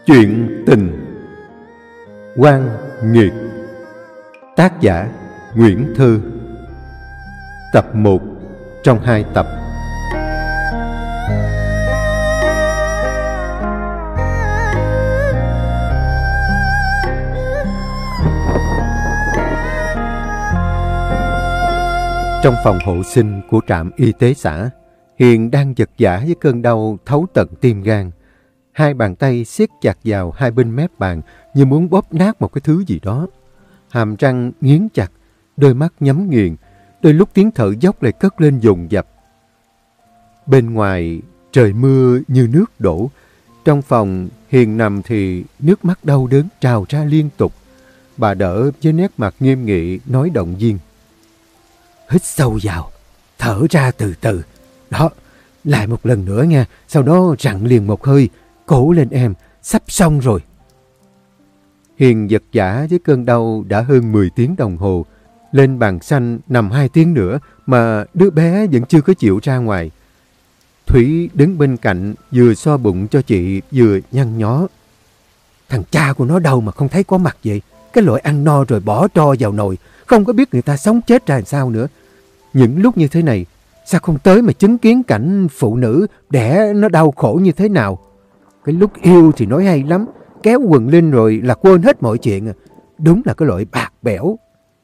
Chuyện tình oan nghiệt. Tác giả Nguyễn Thư. Tập 1 trong 2 tập. Trong phòng hộ sinh của trạm y tế xã, Hiền đang vật vã với cơn đau thấu tận tim gan. Hai bàn tay siết chặt vào hai bên mép bàn như muốn bóp nát một cái thứ gì đó. Hàm răng nghiến chặt, đôi mắt nhắm nghiền, đôi lúc tiếng thở dốc lại cất lên dồn dập. Bên ngoài trời mưa như nước đổ. Trong phòng Hiền nằm thì nước mắt đau đớn trào ra liên tục. Bà đỡ với nét mặt nghiêm nghị nói động viên. Hít sâu vào, thở ra từ từ. Đó, lại một lần nữa nha, sau đó rặn liền một hơi. Cố lên em, sắp xong rồi. Hiền vật vã với cơn đau đã hơn 10 tiếng đồng hồ. Lên bàn xanh nằm 2 tiếng nữa mà đứa bé vẫn chưa có chịu ra ngoài. Thúy đứng bên cạnh vừa xoa bụng cho chị vừa nhăn nhó. Thằng cha của nó đâu mà không thấy có mặt vậy? Cái loại ăn no rồi bỏ tro vào nồi, không có biết người ta sống chết ra làm sao nữa. Những lúc như thế này, sao không tới mà chứng kiến cảnh phụ nữ đẻ nó đau khổ như thế nào? Cái lúc yêu thì nói hay lắm, kéo quần lên rồi là quên hết mọi chuyện. Đúng là cái loại bạc bẽo.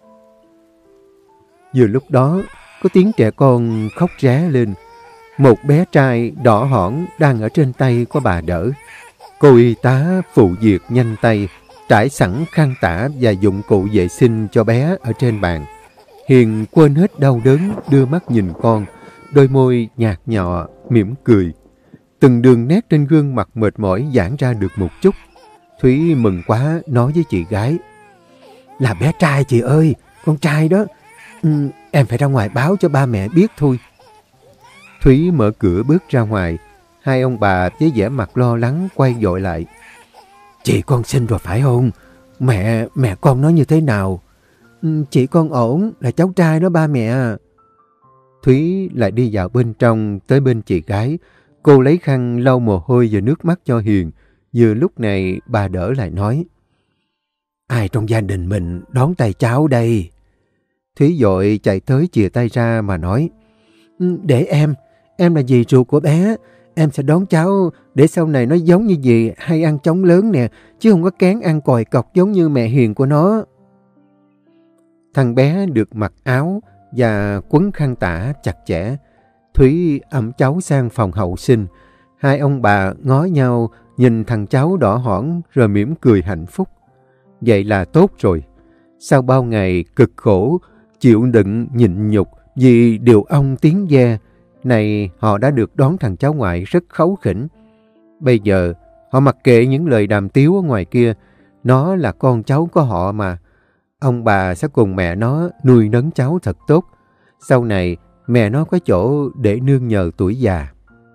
Vừa lúc đó, có tiếng trẻ con khóc ré lên. Một bé trai đỏ hỏn đang ở trên tay của bà đỡ. Cô y tá phụ việc nhanh tay, trải sẵn khăn tả và dụng cụ vệ sinh cho bé ở trên bàn. Hiền quên hết đau đớn, đưa mắt nhìn con, đôi môi nhạt nhọ, mỉm cười. Từng đường nét trên gương mặt mệt mỏi giãn ra được một chút. Thúy mừng quá nói với chị gái. Là bé trai chị ơi, con trai đó. Em phải ra ngoài báo cho ba mẹ biết thôi. Thúy mở cửa bước ra ngoài. Hai ông bà với vẻ mặt lo lắng quay dội lại. Chị con sinh rồi phải không? Mẹ con nói như thế nào? Chị con ổn, là cháu trai đó ba mẹ. Thúy lại đi vào bên trong tới bên chị gái. Cô lấy khăn lau mồ hôi và nước mắt cho Hiền. Vừa lúc này bà đỡ lại nói. Ai trong gia đình mình đón tay cháu đây? Thúy vội chạy tới chìa tay ra mà nói. Để em là dì ruột của bé. Em sẽ đón cháu để sau này nó giống như dì hay ăn chóng lớn nè. Chứ không có kén ăn còi cọc giống như mẹ Hiền của nó. Thằng bé được mặc áo và quấn khăn tả chặt chẽ. Thúy ẵm cháu sang phòng hậu sinh. Hai ông bà ngó nhau nhìn thằng cháu đỏ hỏn rồi mỉm cười hạnh phúc. Vậy là tốt rồi. Sau bao ngày cực khổ, chịu đựng nhịn nhục vì điều ong tiếng ve, này họ đã được đón thằng cháu ngoại rất kháu khỉnh. Bây giờ họ mặc kệ những lời đàm tiếu ở ngoài kia. Nó là con cháu của họ mà. Ông bà sẽ cùng mẹ nó nuôi nấng cháu thật tốt. Sau này mẹ nó có chỗ để nương nhờ tuổi già.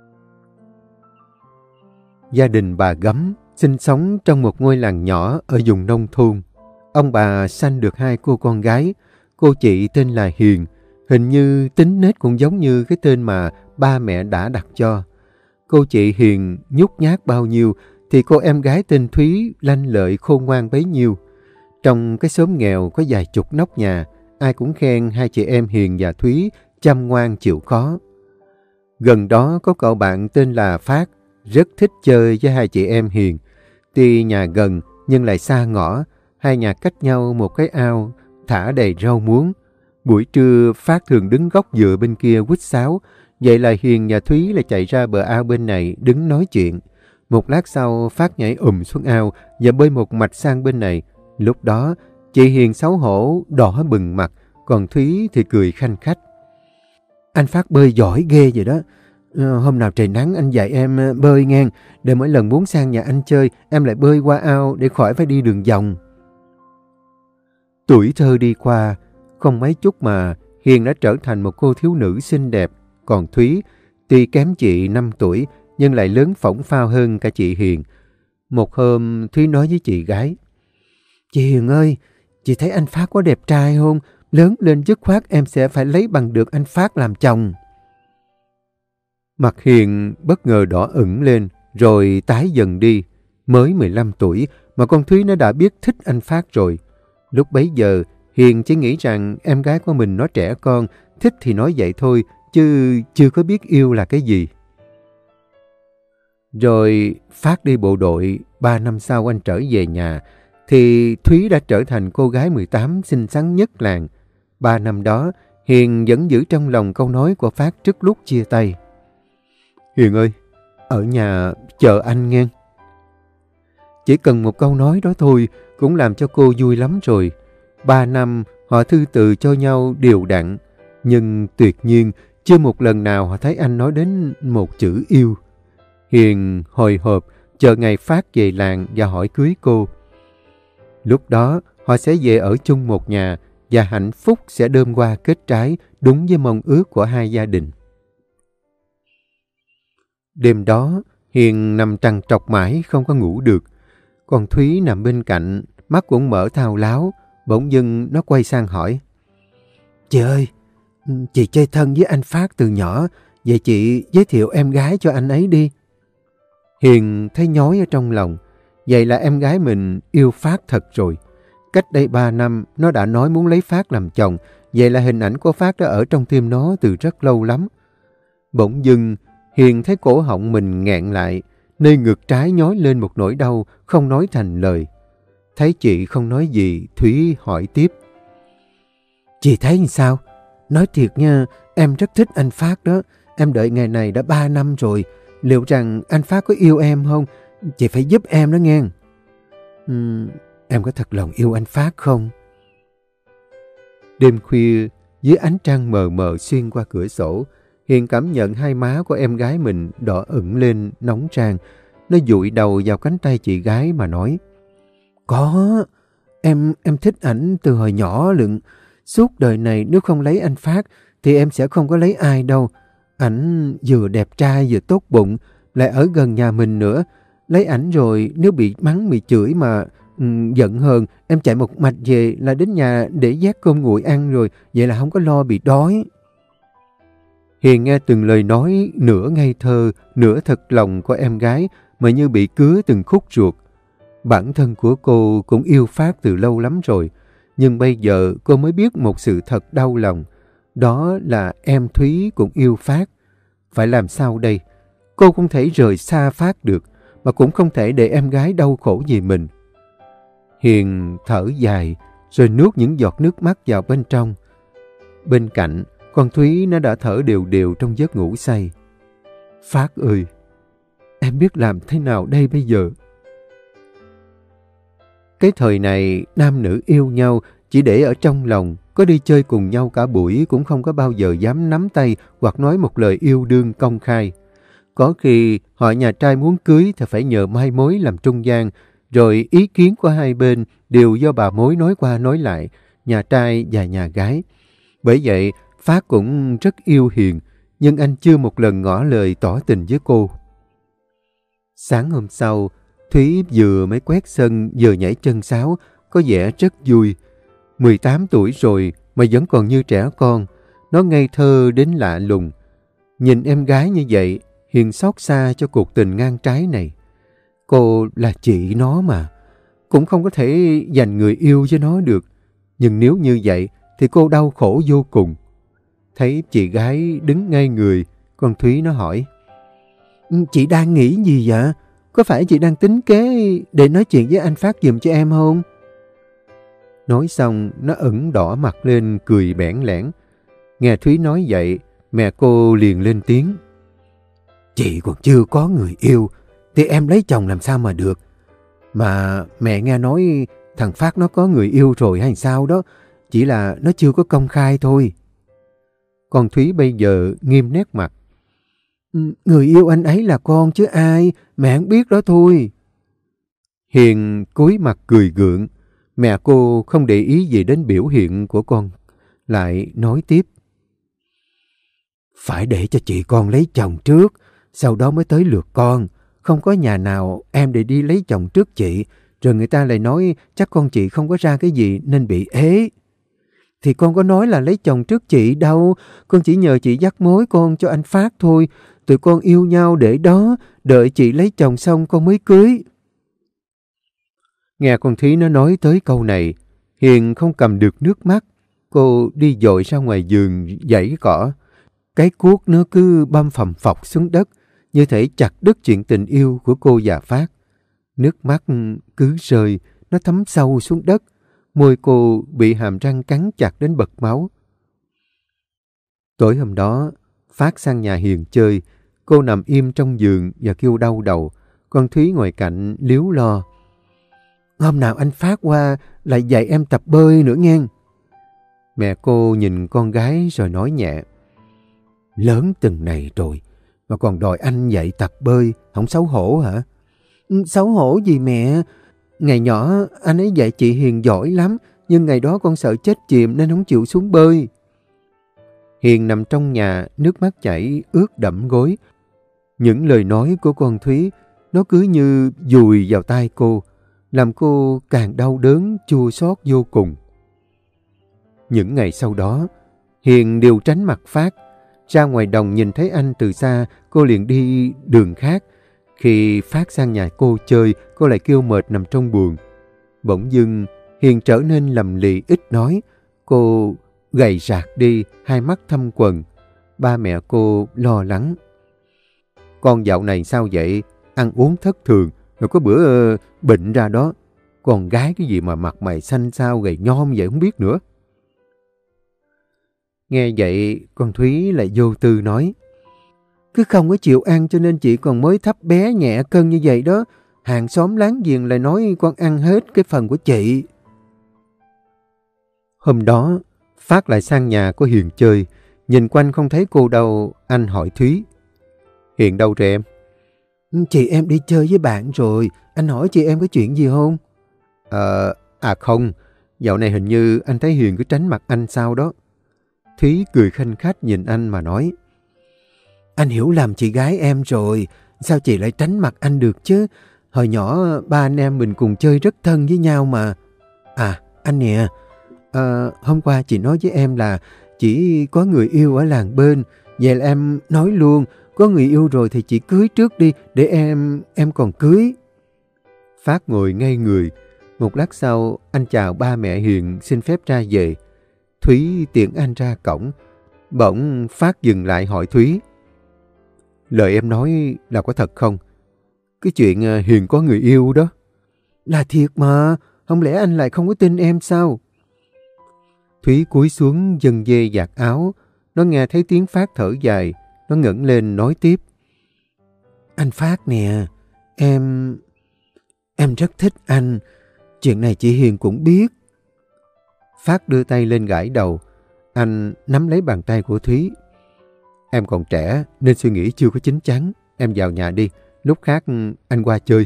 Gia đình bà Gấm sinh sống trong một ngôi làng nhỏ ở vùng nông thôn. Ông bà sanh được 2 cô con gái. Cô chị tên là Hiền. Hình như tính nết cũng giống như cái tên mà ba mẹ đã đặt cho. Cô chị Hiền nhút nhát bao nhiêu thì cô em gái tên Thúy lanh lợi khôn ngoan bấy nhiêu. Trong cái xóm nghèo có vài chục nóc nhà, ai cũng khen hai chị em Hiền và Thúy chăm ngoan chịu khó. Gần đó có cậu bạn tên là Phát, rất thích chơi với hai chị em Hiền. Tuy nhà gần nhưng lại xa ngõ, hai nhà cách nhau một cái ao thả đầy rau muống. Buổi trưa Phát thường đứng góc dừa bên kia huýt sáo, vậy là Hiền và Thúy lại chạy ra bờ ao bên này đứng nói chuyện. Một lát sau Phát nhảy xuống ao và bơi một mạch sang bên này. Lúc đó chị Hiền xấu hổ đỏ bừng mặt, còn Thúy thì cười khanh khách. Anh Phát bơi giỏi ghê vậy đó. Hôm nào trời nắng anh dạy em bơi ngang, để mỗi lần muốn sang nhà anh chơi em lại bơi qua ao để khỏi phải đi đường vòng. Tuổi thơ đi qua, không mấy chút mà Hiền đã trở thành một cô thiếu nữ xinh đẹp. Còn Thúy tuy kém chị 5 tuổi nhưng lại lớn phỏng phao hơn cả chị Hiền. Một hôm Thúy nói với chị gái. Chị Hiền ơi, chị thấy anh Phát có đẹp trai không? Lớn lên dứt khoát em sẽ phải lấy bằng được anh Phát làm chồng. Mặt Hiền bất ngờ đỏ ửng lên rồi tái dần đi. Mới 15 tuổi mà con Thúy nó đã biết thích anh Phát rồi. Lúc bấy giờ, Hiền chỉ nghĩ rằng em gái của mình nó trẻ con, thích thì nói vậy thôi, chứ chưa có biết yêu là cái gì. Rồi Phát đi bộ đội, 3 năm sau anh trở về nhà, thì Thúy đã trở thành cô gái 18 xinh xắn nhất làng. 3 năm đó, Hiền vẫn giữ trong lòng câu nói của Phát trước lúc chia tay. Hiền ơi, ở nhà chờ anh nghe. Chỉ cần một câu nói đó thôi cũng làm cho cô vui lắm rồi. 3 năm họ thư từ cho nhau đều đặn, nhưng tuyệt nhiên chưa một lần nào họ thấy anh nói đến một chữ yêu. Hiền hồi hộp chờ ngày Phát về làng và hỏi cưới cô. Lúc đó họ sẽ về ở chung một nhà và hạnh phúc sẽ đơm hoa kết trái đúng với mong ước của hai gia đình. Đêm đó, Hiền nằm trằn trọc mãi không có ngủ được. Còn Thúy nằm bên cạnh, mắt cũng mở thao láo, bỗng dưng nó quay sang hỏi. Chị ơi, chị chơi thân với anh Phát từ nhỏ, vậy chị giới thiệu em gái cho anh ấy đi. Hiền thấy nhói ở trong lòng, vậy là em gái mình yêu Phát thật rồi. Cách đây 3 năm, nó đã nói muốn lấy Phát làm chồng, vậy là hình ảnh của Phát đã ở trong tim nó từ rất lâu lắm. Bỗng dưng, Hiền thấy cổ họng mình nghẹn lại, nơi ngực trái nhói lên một nỗi đau, không nói thành lời. Thấy chị không nói gì, Thúy hỏi tiếp. Chị thấy sao? Nói thiệt nha, em rất thích anh Phát đó. Em đợi ngày này đã 3 năm rồi. Liệu rằng anh Phát có yêu em không? Chị phải giúp em đó nghe. Em có thật lòng yêu anh Phát không? Đêm khuya, dưới ánh trăng mờ mờ xuyên qua cửa sổ, Hiền cảm nhận hai má của em gái mình đỏ ửng lên, nóng rang. Nó dụi đầu vào cánh tay chị gái mà nói. Có, em thích ảnh từ hồi nhỏ lận. Suốt đời này nếu không lấy anh Phát thì em sẽ không có lấy ai đâu. Ảnh vừa đẹp trai vừa tốt bụng, lại ở gần nhà mình nữa. Lấy ảnh rồi nếu bị mắng bị chửi mà giận hơn, em chạy một mạch về là đến nhà để vác cơm nguội ăn rồi, vậy là không có lo bị đói. Hiền nghe từng lời nói nửa ngây thơ, nửa thật lòng của em gái mà như bị cứa từng khúc ruột. Bản thân của cô cũng yêu Phát từ lâu lắm rồi, nhưng bây giờ cô mới biết một sự thật đau lòng. Đó là em Thúy cũng yêu Phát. Phải làm sao đây? Cô không thể rời xa Phát được, mà cũng không thể để em gái đau khổ vì mình. Hiền thở dài, rồi nuốt những giọt nước mắt vào bên trong. Bên cạnh, con Thúy nó đã thở đều đều trong giấc ngủ say. Phát ơi, em biết làm thế nào đây bây giờ? Cái thời này, nam nữ yêu nhau chỉ để ở trong lòng, có đi chơi cùng nhau cả buổi cũng không có bao giờ dám nắm tay hoặc nói một lời yêu đương công khai. Có khi họ nhà trai muốn cưới thì phải nhờ mai mối làm trung gian, rồi ý kiến của hai bên đều do bà mối nói qua nói lại, nhà trai và nhà gái. Bởi vậy, Phát cũng rất yêu Hiền, nhưng anh chưa một lần ngỏ lời tỏ tình với cô. Sáng hôm sau, Thúy vừa mới quét sân vừa nhảy chân sáo, có vẻ rất vui. 18 tuổi rồi mà vẫn còn như trẻ con, nó ngây thơ đến lạ lùng. Nhìn em gái như vậy, Hiền xót xa cho cuộc tình ngang trái này. Cô là chị nó mà, cũng không có thể dành người yêu với nó được. Nhưng nếu như vậy thì cô đau khổ vô cùng. Thấy chị gái đứng ngay người, con Thúy nó hỏi. Chị đang nghĩ gì vậy? Có phải chị đang tính kế để nói chuyện với anh Phát giùm cho em không? Nói xong, nó ửng đỏ mặt lên cười bẽn lẽn. Nghe Thúy nói vậy, mẹ cô liền lên tiếng. Chị còn chưa có người yêu, thì em lấy chồng làm sao mà được. Mà mẹ nghe nói thằng Phát nó có người yêu rồi hay sao đó, chỉ là nó chưa có công khai thôi. Con Thúy bây giờ nghiêm nét mặt. Người yêu anh ấy là con chứ ai, mẹ không biết đó thôi. Hiền cúi mặt cười gượng. Mẹ cô không để ý gì đến biểu hiện của con, lại nói tiếp. Phải để cho chị con lấy chồng trước, sau đó mới tới lượt con. Không có nhà nào em để đi lấy chồng trước chị, rồi người ta lại nói chắc con chị không có ra cái gì nên bị ế. Thì con có nói là lấy chồng trước chị đâu, con chỉ nhờ chị dắt mối con cho anh Phát thôi. Tụi con yêu nhau để đó, đợi chị lấy chồng xong con mới cưới. Nghe con Thúy nó nói tới câu này, Hiền không cầm được nước mắt. Cô đi dội ra ngoài vườn dãy cỏ. Cái cuốc nó cứ băm phầm phọc xuống đất, như thể chặt đứt chuyện tình yêu của cô và Phát. Nước mắt cứ rơi, nó thấm sâu xuống đất. Môi cô bị hàm răng cắn chặt đến bật máu. Tối hôm đó, Phát sang nhà Hiền chơi. Cô nằm im trong giường và kêu đau đầu. Con Thúy ngồi cạnh líu lo. Hôm nào anh Phát qua lại dạy em tập bơi nữa nghe. Mẹ cô nhìn con gái rồi nói nhẹ. Lớn từng này rồi mà còn đòi anh dạy tập bơi, không xấu hổ hả? Xấu hổ gì mẹ? Ngày nhỏ anh ấy dạy chị Hiền giỏi lắm, nhưng ngày đó con sợ chết chìm nên không chịu xuống bơi. Hiền nằm trong nhà, nước mắt chảy ướt đẫm gối. Những lời nói của con Thúy, nó cứ như dùi vào tai cô, làm cô càng đau đớn, chua xót vô cùng. Những ngày sau đó, Hiền đều tránh mặt Phát. Ra ngoài đồng nhìn thấy anh từ xa, cô liền đi đường khác. Khi Phát sang nhà cô chơi, cô lại kêu mệt nằm trong buồng. Bỗng dưng, Hiền trở nên lầm lì ít nói. Cô gầy rạc đi, hai mắt thâm quầng. Ba mẹ cô lo lắng. Con dạo này sao vậy? Ăn uống thất thường, rồi có bữa bệnh ra đó. Con gái cái gì mà mặt mày xanh xao gầy nhom vậy không biết nữa. Nghe vậy, con Thúy lại vô tư nói. Cứ không có chịu ăn cho nên chị còn mới thấp bé nhẹ cân như vậy đó. Hàng xóm láng giềng lại nói con ăn hết cái phần của chị. Hôm đó, Phát lại sang nhà của Hiền chơi. Nhìn quanh không thấy cô đâu, anh hỏi Thúy. Hiền đâu rồi em? Chị em đi chơi với bạn rồi. Anh hỏi chị em có chuyện gì không? Không. Dạo này hình như anh thấy Hiền cứ tránh mặt anh sao đó. Thúy cười khanh khách nhìn anh mà nói. Anh hiểu lầm chị gái em rồi. Sao chị lại tránh mặt anh được chứ? Hồi nhỏ ba anh em mình cùng chơi rất thân với nhau mà. À, anh nè. Hôm qua chị nói với em là chỉ có người yêu ở làng bên. Vậy là em nói luôn. Có người yêu rồi thì chị cưới trước đi. Để em còn cưới. Phát ngồi ngay người. Một lát sau, anh chào ba mẹ Hiền xin phép ra về. Thúy tiễn anh ra cổng. Bỗng Phát dừng lại hỏi Thúy. Lời em nói là có thật không? Cái chuyện Hiền có người yêu đó. Là thiệt mà. Không lẽ anh lại không có tin em sao? Thúy cúi xuống dần dê giặt áo. Nó nghe thấy tiếng Phát thở dài. Nó ngẩng lên nói tiếp. Anh Phát nè. Em rất thích anh. Chuyện này chị Hiền cũng biết. Phát đưa tay lên gãi đầu. Anh nắm lấy bàn tay của Thúy. Em còn trẻ nên suy nghĩ chưa có chín chắn. Em vào nhà đi. Lúc khác anh qua chơi.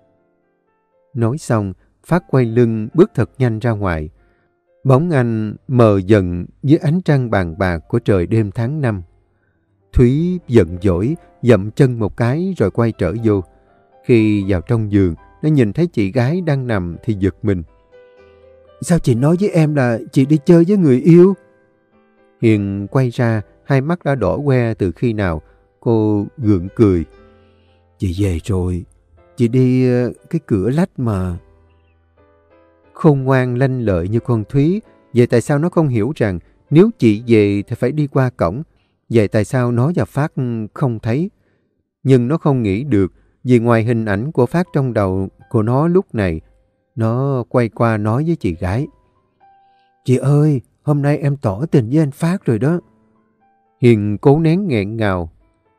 Nói xong, Phát quay lưng bước thật nhanh ra ngoài. Bóng anh mờ dần dưới ánh trăng bàn bạc của trời đêm tháng 5. Thúy giận dỗi, dậm chân một cái rồi quay trở vô. Khi vào trong giường, nó nhìn thấy chị gái đang nằm thì giật mình. Sao chị nói với em là chị đi chơi với người yêu? Hiền quay ra, hai mắt đã đỏ que từ khi nào. Cô gượng cười. Chị về rồi, chị đi cái cửa lách mà. Khôn ngoan lanh lợi như con Thúy, vậy tại sao nó không hiểu rằng nếu chị về thì phải đi qua cổng? Vậy tại sao nó và Phát không thấy? Nhưng nó không nghĩ được, vì ngoài hình ảnh của Phát trong đầu của nó lúc này, nó quay qua nói với chị gái. Chị ơi, hôm nay em tỏ tình với anh Phát rồi đó. Hiền cố nén nghẹn ngào.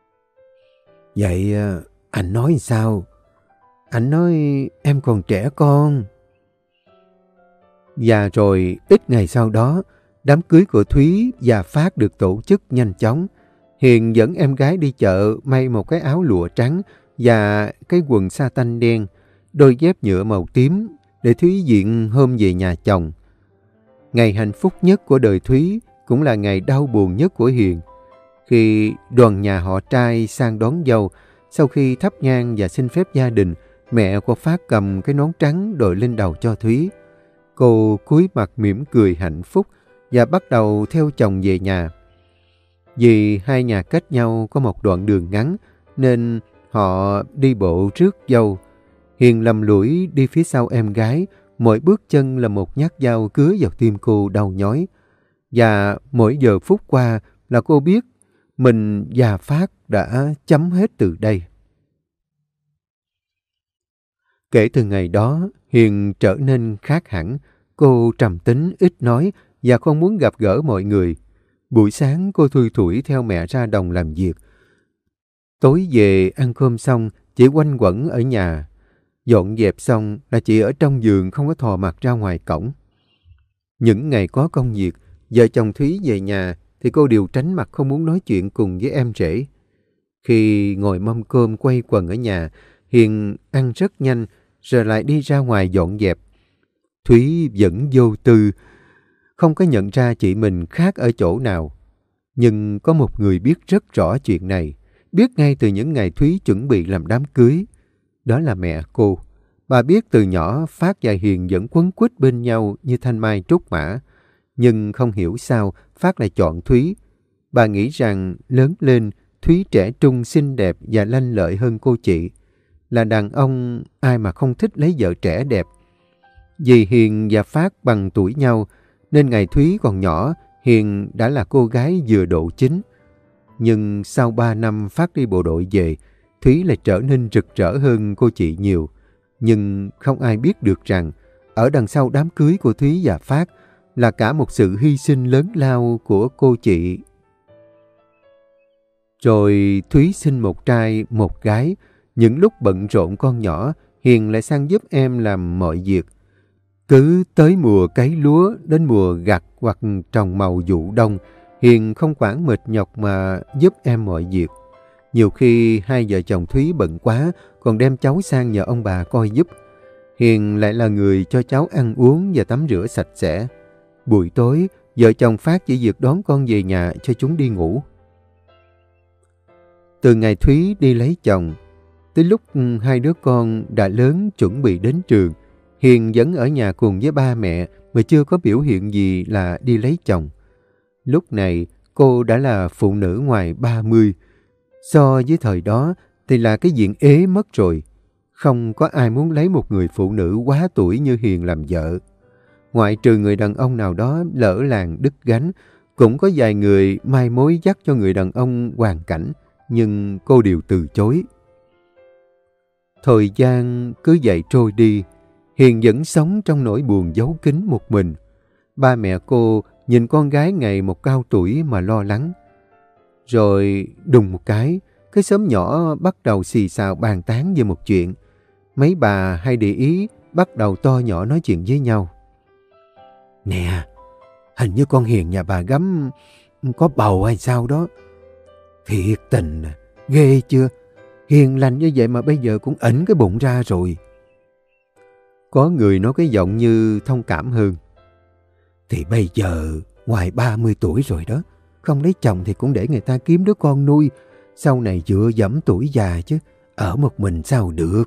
Vậy anh nói sao? Anh nói em còn trẻ con. Và rồi ít ngày sau đó, đám cưới của Thúy và Phát được tổ chức nhanh chóng. Hiền dẫn em gái đi chợ may một cái áo lụa trắng và cái quần sa tanh đen, đôi dép nhựa màu tím để Thúy diện hôm về nhà chồng. Ngày hạnh phúc nhất của đời Thúy cũng là ngày đau buồn nhất của Hiền. Khi đoàn nhà họ trai sang đón dâu, sau khi thắp nhang và xin phép gia đình, mẹ của Phát cầm cái nón trắng đội lên đầu cho Thúy. Cô cúi mặt mỉm cười hạnh phúc và bắt đầu theo chồng về nhà. Vì hai nhà cách nhau có một đoạn đường ngắn nên họ đi bộ rước dâu. Hiền lầm lũi đi phía sau em gái, mỗi bước chân là một nhát dao cứa vào tim cô đau nhói. Và mỗi giờ phút qua là cô biết mình và Phát đã chấm hết từ đây. Kể từ ngày đó, Hiền trở nên khác hẳn. Cô trầm tính, ít nói và không muốn gặp gỡ mọi người. Buổi sáng cô thui thủi theo mẹ ra đồng làm việc. Tối về ăn cơm xong, chỉ quanh quẩn ở nhà. Dọn dẹp xong là chị ở trong giường không có thò mặt ra ngoài cổng. Những ngày có công việc, vợ chồng Thúy về nhà thì cô đều tránh mặt không muốn nói chuyện cùng với em rể. Khi ngồi mâm cơm quây quần ở nhà, Hiền ăn rất nhanh rồi lại đi ra ngoài dọn dẹp. Thúy vẫn vô tư, không có nhận ra chị mình khác ở chỗ nào. Nhưng có một người biết rất rõ chuyện này, biết ngay từ những ngày Thúy chuẩn bị làm đám cưới. Đó là mẹ cô. Bà biết từ nhỏ Phát và Hiền vẫn quấn quýt bên nhau như thanh mai trúc mã. Nhưng không hiểu sao Phát lại chọn Thúy. Bà nghĩ rằng lớn lên Thúy trẻ trung xinh đẹp và lanh lợi hơn cô chị. Là đàn ông ai mà không thích lấy vợ trẻ đẹp. Vì Hiền và Phát bằng tuổi nhau nên ngày Thúy còn nhỏ, Hiền đã là cô gái vừa độ chín. Nhưng sau 3 năm Phát đi bộ đội về, Thúy lại trở nên rực rỡ hơn cô chị nhiều. Nhưng không ai biết được rằng ở đằng sau đám cưới của Thúy và Phát là cả một sự hy sinh lớn lao của cô chị. Rồi Thúy sinh một trai, một gái. Những lúc bận rộn con nhỏ, Hiền lại sang giúp em làm mọi việc. Cứ tới mùa cấy lúa, đến mùa gặt hoặc trồng màu vụ đông, Hiền không quản mệt nhọc mà giúp em mọi việc. Nhiều khi hai vợ chồng Thúy bận quá, còn đem cháu sang nhờ ông bà coi giúp. Hiền lại là người cho cháu ăn uống và tắm rửa sạch sẽ. Buổi tối, vợ chồng Phát chỉ việc đón con về nhà cho chúng đi ngủ. Từ ngày Thúy đi lấy chồng, tới lúc hai đứa con đã lớn chuẩn bị đến trường, Hiền vẫn ở nhà cùng với ba mẹ mà chưa có biểu hiện gì là đi lấy chồng. Lúc này cô đã là phụ nữ ngoài 30. So với thời đó thì là cái diện ế mất rồi. Không có ai muốn lấy một người phụ nữ quá tuổi như Hiền làm vợ. Ngoại trừ người đàn ông nào đó lỡ làng đứt gánh, cũng có vài người mai mối dắt cho người đàn ông hoàn cảnh, nhưng cô đều từ chối. Thời gian cứ vậy trôi đi, Hiền vẫn sống trong nỗi buồn giấu kín một mình. Ba mẹ cô nhìn con gái ngày một cao tuổi mà lo lắng. Rồi đùng một cái xóm nhỏ bắt đầu xì xào bàn tán về một chuyện. Mấy bà hay để ý bắt đầu to nhỏ nói chuyện với nhau. Nè, hình như con Hiền nhà bà Gấm có bầu hay sao đó. Thiệt tình, ghê chưa? Hiền lành như vậy mà bây giờ cũng ẩn cái bụng ra rồi. Có người nói cái giọng như thông cảm hơn. Thì bây giờ ngoài 30 tuổi rồi đó, không lấy chồng thì cũng để người ta kiếm đứa con nuôi, sau này dựa dẫm tuổi già chứ, ở một mình sao được.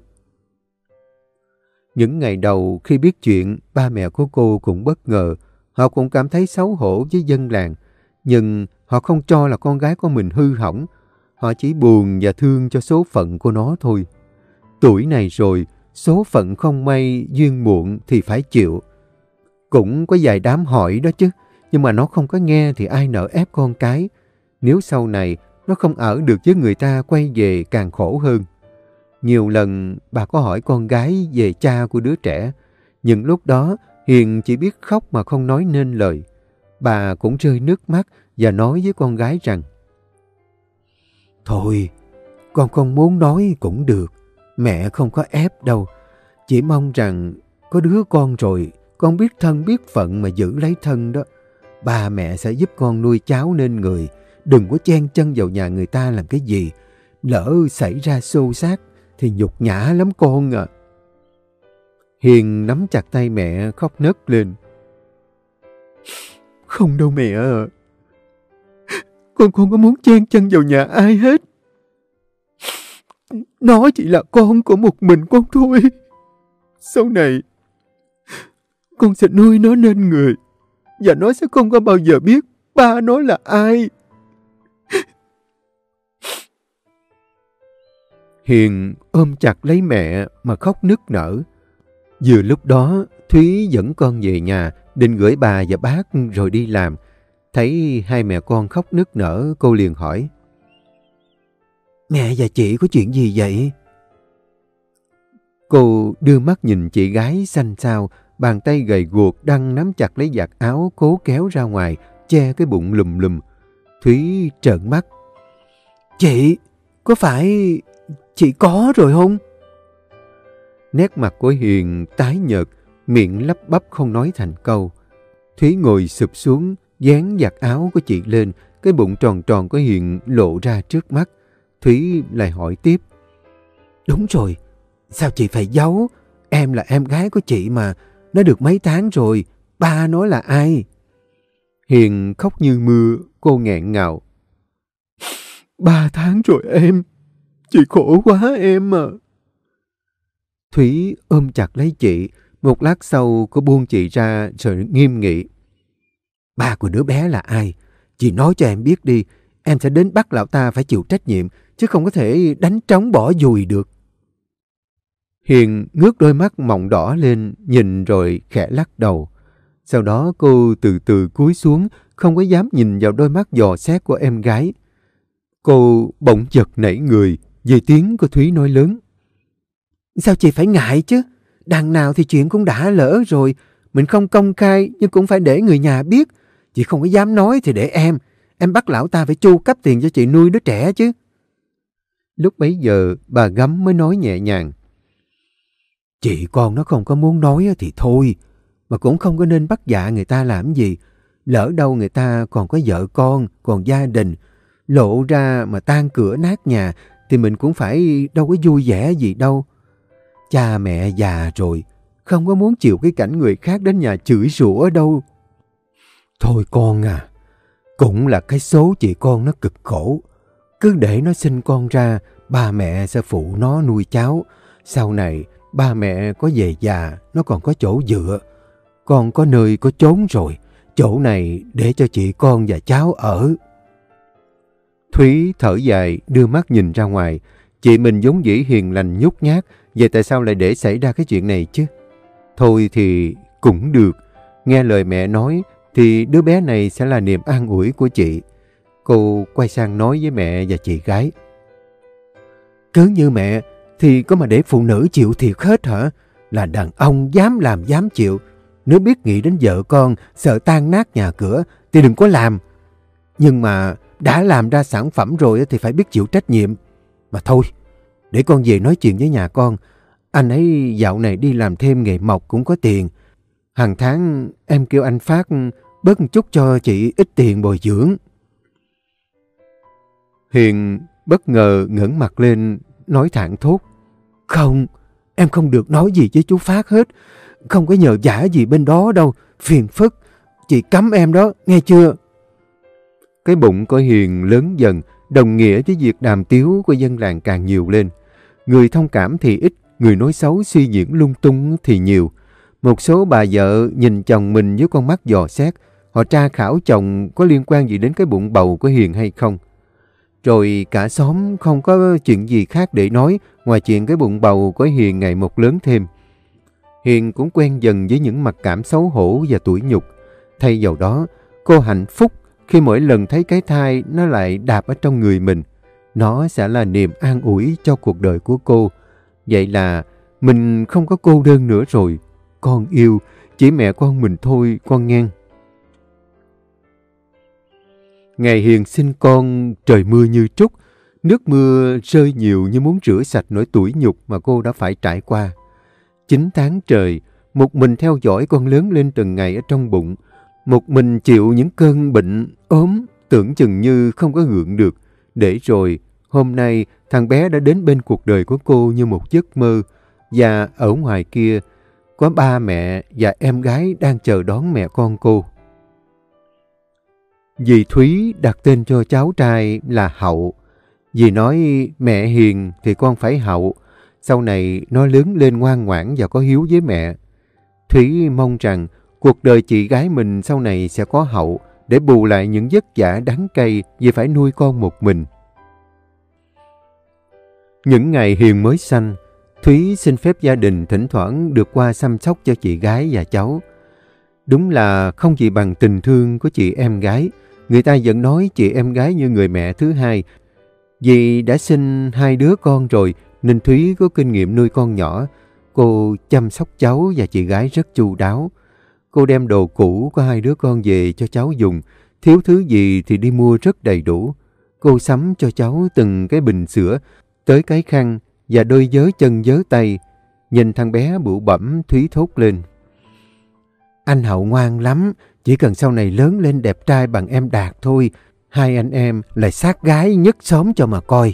Những ngày đầu khi biết chuyện, ba mẹ của cô cũng bất ngờ. Họ cũng cảm thấy xấu hổ với dân làng, nhưng họ không cho là con gái của mình hư hỏng. Họ chỉ buồn và thương cho số phận của nó thôi. Tuổi này rồi, số phận không may, duyên muộn thì phải chịu. Cũng có vài đám hỏi đó chứ, nhưng mà nó không có nghe thì ai nỡ ép con cái. Nếu sau này nó không ở được với người ta, quay về càng khổ hơn. Nhiều lần bà có hỏi con gái về cha của đứa trẻ, nhưng lúc đó Hiền chỉ biết khóc mà không nói nên lời. Bà cũng rơi nước mắt và nói với con gái rằng: Thôi, con không muốn nói cũng được, mẹ không có ép đâu. Chỉ mong rằng có đứa con rồi, con biết thân biết phận mà giữ lấy thân đó. Ba mẹ sẽ giúp con nuôi cháu nên người, đừng có chen chân vào nhà người ta làm cái gì. Lỡ xảy ra xô xát thì nhục nhã lắm con à. Hiền nắm chặt tay mẹ khóc nấc lên. Không đâu mẹ à. Con không có muốn chen chân vào nhà ai hết. Nó chỉ là con của một mình con thôi. Sau này con sẽ nuôi nó nên người, và nó sẽ không có bao giờ biết ba nó là ai. Hiền ôm chặt lấy mẹ mà khóc nức nở. Vừa lúc đó, Thúy dẫn con về nhà, định gửi bà và bác rồi đi làm. Thấy hai mẹ con khóc nức nở, cô liền hỏi: "Mẹ và chị có chuyện gì vậy?" Cô đưa mắt nhìn chị gái xanh xao, bàn tay gầy guộc đang nắm chặt lấy vạt áo cố kéo ra ngoài, che cái bụng lùm lùm. Thúy trợn mắt: "Chị, có phải chị có rồi không?" Nét mặt của Hiền tái nhợt, miệng lắp bắp không nói thành câu. Thúy ngồi sụp xuống, dán vạt áo của chị lên, cái bụng tròn tròn của Hiền lộ ra trước mắt. Thúy lại hỏi tiếp: "Đúng rồi, sao chị phải giấu? Em là em gái của chị mà, nó được mấy tháng rồi, ba nói là ai?" Hiền khóc như mưa, cô nghẹn ngào: "3 tháng rồi em, chị khổ quá em à." Thúy ôm chặt lấy chị, một lát sau cô buông chị ra rồi nghiêm nghị: "Ba của đứa bé là ai? Chị nói cho em biết đi, em sẽ đến bắt lão ta phải chịu trách nhiệm, chứ không có thể đánh trống bỏ dùi được." Hiền ngước đôi mắt mọng đỏ lên, nhìn rồi khẽ lắc đầu. Sau đó cô từ từ cúi xuống, không có dám nhìn vào đôi mắt dò xét của em gái. Cô bỗng giật nảy người, vì tiếng của Thúy nói lớn: "Sao chị phải ngại chứ? Đằng nào thì chuyện cũng đã lỡ rồi. Mình không công khai nhưng cũng phải để người nhà biết. Chị không có dám nói thì để em bắt lão ta phải chu cấp tiền cho chị nuôi đứa trẻ chứ." Lúc bấy giờ bà Gấm mới nói nhẹ nhàng: "Chị con nó không có muốn nói thì thôi, mà cũng không có nên bắt dạ người ta làm gì. Lỡ đâu người ta còn có vợ con, còn gia đình, lộ ra mà tan cửa nát nhà thì mình cũng phải đâu có vui vẻ gì đâu. Cha mẹ già rồi, không có muốn chịu cái cảnh người khác đến nhà chửi rủa đâu. Thôi con à, cũng là cái số chị con nó cực khổ. Cứ để nó sinh con ra, ba mẹ sẽ phụ nó nuôi cháu. Sau này, ba mẹ có về già, nó còn có chỗ dựa. Con có nơi có chốn rồi, chỗ này để cho chị con và cháu ở." Thúy thở dài, đưa mắt nhìn ra ngoài. Chị mình vốn dĩ hiền lành nhút nhát, vậy tại sao lại để xảy ra cái chuyện này chứ? Thôi thì cũng được. Nghe lời mẹ nói thì đứa bé này sẽ là niềm an ủi của chị. Cô quay sang nói với mẹ và chị gái: "Cứ như mẹ thì có mà để phụ nữ chịu thiệt hết hả? Là đàn ông dám làm dám chịu. Nếu biết nghĩ đến vợ con, sợ tan nát nhà cửa thì đừng có làm. Nhưng mà đã làm ra sản phẩm rồi thì phải biết chịu trách nhiệm. Mà thôi, để con về nói chuyện với nhà con. Anh ấy dạo này đi làm thêm nghề mộc cũng có tiền. Hàng tháng em kêu anh Phát bớt một chút cho chị ít tiền bồi dưỡng." Hiền bất ngờ ngẩng mặt lên, nói thẳng thốt: "Không, em không được nói gì với chú Phát hết. Không có nhờ vả gì bên đó đâu, phiền phức. Chị cấm em đó, nghe chưa?" Cái bụng của Hiền lớn dần, đồng nghĩa với việc đàm tiếu của dân làng càng nhiều lên. Người thông cảm thì ít, người nói xấu suy diễn lung tung thì nhiều. Một số bà vợ nhìn chồng mình với con mắt dò xét, họ tra khảo chồng có liên quan gì đến cái bụng bầu của Hiền hay không. Rồi cả xóm không có chuyện gì khác để nói ngoài chuyện cái bụng bầu của Hiền ngày một lớn thêm. Hiền cũng quen dần với những mặc cảm xấu hổ và tủi nhục. Thay vào đó, cô hạnh phúc khi mỗi lần thấy cái thai nó lại đạp ở trong người mình. Nó sẽ là niềm an ủi cho cuộc đời của cô. Vậy là mình không có cô đơn nữa rồi. Con yêu chỉ mẹ con mình thôi, con nghe. Ngày Hiền sinh con, trời mưa như trút. Nước mưa rơi nhiều như muốn rửa sạch nỗi tủi nhục mà cô đã phải trải qua. 9 tháng trời, một mình theo dõi con lớn lên từng ngày ở trong bụng. Một mình chịu những cơn bệnh, ốm, tưởng chừng như không có gượng được. Để rồi, hôm nay, thằng bé đã đến bên cuộc đời của cô như một giấc mơ. Và ở ngoài kia, có ba mẹ và em gái đang chờ đón mẹ con cô. Dì Thúy đặt tên cho cháu trai là Hậu. Dì nói mẹ hiền thì con phải hậu. Sau này nó lớn lên ngoan ngoãn và có hiếu với mẹ. Thúy mong rằng cuộc đời chị gái mình sau này sẽ có hậu để bù lại những vất vả đắng cay vì phải nuôi con một mình. Những ngày Hiền mới sanh, Thúy xin phép gia đình thỉnh thoảng được qua chăm sóc cho chị gái và cháu. Đúng là không gì bằng tình thương của chị em gái. Người ta vẫn nói chị em gái như người mẹ thứ hai. Vì đã sinh 2 đứa con rồi nên Thúy có kinh nghiệm nuôi con nhỏ. Cô chăm sóc cháu và chị gái rất chu đáo. Cô đem đồ cũ của 2 đứa con về cho cháu dùng. Thiếu thứ gì thì đi mua rất đầy đủ. Cô sắm cho cháu từng cái bình sữa, tới cái khăn và đôi vớ chân vớ tay. Nhìn thằng bé bụ bẫm, Thúy thốt lên: "Anh Hậu ngoan lắm, chỉ cần sau này lớn lên đẹp trai bằng em Đạt thôi, 2 anh em lại sát gái nhất xóm cho mà coi."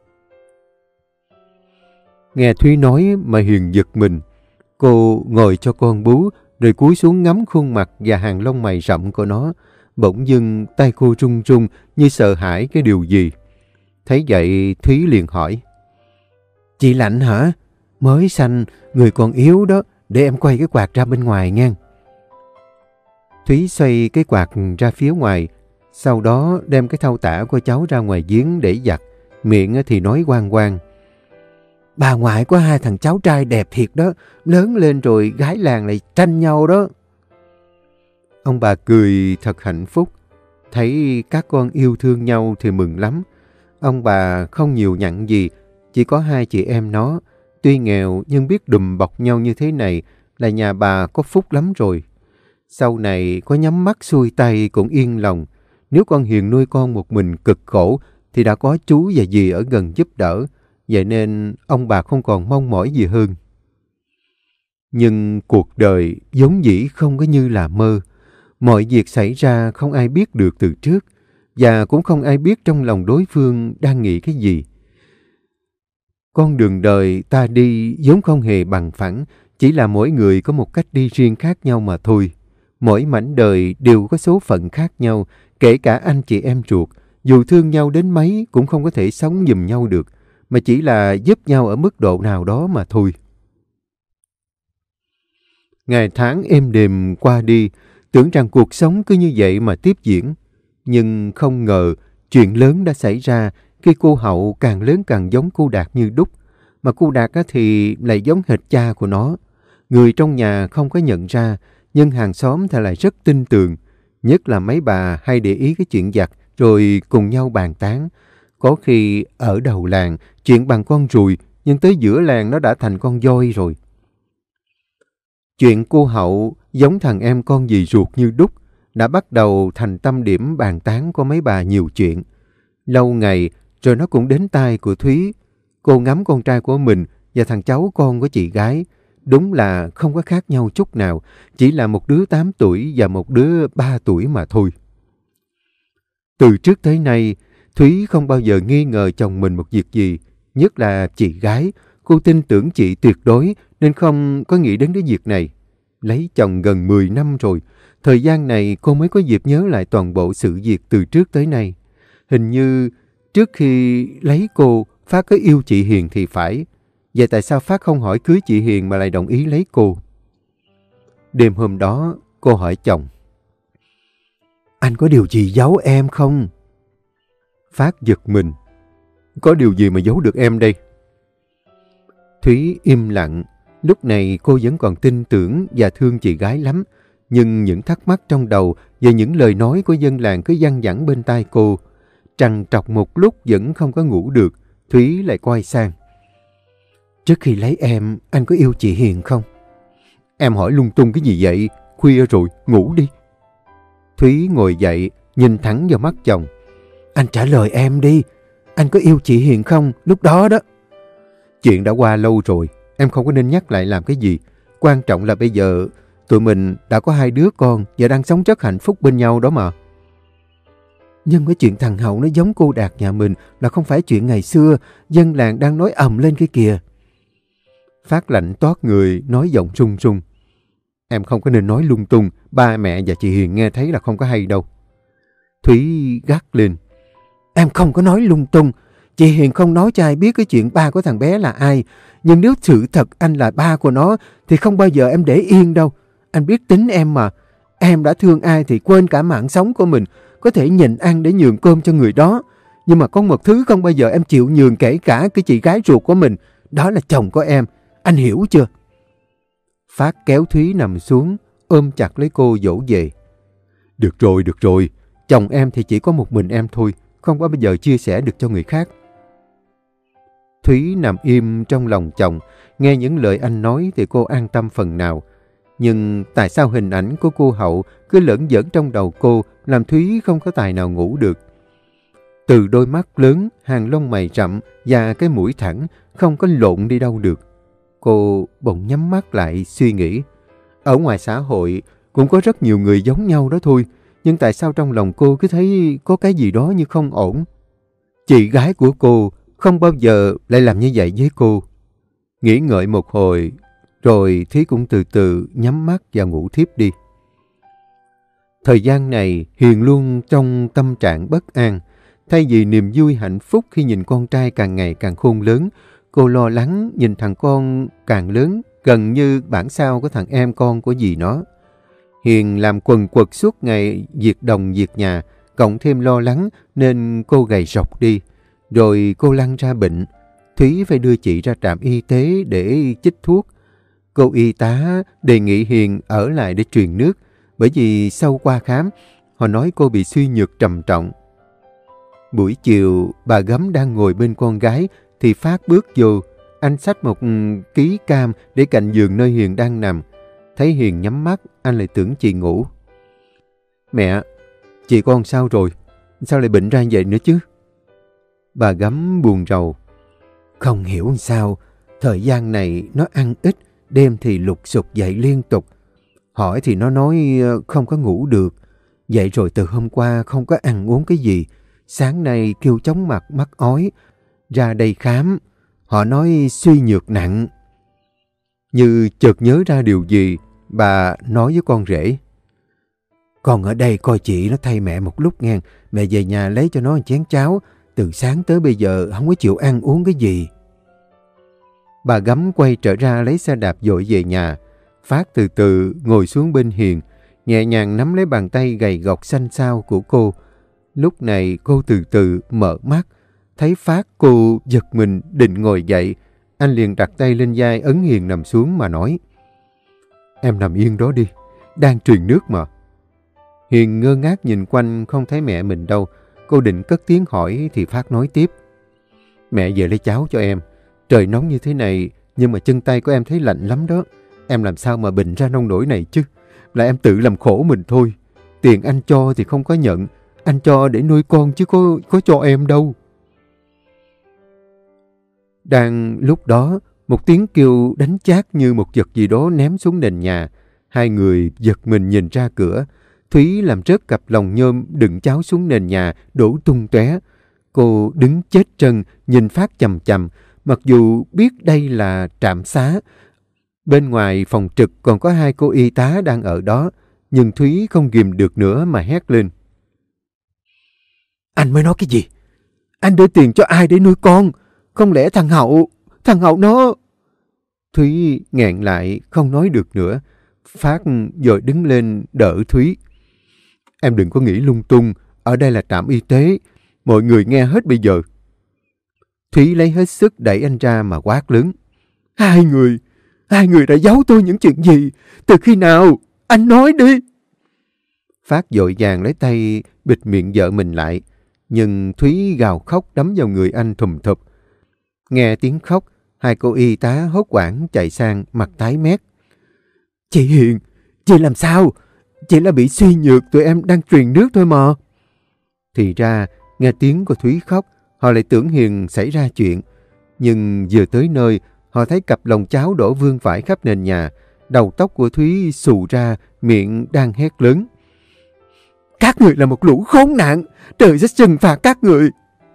Nghe Thúy nói mà Hiền giật mình. Cô ngồi cho con bú, rồi cúi xuống ngắm khuôn mặt và hàng lông mày rậm của nó. Bỗng dưng tay cô run run như sợ hãi cái điều gì. Thấy vậy Thúy liền hỏi: "Chị lạnh hả? Mới sanh, người còn yếu đó, để em quay cái quạt ra bên ngoài nghe." Thúy xoay cái quạt ra phía ngoài, sau đó đem cái thau tả của cháu ra ngoài giếng để giặt, miệng thì nói oang oang: "Bà ngoại có 2 thằng cháu trai đẹp thiệt đó, lớn lên rồi gái làng lại tranh nhau đó." Ông bà cười thật hạnh phúc, thấy các con yêu thương nhau thì mừng lắm. Ông bà không nhiều nhặn gì, chỉ có 2 chị em nó. Tuy nghèo nhưng biết đùm bọc nhau như thế này là nhà bà có phúc lắm rồi. Sau này có nhắm mắt xuôi tay cũng yên lòng. Nếu con Hiền nuôi con một mình cực khổ thì đã có chú và dì ở gần giúp đỡ. Vậy nên ông bà không còn mong mỏi gì hơn. Nhưng cuộc đời vốn dĩ không có như là mơ. Mọi việc xảy ra không ai biết được từ trước, và cũng không ai biết trong lòng đối phương đang nghĩ cái gì. Con đường đời ta đi vốn không hề bằng phẳng, chỉ là mỗi người có một cách đi riêng khác nhau mà thôi. Mỗi mảnh đời đều có số phận khác nhau, kể cả anh chị em ruột, dù thương nhau đến mấy cũng không có thể sống giùm nhau được, mà chỉ là giúp nhau ở mức độ nào đó mà thôi. Ngày tháng êm đềm qua đi, tưởng rằng cuộc sống cứ như vậy mà tiếp diễn. Nhưng không ngờ, chuyện lớn đã xảy ra khi cô Hậu càng lớn càng giống cô Đạt như đúc. Mà cô Đạt thì lại giống hệt cha của nó. Người trong nhà không có nhận ra, nhưng hàng xóm thì lại rất tin tưởng. Nhất là mấy bà hay để ý cái chuyện giặt rồi cùng nhau bàn tán. Có khi ở đầu làng chuyện bằng con ruồi, nhưng tới giữa làng nó đã thành con voi rồi. Chuyện cô Hậu giống thằng em con dì ruột như đúc đã bắt đầu thành tâm điểm bàn tán của mấy bà nhiều chuyện. Lâu ngày rồi nó cũng đến tai của Thúy. Cô ngắm con trai của mình và thằng cháu con của chị gái. Đúng là không có khác nhau chút nào, chỉ là một đứa 8 tuổi và một đứa 3 tuổi mà thôi. Từ trước tới nay, Thúy không bao giờ nghi ngờ chồng mình một việc gì, nhất là chị gái. Cô tin tưởng chị tuyệt đối nên không có nghĩ đến cái việc này. Lấy chồng gần 10 năm rồi, thời gian này cô mới có dịp nhớ lại toàn bộ sự việc từ trước tới nay. Hình như trước khi lấy cô, Phát có yêu chị Hiền thì phải. Vậy tại sao Phát không hỏi cưới chị Hiền mà lại đồng ý lấy cô? Đêm hôm đó, cô hỏi chồng: "Anh có điều gì giấu em không?" Phát giật mình: "Có điều gì mà giấu được em đây?" Thúy im lặng. Lúc này cô vẫn còn tin tưởng và thương chị gái lắm. Nhưng những thắc mắc trong đầu về những lời nói của dân làng cứ văng vẳng bên tai cô. Trằn trọc một lúc vẫn không có ngủ được. Thúy lại quay sang: "Trước khi lấy em, anh có yêu chị Hiền không?" "Em hỏi lung tung cái gì vậy? Khuya rồi, ngủ đi." Thúy ngồi dậy, nhìn thẳng vào mắt chồng: "Anh trả lời em đi. Anh có yêu chị Hiền không lúc đó đó?" "Chuyện đã qua lâu rồi, em không có nên nhắc lại làm cái gì. Quan trọng là bây giờ tụi mình đã có 2 đứa con và đang sống rất hạnh phúc bên nhau đó mà." "Nhưng cái chuyện thằng Hậu nó giống cô Đạt nhà mình là không phải chuyện ngày xưa, dân làng đang nói ầm lên cái kìa." Phát lạnh toát người, nói giọng run run: "Em không có nên nói lung tung, ba mẹ và chị Hiền nghe thấy là không có hay đâu." Thúy gắt lên: "Em không có nói lung tung. Chị Hiền không nói cho ai biết cái chuyện ba của thằng bé là ai. Nhưng nếu sự thật anh là ba của nó thì không bao giờ em để yên đâu. Anh biết tính em mà. Em đã thương ai thì quên cả mạng sống của mình, có thể nhịn ăn để nhường cơm cho người đó. Nhưng mà có một thứ không bao giờ em chịu nhường kể cả cái chị gái ruột của mình. Đó là chồng của em. Anh hiểu chưa? Phát kéo Thúy nằm xuống, ôm chặt lấy cô dỗ về. Được rồi. Chồng em thì chỉ có một mình em thôi. Không có bao giờ chia sẻ được cho người khác. Thúy nằm im trong lòng chồng. Nghe những lời anh nói thì cô an tâm phần nào. Nhưng tại sao hình ảnh của cô Hậu cứ lởn vởn trong đầu cô, làm Thúy không có tài nào ngủ được. Từ đôi mắt lớn, hàng lông mày rậm và cái mũi thẳng, không có lộn đi đâu được. Cô bỗng nhắm mắt lại suy nghĩ. Ở ngoài xã hội cũng có rất nhiều người giống nhau đó thôi. Nhưng tại sao trong lòng cô cứ thấy có cái gì đó như không ổn? Chị gái của cô không bao giờ lại làm như vậy với cô. Nghĩ ngợi một hồi, rồi Thúy cũng từ từ nhắm mắt và ngủ thiếp đi. Thời gian này, Hiền luôn trong tâm trạng bất an. Thay vì niềm vui hạnh phúc khi nhìn con trai càng ngày càng khôn lớn, cô lo lắng nhìn thằng con càng lớn, gần như bản sao của thằng em con của dì nó. Hiền làm quần quật suốt ngày việc đồng việc nhà, cộng thêm lo lắng nên cô gầy rộc đi. Rồi cô lăn ra bệnh. Thúy phải đưa chị ra trạm y tế để chích thuốc. Cô y tá đề nghị Hiền ở lại để truyền nước, bởi vì sau qua khám, họ nói cô bị suy nhược trầm trọng. Buổi chiều, bà Gấm đang ngồi bên con gái, thì Phát bước vô. Anh xách một ký cam để cạnh giường nơi Hiền đang nằm. Thấy Hiền nhắm mắt, anh lại tưởng chị ngủ. Mẹ, chị con sao rồi? Sao lại bệnh ra vậy nữa chứ? Bà Gấm buồn rầu. Không hiểu sao, thời gian này nó ăn ít, đêm thì lục sục dậy liên tục. Hỏi thì nó nói không có ngủ được. Vậy rồi từ hôm qua không có ăn uống cái gì. Sáng nay kêu chóng mặt mắc ói. Ra đây khám, họ nói suy nhược nặng. Như chợt nhớ ra điều gì, bà nói với con rể. Con ở đây coi chị nó thay mẹ một lúc nghe. Mẹ về nhà lấy cho nó một chén cháo. Từ sáng tới bây giờ không có chịu ăn uống cái gì. Bà Gấm quay trở ra lấy xe đạp dội về nhà. Phát từ từ ngồi xuống bên Hiền, nhẹ nhàng nắm lấy bàn tay gầy gộc xanh xao của cô. Lúc này cô từ từ mở mắt. Thấy Phát, cô giật mình định ngồi dậy. Anh liền đặt tay lên vai ấn Hiền nằm xuống mà nói. Em nằm yên đó đi, đang truyền nước mà. Hiền ngơ ngác nhìn quanh không thấy mẹ mình đâu. Cô định cất tiếng hỏi thì Phát nói tiếp. Mẹ về lấy cháo cho em. Trời nóng như thế này nhưng mà chân tay của em thấy lạnh lắm đó. Em làm sao mà bệnh ra nông nỗi này chứ? Là em tự làm khổ mình thôi. Tiền anh cho thì không có nhận. Anh cho để nuôi con chứ có cho em đâu. Đang lúc đó, một tiếng kêu đánh chát như một vật gì đó ném xuống nền nhà. Hai người giật mình nhìn ra cửa. Thúy làm rớt cặp lòng nhôm đựng cháo xuống nền nhà, đổ tung tóe. Cô đứng chết trân, nhìn Phát chằm chằm, mặc dù biết đây là trạm xá. Bên ngoài phòng trực còn có hai cô y tá đang ở đó, nhưng Thúy không ghìm được nữa mà hét lên. Anh mới nói cái gì? Anh đưa tiền cho ai để nuôi con? Không lẽ thằng Hậu nó... Thúy nghẹn lại, không nói được nữa. Phát rồi đứng lên đỡ Thúy. Em đừng có nghĩ lung tung, ở đây là trạm y tế. Mọi người nghe hết bây giờ. Thúy lấy hết sức đẩy anh ra mà quát lớn. Hai người đã giấu tôi những chuyện gì? Từ khi nào? Anh nói đi. Phát vội vàng lấy tay bịt miệng vợ mình lại. Nhưng Thúy gào khóc đấm vào người anh thùm thụp. Nghe tiếng khóc, hai cô y tá hốt hoảng chạy sang mặt tái mét. Chị Hiền, chị làm sao? Chị là bị suy nhược, tụi em đang truyền nước thôi mà. Thì ra, nghe tiếng của Thúy khóc, họ lại tưởng Hiền xảy ra chuyện. Nhưng vừa tới nơi, họ thấy cặp lồng cháo đổ vương vãi khắp nền nhà. Đầu tóc của Thúy xù ra, miệng đang hét lớn. Các người là một lũ khốn nạn, trời sẽ trừng phạt các người.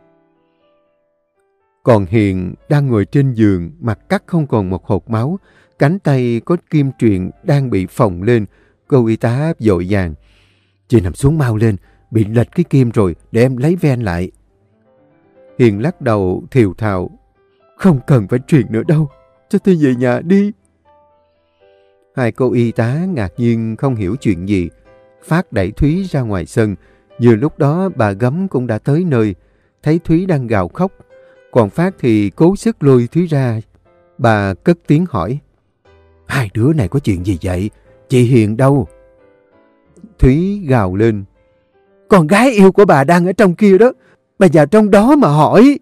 Còn Hiền đang ngồi trên giường, mặt cắt không còn một hột máu. Cánh tay có kim truyền đang bị phồng lên. Cô y tá vội vàng. Chị nằm xuống mau lên, bị lệch cái kim rồi, để em lấy ven lại. Hiền lắc đầu thều thào. Không cần phải truyền nữa đâu, cho tôi về nhà đi. Hai cô y tá ngạc nhiên không hiểu chuyện gì. Phát đẩy Thúy ra ngoài sân. Vừa lúc đó bà Gấm cũng đã tới nơi. thấy Thúy đang gào khóc, còn Phát thì cố sức lôi Thúy ra. Bà cất tiếng hỏi: "Hai đứa này có chuyện gì vậy? Chị Hiền đâu?" Thúy gào lên: "Con gái yêu của bà đang ở trong kia đó. Bà vào trong đó mà hỏi."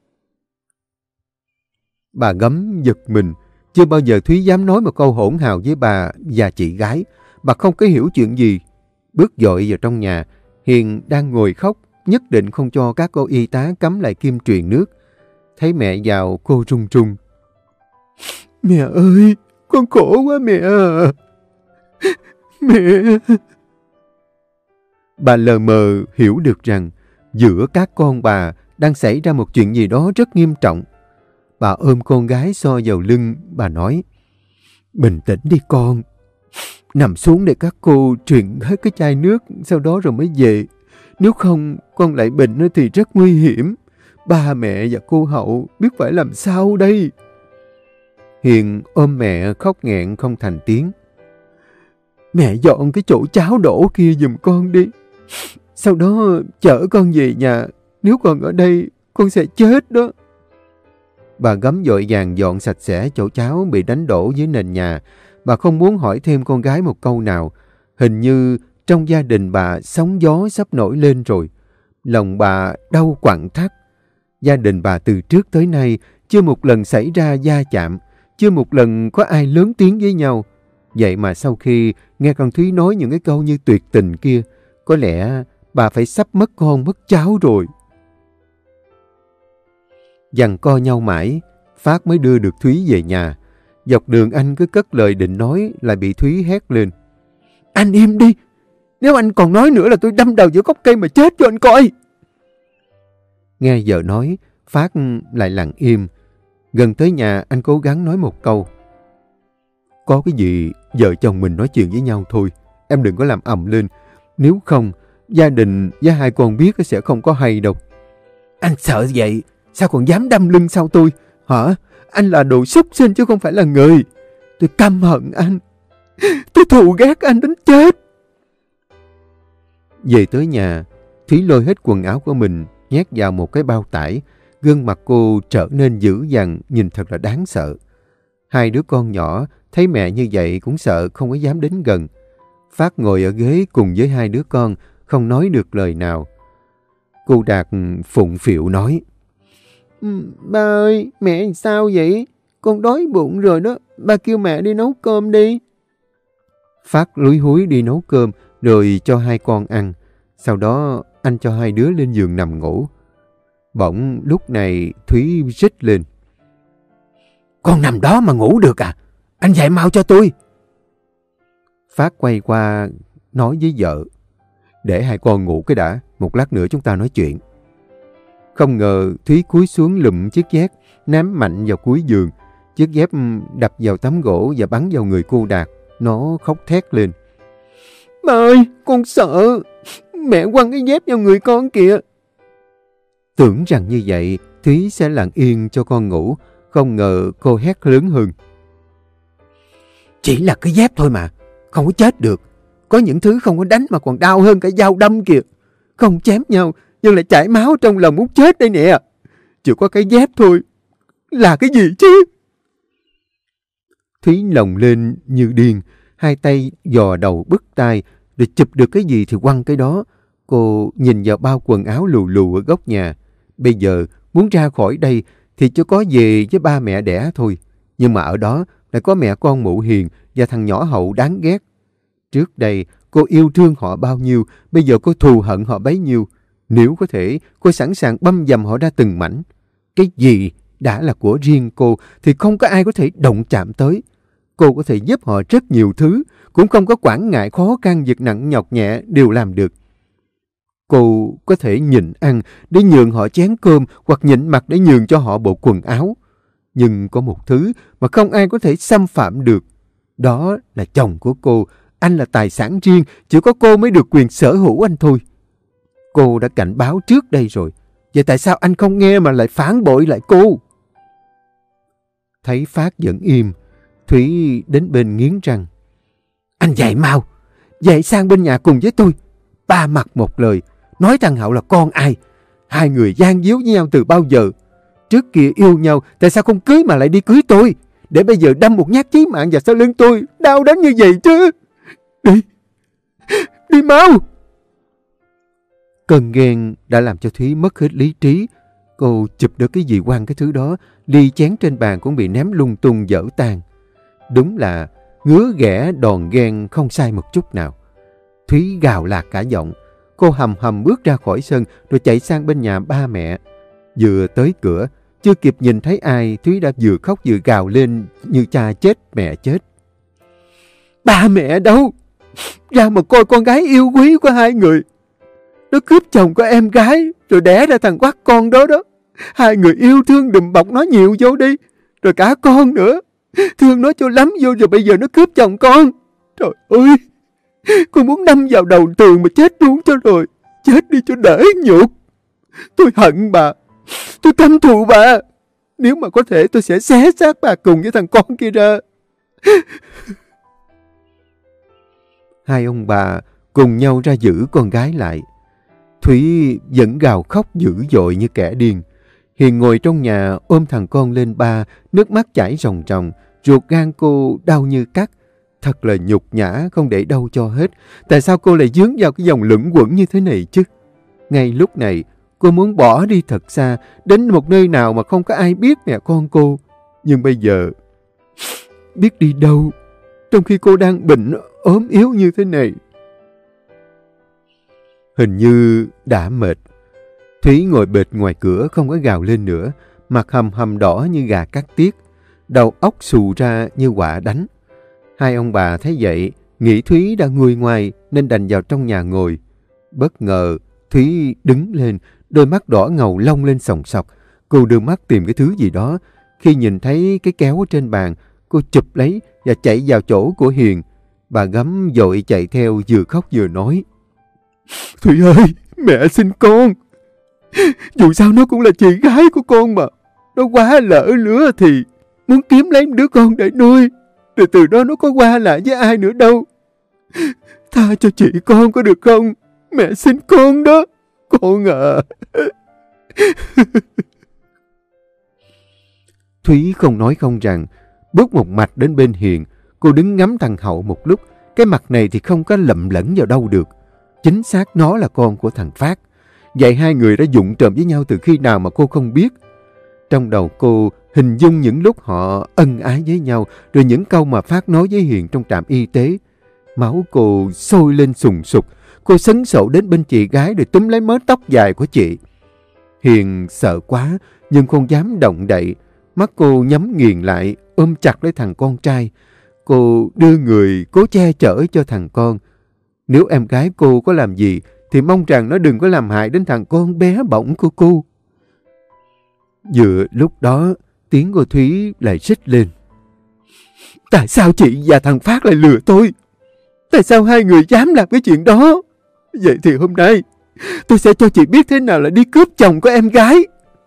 Bà Gấm giật mình. Chưa bao giờ Thúy dám nói một câu hỗn hào với bà và chị gái. Bà không có hiểu chuyện gì. Bước vội vào trong nhà. Hiền đang ngồi khóc, nhất định không cho các cô y tá cắm lại kim truyền nước. Thấy mẹ vào, cô run run: "Mẹ ơi, con khổ quá mẹ à. Mẹ..." Bà lờ mờ hiểu được rằng giữa các con bà đang xảy ra một chuyện gì đó rất nghiêm trọng. Bà ôm con gái so vào lưng, bà nói: "Bình tĩnh đi con. Nằm xuống để các cô truyền hết cái chai nước, sau đó rồi mới về. Nếu không, con lại bệnh thì rất nguy hiểm. Ba mẹ và cô Hậu biết phải làm sao đây." Hiền ôm mẹ khóc nghẹn không thành tiếng. "Mẹ dọn cái chỗ cháo đổ kia giùm con đi. Sau đó chở con về nhà. Nếu con ở đây, con sẽ chết đó." Bà Gấm vội vàng dọn sạch sẽ chỗ cháo bị đánh đổ dưới nền nhà. Bà không muốn hỏi thêm con gái một câu nào. Hình như trong gia đình bà sóng gió sắp nổi lên rồi. Lòng bà đau quặn thắt. Gia đình bà từ trước tới nay chưa một lần xảy ra va chạm, chưa một lần có ai lớn tiếng với nhau. Vậy mà sau khi nghe con Thúy nói những cái câu như tuyệt tình kia, có lẽ bà phải sắp mất con mất cháu rồi. Giằng co nhau mãi, Phát mới đưa được Thúy về nhà. Dọc đường anh cứ cất lời định nói, lại bị Thúy hét lên: "Anh im đi! Nếu anh còn nói nữa là tôi đâm đầu giữa gốc cây mà chết cho anh coi!" Nghe vợ nói, Phát lại lặng im. Gần tới nhà, anh cố gắng nói một câu: "Có cái gì vợ chồng mình nói chuyện với nhau thôi. Em đừng có làm ầm lên. Nếu không, gia đình với hai con biết sẽ không có hay đâu." "Anh sợ vậy, sao còn dám đâm lưng sau tôi? Hả? Anh là đồ súc sinh chứ không phải là người. Tôi căm hận anh. Tôi thù ghét anh đến chết." Về tới nhà, Thúy lôi hết quần áo của mình nhét vào một cái bao tải. Gương mặt cô trở nên dữ dằn, nhìn thật là đáng sợ. Hai đứa con nhỏ thấy mẹ như vậy cũng sợ, không có dám đến gần. Phát ngồi ở ghế cùng với hai đứa con, không nói được lời nào. Cô Đạt phụng phịu nói: "Ba ơi, mẹ sao vậy? Con đói bụng rồi đó. Ba kêu mẹ đi nấu cơm đi." Phát lúi húi đi nấu cơm rồi cho hai con ăn. Sau đó anh cho hai đứa lên giường nằm ngủ. Bỗng lúc này Thúy rít lên: "Con nằm đó mà ngủ được à? Anh dậy mau cho tôi." Phát quay qua nói với vợ: "Để hai con ngủ cái đã, một lát nữa chúng ta nói chuyện." Không ngờ Thúy cúi xuống lụm chiếc dép, ném mạnh vào cuối giường. Chiếc dép đập vào tấm gỗ và bắn vào người cô Đạt. Nó khóc thét lên: "Ba ơi, con sợ. Mẹ quăng cái dép vào người con kìa." Tưởng rằng như vậy Thúy sẽ lặng yên cho con ngủ. Không ngờ cô hét lớn hơn: "Chỉ là cái dép thôi mà, không có chết được. Có những thứ không có đánh mà còn đau hơn cả dao đâm kìa. Không chém nhau nhưng lại chảy máu trong lòng muốn chết đây nè. Chỉ có cái dép thôi. Là cái gì chứ?" Thúy lồng lên như điên, hai tay dò đầu bứt tai, để chụp được cái gì thì quăng cái đó. Cô nhìn vào bao quần áo lù lù ở góc nhà. Bây giờ muốn ra khỏi đây thì chỉ có về với ba mẹ đẻ thôi. Nhưng mà ở đó lại có mẹ con mụ Hiền và thằng nhỏ Hậu đáng ghét. Trước đây cô yêu thương họ bao nhiêu, bây giờ cô thù hận họ bấy nhiêu. Nếu có thể, cô sẵn sàng băm dầm họ ra từng mảnh. Cái gì đã là của riêng cô thì không có ai có thể động chạm tới. Cô có thể giúp họ rất nhiều thứ, cũng không có quản ngại khó khăn việc nặng nhọc nhẹ đều làm được. Cô có thể nhịn ăn để nhường họ chén cơm, hoặc nhịn mặc để nhường cho họ bộ quần áo. Nhưng có một thứ mà không ai có thể xâm phạm được. Đó là chồng của cô. Anh là tài sản riêng, chỉ có cô mới được quyền sở hữu anh thôi. Cô đã cảnh báo trước đây rồi. Vậy tại sao anh không nghe mà lại phản bội lại cô? Thấy Phát vẫn im, Thúy đến bên nghiến răng: "Anh dậy mau, dậy sang bên nhà cùng với tôi. Ba mặt một lời, nói thằng Hậu là con ai. Hai người gian díu với nhau từ bao giờ? Trước kia yêu nhau, tại sao không cưới mà lại đi cưới tôi? Để bây giờ đâm một nhát chí mạng vào sau lưng tôi, đau đến như vậy chứ. Đi mau! Cơn ghen đã làm cho Thúy mất hết lý trí. Cô chụp được cái gì quăng cái thứ đó, ly chén trên bàn cũng bị ném lung tung dở tan. Đúng là ngứa ghẻ đòn ghen không sai một chút nào. Thúy gào lạc cả giọng. Cô hầm hầm bước ra khỏi sân rồi chạy sang bên nhà ba mẹ. Vừa tới cửa, chưa kịp nhìn thấy ai, Thúy đã vừa khóc vừa gào lên như cha chết mẹ chết. Ba mẹ đâu? Ra mà coi con gái yêu quý của hai người. Nó cướp chồng của em gái rồi đẻ ra thằng quắt con đó đó. Hai người yêu thương đùm bọc nó nhiều vô đi. Rồi cả con nữa. Thương nó cho lắm vô rồi bây giờ nó cướp chồng con. Trời ơi! Con muốn đâm vào đầu tường mà chết luôn cho rồi. Chết đi cho đỡ nhục. Tôi hận bà. Tôi căm thù bà. Nếu mà có thể tôi sẽ xé xác bà cùng với thằng con kia ra. Hai ông bà cùng nhau ra giữ con gái lại. Thúy vẫn gào khóc dữ dội như kẻ điên. Hiền ngồi trong nhà ôm thằng con lên ba, nước mắt chảy ròng ròng, ruột gan cô đau như cắt. Thật là nhục nhã không để đâu cho hết. Tại sao cô lại dướng vào cái dòng luẩn quẩn như thế này chứ? Ngay lúc này, cô muốn bỏ đi thật xa, đến một nơi nào mà không có ai biết mẹ con cô. Nhưng bây giờ, biết đi đâu, trong khi cô đang bệnh ốm yếu như thế này. Hình như đã mệt. Thúy ngồi bệt ngoài cửa không có gào lên nữa, mặt hầm hầm đỏ như gà cắt tiết, đầu óc xù ra như quạ đánh. Hai ông bà thấy vậy, nghĩ Thúy đã nguôi ngoai nên đành vào trong nhà ngồi. Bất ngờ, Thúy đứng lên, đôi mắt đỏ ngầu long lên sòng sọc. Cô đưa mắt tìm cái thứ gì đó. Khi nhìn thấy cái kéo ở trên bàn, cô chụp lấy và chạy vào chỗ của Hiền. Bà Gấm vội chạy theo vừa khóc vừa nói. Thúy ơi, mẹ xin con. Dù sao nó cũng là chị gái của con mà. Nó quá lỡ lứa thì muốn kiếm lấy đứa con để nuôi. Rồi từ đó nó có qua lại với ai nữa đâu. Tha cho chị con có được không? Mẹ xin con đó. Con à. Thúy không nói không rằng, bước một mạch đến bên Hiền. Cô đứng ngắm thằng Hậu một lúc. Cái mặt này thì không có lậm lẫn vào đâu được. Chính xác nó là con của thằng Phát. Vậy hai người đã vụng trộm với nhau từ khi nào mà cô không biết. Trong đầu cô hình dung những lúc họ ân ái với nhau, rồi những câu mà Phát nói với Hiền trong trạm y tế. Máu cô sôi lên sùng sục. Cô sấn sổ đến bên chị gái để túm lấy mớ tóc dài của chị. Hiền sợ quá nhưng không dám động đậy. Mắt cô nhắm nghiền lại, ôm chặt lấy thằng con trai. Cô đưa người cố che chở cho thằng con. Nếu em gái cô có làm gì thì mong rằng nó đừng có làm hại đến thằng con bé bỏng của cô. Vừa lúc đó, tiếng của Thúy lại rít lên. Tại sao chị và thằng Phát lại lừa tôi? Tại sao hai người dám làm cái chuyện đó? Vậy thì hôm nay, tôi sẽ cho chị biết thế nào là đi cướp chồng của em gái.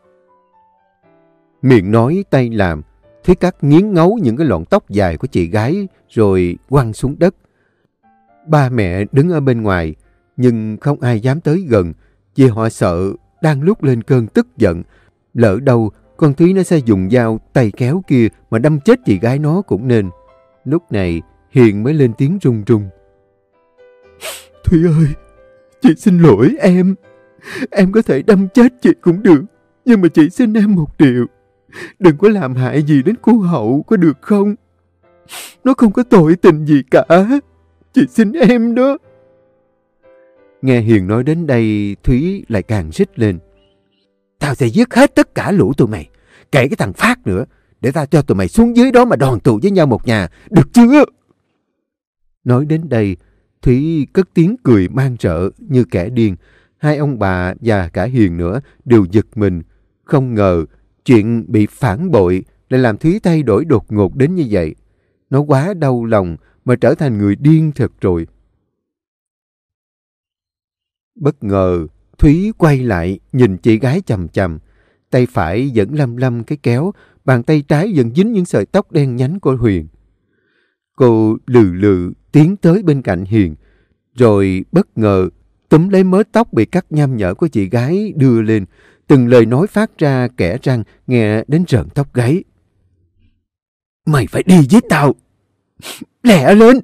Miệng nói tay làm, Thúy cắt nghiến ngấu những cái lọn tóc dài của chị gái rồi quăng xuống đất. Ba mẹ đứng ở bên ngoài, nhưng không ai dám tới gần, vì họ sợ đang lúc lên cơn tức giận. Lỡ đâu con Thúy nó sẽ dùng dao tay kéo kia mà đâm chết chị gái nó cũng nên. Lúc này Hiền mới lên tiếng run run. Thúy ơi, chị xin lỗi em. Em có thể đâm chết chị cũng được, nhưng mà chị xin em một điều. Đừng có làm hại gì đến cô Hậu, có được không? Nó không có tội tình gì cả. Chị xin em đó. Nghe Hiền nói đến đây, Thúy lại càng rít lên. Tao sẽ giết hết tất cả lũ tụi mày, kể cái thằng Phát nữa, để tao cho tụi mày xuống dưới đó mà đoàn tụ với nhau một nhà, được chưa? Nói đến đây, Thúy cất tiếng cười man rợ như kẻ điên. Hai ông bà và cả Hiền nữa đều giật mình. Không ngờ chuyện bị phản bội lại làm Thúy thay đổi đột ngột đến như vậy. Nó quá đau lòng mà trở thành người điên thật rồi. Bất ngờ, Thúy quay lại nhìn chị gái chằm chằm. Tay phải vẫn lăm lăm cái kéo, bàn tay trái vẫn dính những sợi tóc đen nhánh của Huyền. Cô lừ lừ tiến tới bên cạnh Hiền, rồi bất ngờ túm lấy mớ tóc bị cắt nham nhở của chị gái đưa lên. Từng lời nói phát ra kẽ răng, nghe đến rợn tóc gáy. Mày phải đi với tao. Lẹ lên.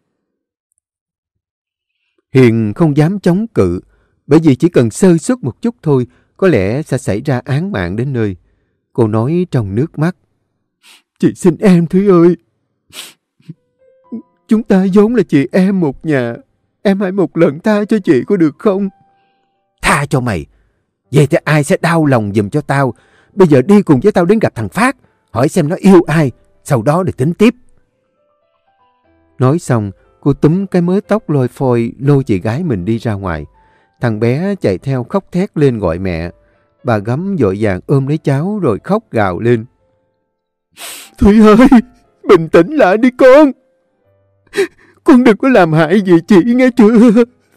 Hiền không dám chống cự, bởi vì chỉ cần sơ suất một chút thôi, có lẽ sẽ xảy ra án mạng đến nơi. Cô nói trong nước mắt. Chị xin em Thúy ơi. Chúng ta vốn là chị em một nhà. Em hãy một lần tha cho chị có được không? Tha cho mày? Vậy thì ai sẽ đau lòng giùm cho tao? Bây giờ đi cùng với tao đến gặp thằng Phát, hỏi xem nó yêu ai, sau đó để tính tiếp. Nói xong, cô túm cái mớ tóc lôi phôi lôi chị gái mình đi ra ngoài. Thằng bé chạy theo khóc thét lên gọi mẹ. Bà Gấm vội vàng ôm lấy cháu rồi khóc gào lên. Thúy ơi, bình tĩnh lại đi con. Con đừng có làm hại gì chị nghe chưa?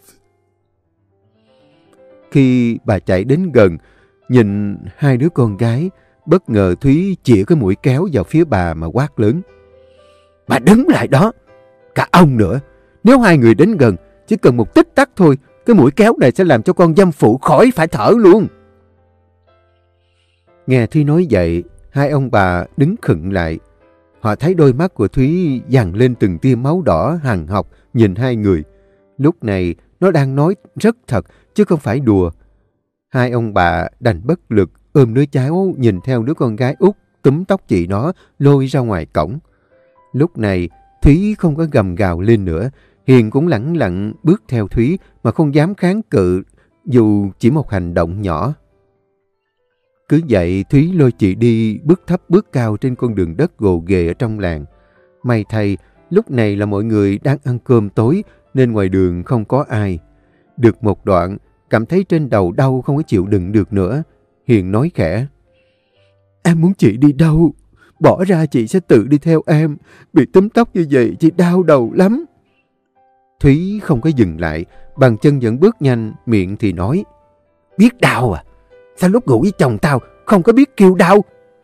Khi bà chạy đến gần, nhìn hai đứa con gái, bất ngờ Thúy chĩa cái mũi kéo vào phía bà mà quát lớn. Bà đứng lại đó, cả ông nữa. Nếu hai người đến gần, chỉ cần một tích tắc thôi, cái mũi kéo này sẽ làm cho con dâm phụ khỏi phải thở luôn. Nghe Thúy nói vậy, hai ông bà đứng khựng lại. Họ thấy đôi mắt của Thúy dằn lên từng tia máu đỏ hằn học nhìn hai người. Lúc này nó đang nói rất thật chứ không phải đùa. Hai ông bà đành bất lực ôm đứa cháu nhìn theo đứa con gái út túm tóc chị nó lôi ra ngoài cổng. Lúc này Thúy không có gầm gào lên nữa. Hiền cũng lẳng lặng bước theo Thúy mà không dám kháng cự dù chỉ một hành động nhỏ. Cứ vậy Thúy lôi chị đi bước thấp bước cao trên con đường đất gồ ghề ở trong làng. May thay, lúc này là mọi người đang ăn cơm tối nên ngoài đường không có ai. Được một đoạn, cảm thấy trên đầu đau không có chịu đựng được nữa. Hiền nói khẽ. Em muốn chị đi đâu? Bỏ ra chị sẽ tự đi theo em. Bị túm tóc như vậy chị đau đầu lắm. Thúy không có dừng lại, bàn chân vẫn bước nhanh, miệng thì nói. Biết đau à? Sao lúc ngủ với chồng tao không có biết kêu đau?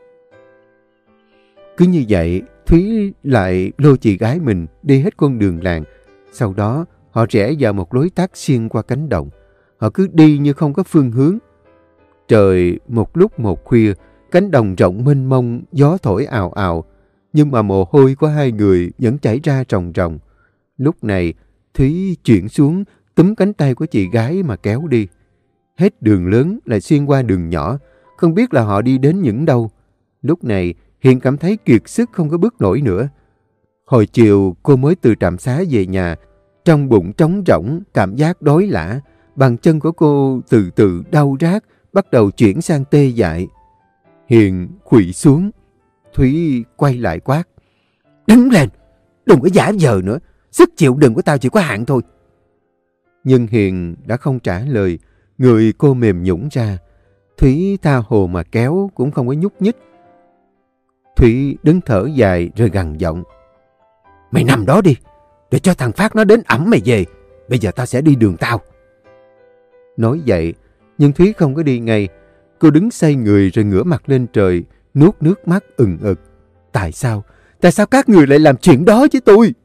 Cứ như vậy, Thúy lại lôi chị gái mình đi hết con đường làng. Sau đó, họ rẽ vào một lối tắt xuyên qua cánh đồng. Họ cứ đi như không có phương hướng. Trời một lúc một khuya, cánh đồng rộng mênh mông, gió thổi ào ào. Nhưng mà mồ hôi của hai người vẫn chảy ra ròng ròng. Lúc này, Thúy chuyển xuống, túm cánh tay của chị gái mà kéo đi. Hết đường lớn lại xuyên qua đường nhỏ, không biết là họ đi đến những đâu. Lúc này, Hiền cảm thấy kiệt sức không có bước nổi nữa. Hồi chiều, cô mới từ trạm xá về nhà. Trong bụng trống rỗng, cảm giác đói lả. Bàn chân của cô từ từ đau rát, bắt đầu chuyển sang tê dại. Hiền khuỵu xuống. Thúy quay lại quát. Đứng lên, đừng có giả vờ nữa. Sức chịu đựng của tao chỉ có hạn thôi. Nhưng Hiền đã không trả lời. Người cô mềm nhũn ra. Thúy tha hồ mà kéo cũng không có nhúc nhích. Thúy đứng thở dài rồi gằn giọng. Mày nằm đó đi, để cho thằng Phát nó đến ẵm mày về. Bây giờ tao sẽ đi đường tao. Nói vậy, nhưng Thúy không có đi ngay. Cô đứng xoay người rồi ngửa mặt lên trời, nuốt nước mắt ừng ực. Tại sao? Tại sao các người lại làm chuyện đó với tôi?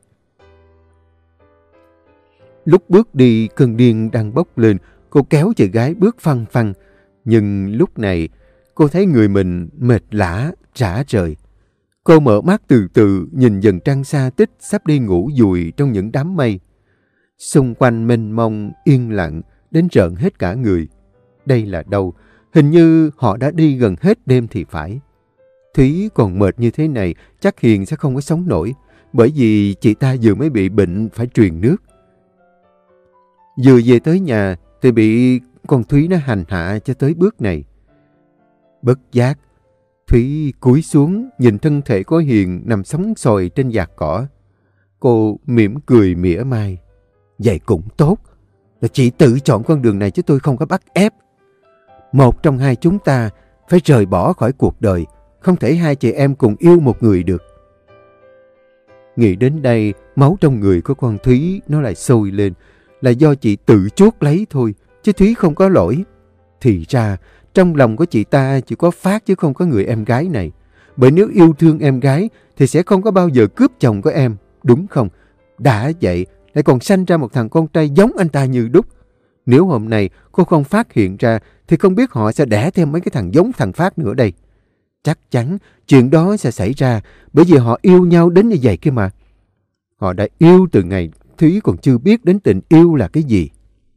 Lúc bước đi, cơn điên đang bốc lên. Cô kéo chị gái bước phăng phăng. Nhưng lúc này, cô thấy người mình mệt lả, rã rời. Cô mở mắt từ từ, nhìn dần trăng xa tích sắp đi ngủ vùi trong những đám mây. Xung quanh mênh mông, yên lặng, đến rợn hết cả người. Đây là đâu? Hình như họ đã đi gần hết đêm thì phải. Thúy còn mệt như thế này, chắc Hiền sẽ không có sống nổi. Bởi vì chị ta vừa mới bị bệnh phải truyền nước. Vừa về tới nhà thì bị con Thúy nó hành hạ cho tới bước này. Bất giác, Thúy cúi xuống nhìn thân thể của Hiền nằm sống sòi trên vạt cỏ. Cô mỉm cười mỉa mai. Vậy cũng tốt, là chị tự chọn con đường này chứ tôi không có bắt ép. Một trong hai chúng ta phải rời bỏ khỏi cuộc đời, không thể hai chị em cùng yêu một người được. Nghĩ đến đây, máu trong người của con Thúy nó lại sôi lên. Là do chị tự chuốc lấy thôi, chứ Thúy không có lỗi. Thì ra, trong lòng của chị ta chỉ có Phát chứ không có người em gái này. Bởi nếu yêu thương em gái thì sẽ không có bao giờ cướp chồng của em, đúng không? Đã vậy, lại còn sanh ra một thằng con trai giống anh ta như đúc. Nếu hôm nay cô không phát hiện ra thì không biết họ sẽ đẻ thêm mấy cái thằng giống thằng Phát nữa đây. Chắc chắn chuyện đó sẽ xảy ra bởi vì họ yêu nhau đến như vậy kia mà. Họ đã yêu từ ngày Thúy còn chưa biết đến tình yêu là cái gì.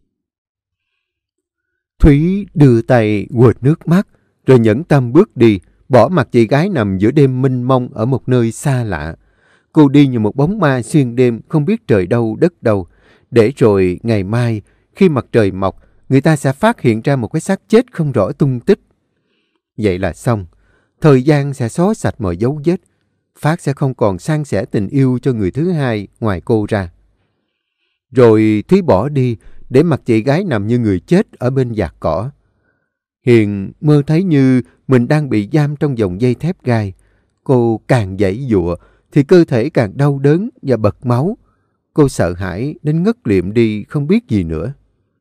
Thúy đưa tay quệt nước mắt rồi nhẫn tâm bước đi, bỏ mặc chị gái nằm giữa đêm mênh mông ở một nơi xa lạ. Cô đi như một bóng ma xuyên đêm, không biết trời đâu đất đâu. Để rồi ngày mai, khi mặt trời mọc, người ta sẽ phát hiện ra một cái xác chết không rõ tung tích. Vậy là xong. Thời gian sẽ xóa sạch mọi dấu vết. Phát sẽ không còn san sẻ tình yêu cho người thứ hai ngoài cô ra. Rồi Thúy bỏ đi, để mặc chị gái nằm như người chết ở bên giạc cỏ. Hiền mơ thấy như mình đang bị giam trong vòng dây thép gai. Cô càng giãy giụa thì cơ thể càng đau đớn và bật máu. Cô sợ hãi đến ngất liệm đi không biết gì nữa.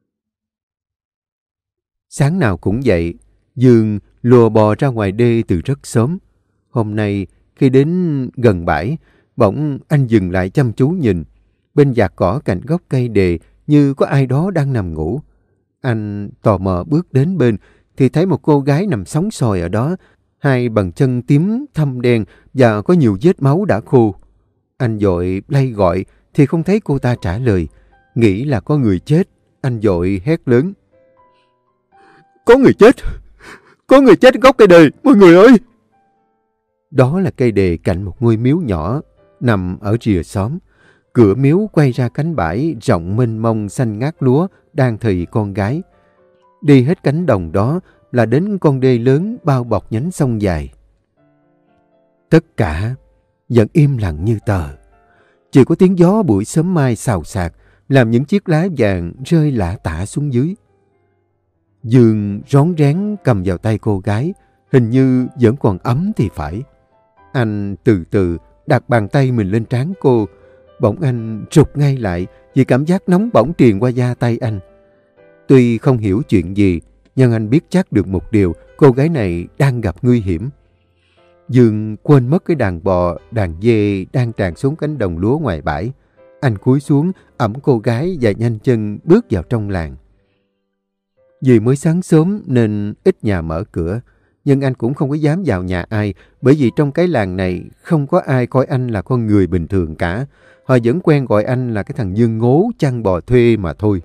Sáng nào cũng vậy, Dương lùa bò ra ngoài đê từ rất sớm. Hôm nay khi đến gần bãi, bỗng anh dừng lại chăm chú nhìn. Bên giạc cỏ cạnh gốc cây đề như có ai đó đang nằm ngủ. Anh tò mò bước đến bên thì thấy một cô gái nằm sóng xoài ở đó, hai bàn chân tím thâm đen và có nhiều vết máu đã khô. Anh vội lay gọi thì không thấy cô ta trả lời. Nghĩ là có người chết, anh vội hét lớn. Có người chết! Có người chết gốc cây đề, mọi người ơi! Đó là cây đề cạnh một ngôi miếu nhỏ, nằm ở rìa xóm. Cửa miếu quay ra cánh bãi rộng mênh mông xanh ngát lúa đang thời con gái. Đi hết cánh đồng đó là đến con đê lớn bao bọc nhánh sông dài. Tất cả vẫn im lặng như tờ. Chỉ có tiếng gió buổi sớm mai xào xạc làm những chiếc lá vàng rơi lả tả xuống dưới. Dương rón rén cầm vào tay cô gái, hình như vẫn còn ấm thì phải. Anh từ từ đặt bàn tay mình lên trán cô. Bỗng anh rụt ngay lại vì cảm giác nóng bỏng truyền qua da tay anh. Tuy không hiểu chuyện gì, nhưng anh biết chắc được một điều, cô gái này đang gặp nguy hiểm. Dương quên mất cái đàn bò, đàn dê đang tràn xuống cánh đồng lúa ngoài bãi. Anh cúi xuống, ẵm cô gái và nhanh chân bước vào trong làng. Vì mới sáng sớm nên ít nhà mở cửa, nhưng anh cũng không có dám vào nhà ai, bởi vì trong cái làng này không có ai coi anh là con người bình thường cả. Họ vẫn quen gọi anh là cái thằng Dương ngố chăn bò thuê mà thôi.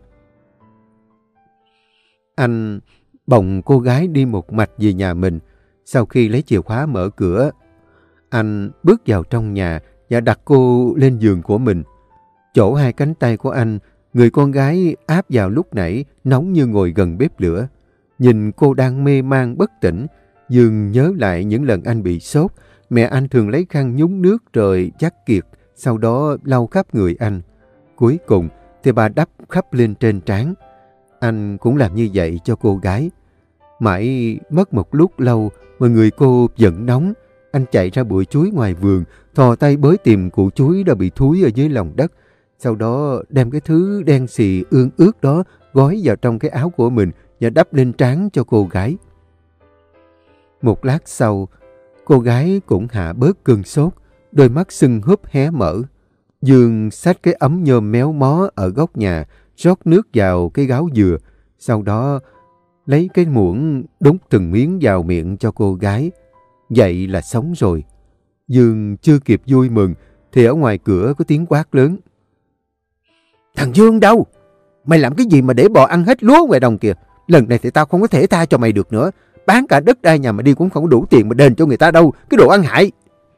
Anh bồng cô gái đi một mạch về nhà mình. Sau khi lấy chìa khóa mở cửa, anh bước vào trong nhà và đặt cô lên giường của mình. Chỗ hai cánh tay của anh, người con gái áp vào lúc nãy nóng như ngồi gần bếp lửa. Nhìn cô đang mê man bất tỉnh, Dương nhớ lại những lần anh bị sốt. Mẹ anh thường lấy khăn nhúng nước rồi vắt kiệt, sau đó lau khắp người anh. Cuối cùng thì bà đắp khắp lên trên trán. Anh cũng làm như vậy cho cô gái. Mãi mất một lúc lâu mà người cô vẫn nóng. Anh chạy ra bụi chuối ngoài vườn, thò tay bới tìm củ chuối đã bị thúi ở dưới lòng đất. Sau đó đem cái thứ đen xì ương ướt đó gói vào trong cái áo của mình và đắp lên trán cho cô gái. Một lát sau, cô gái cũng hạ bớt cơn sốt, đôi mắt sưng húp hé mở. Dương xách cái ấm nhôm méo mó ở góc nhà, rót nước vào cái gáo dừa, sau đó lấy cái muỗng đút từng miếng vào miệng cho cô gái. Vậy là sống rồi. Dương chưa kịp vui mừng thì ở ngoài cửa có tiếng quát lớn. Thằng Dương đâu? Mày làm cái gì mà để bò ăn hết lúa ngoài đồng kìa? Lần này thì tao không có thể tha cho mày được nữa. Bán cả đất đai nhà mà đi cũng không có đủ tiền mà đền cho người ta đâu. Cái đồ ăn hại!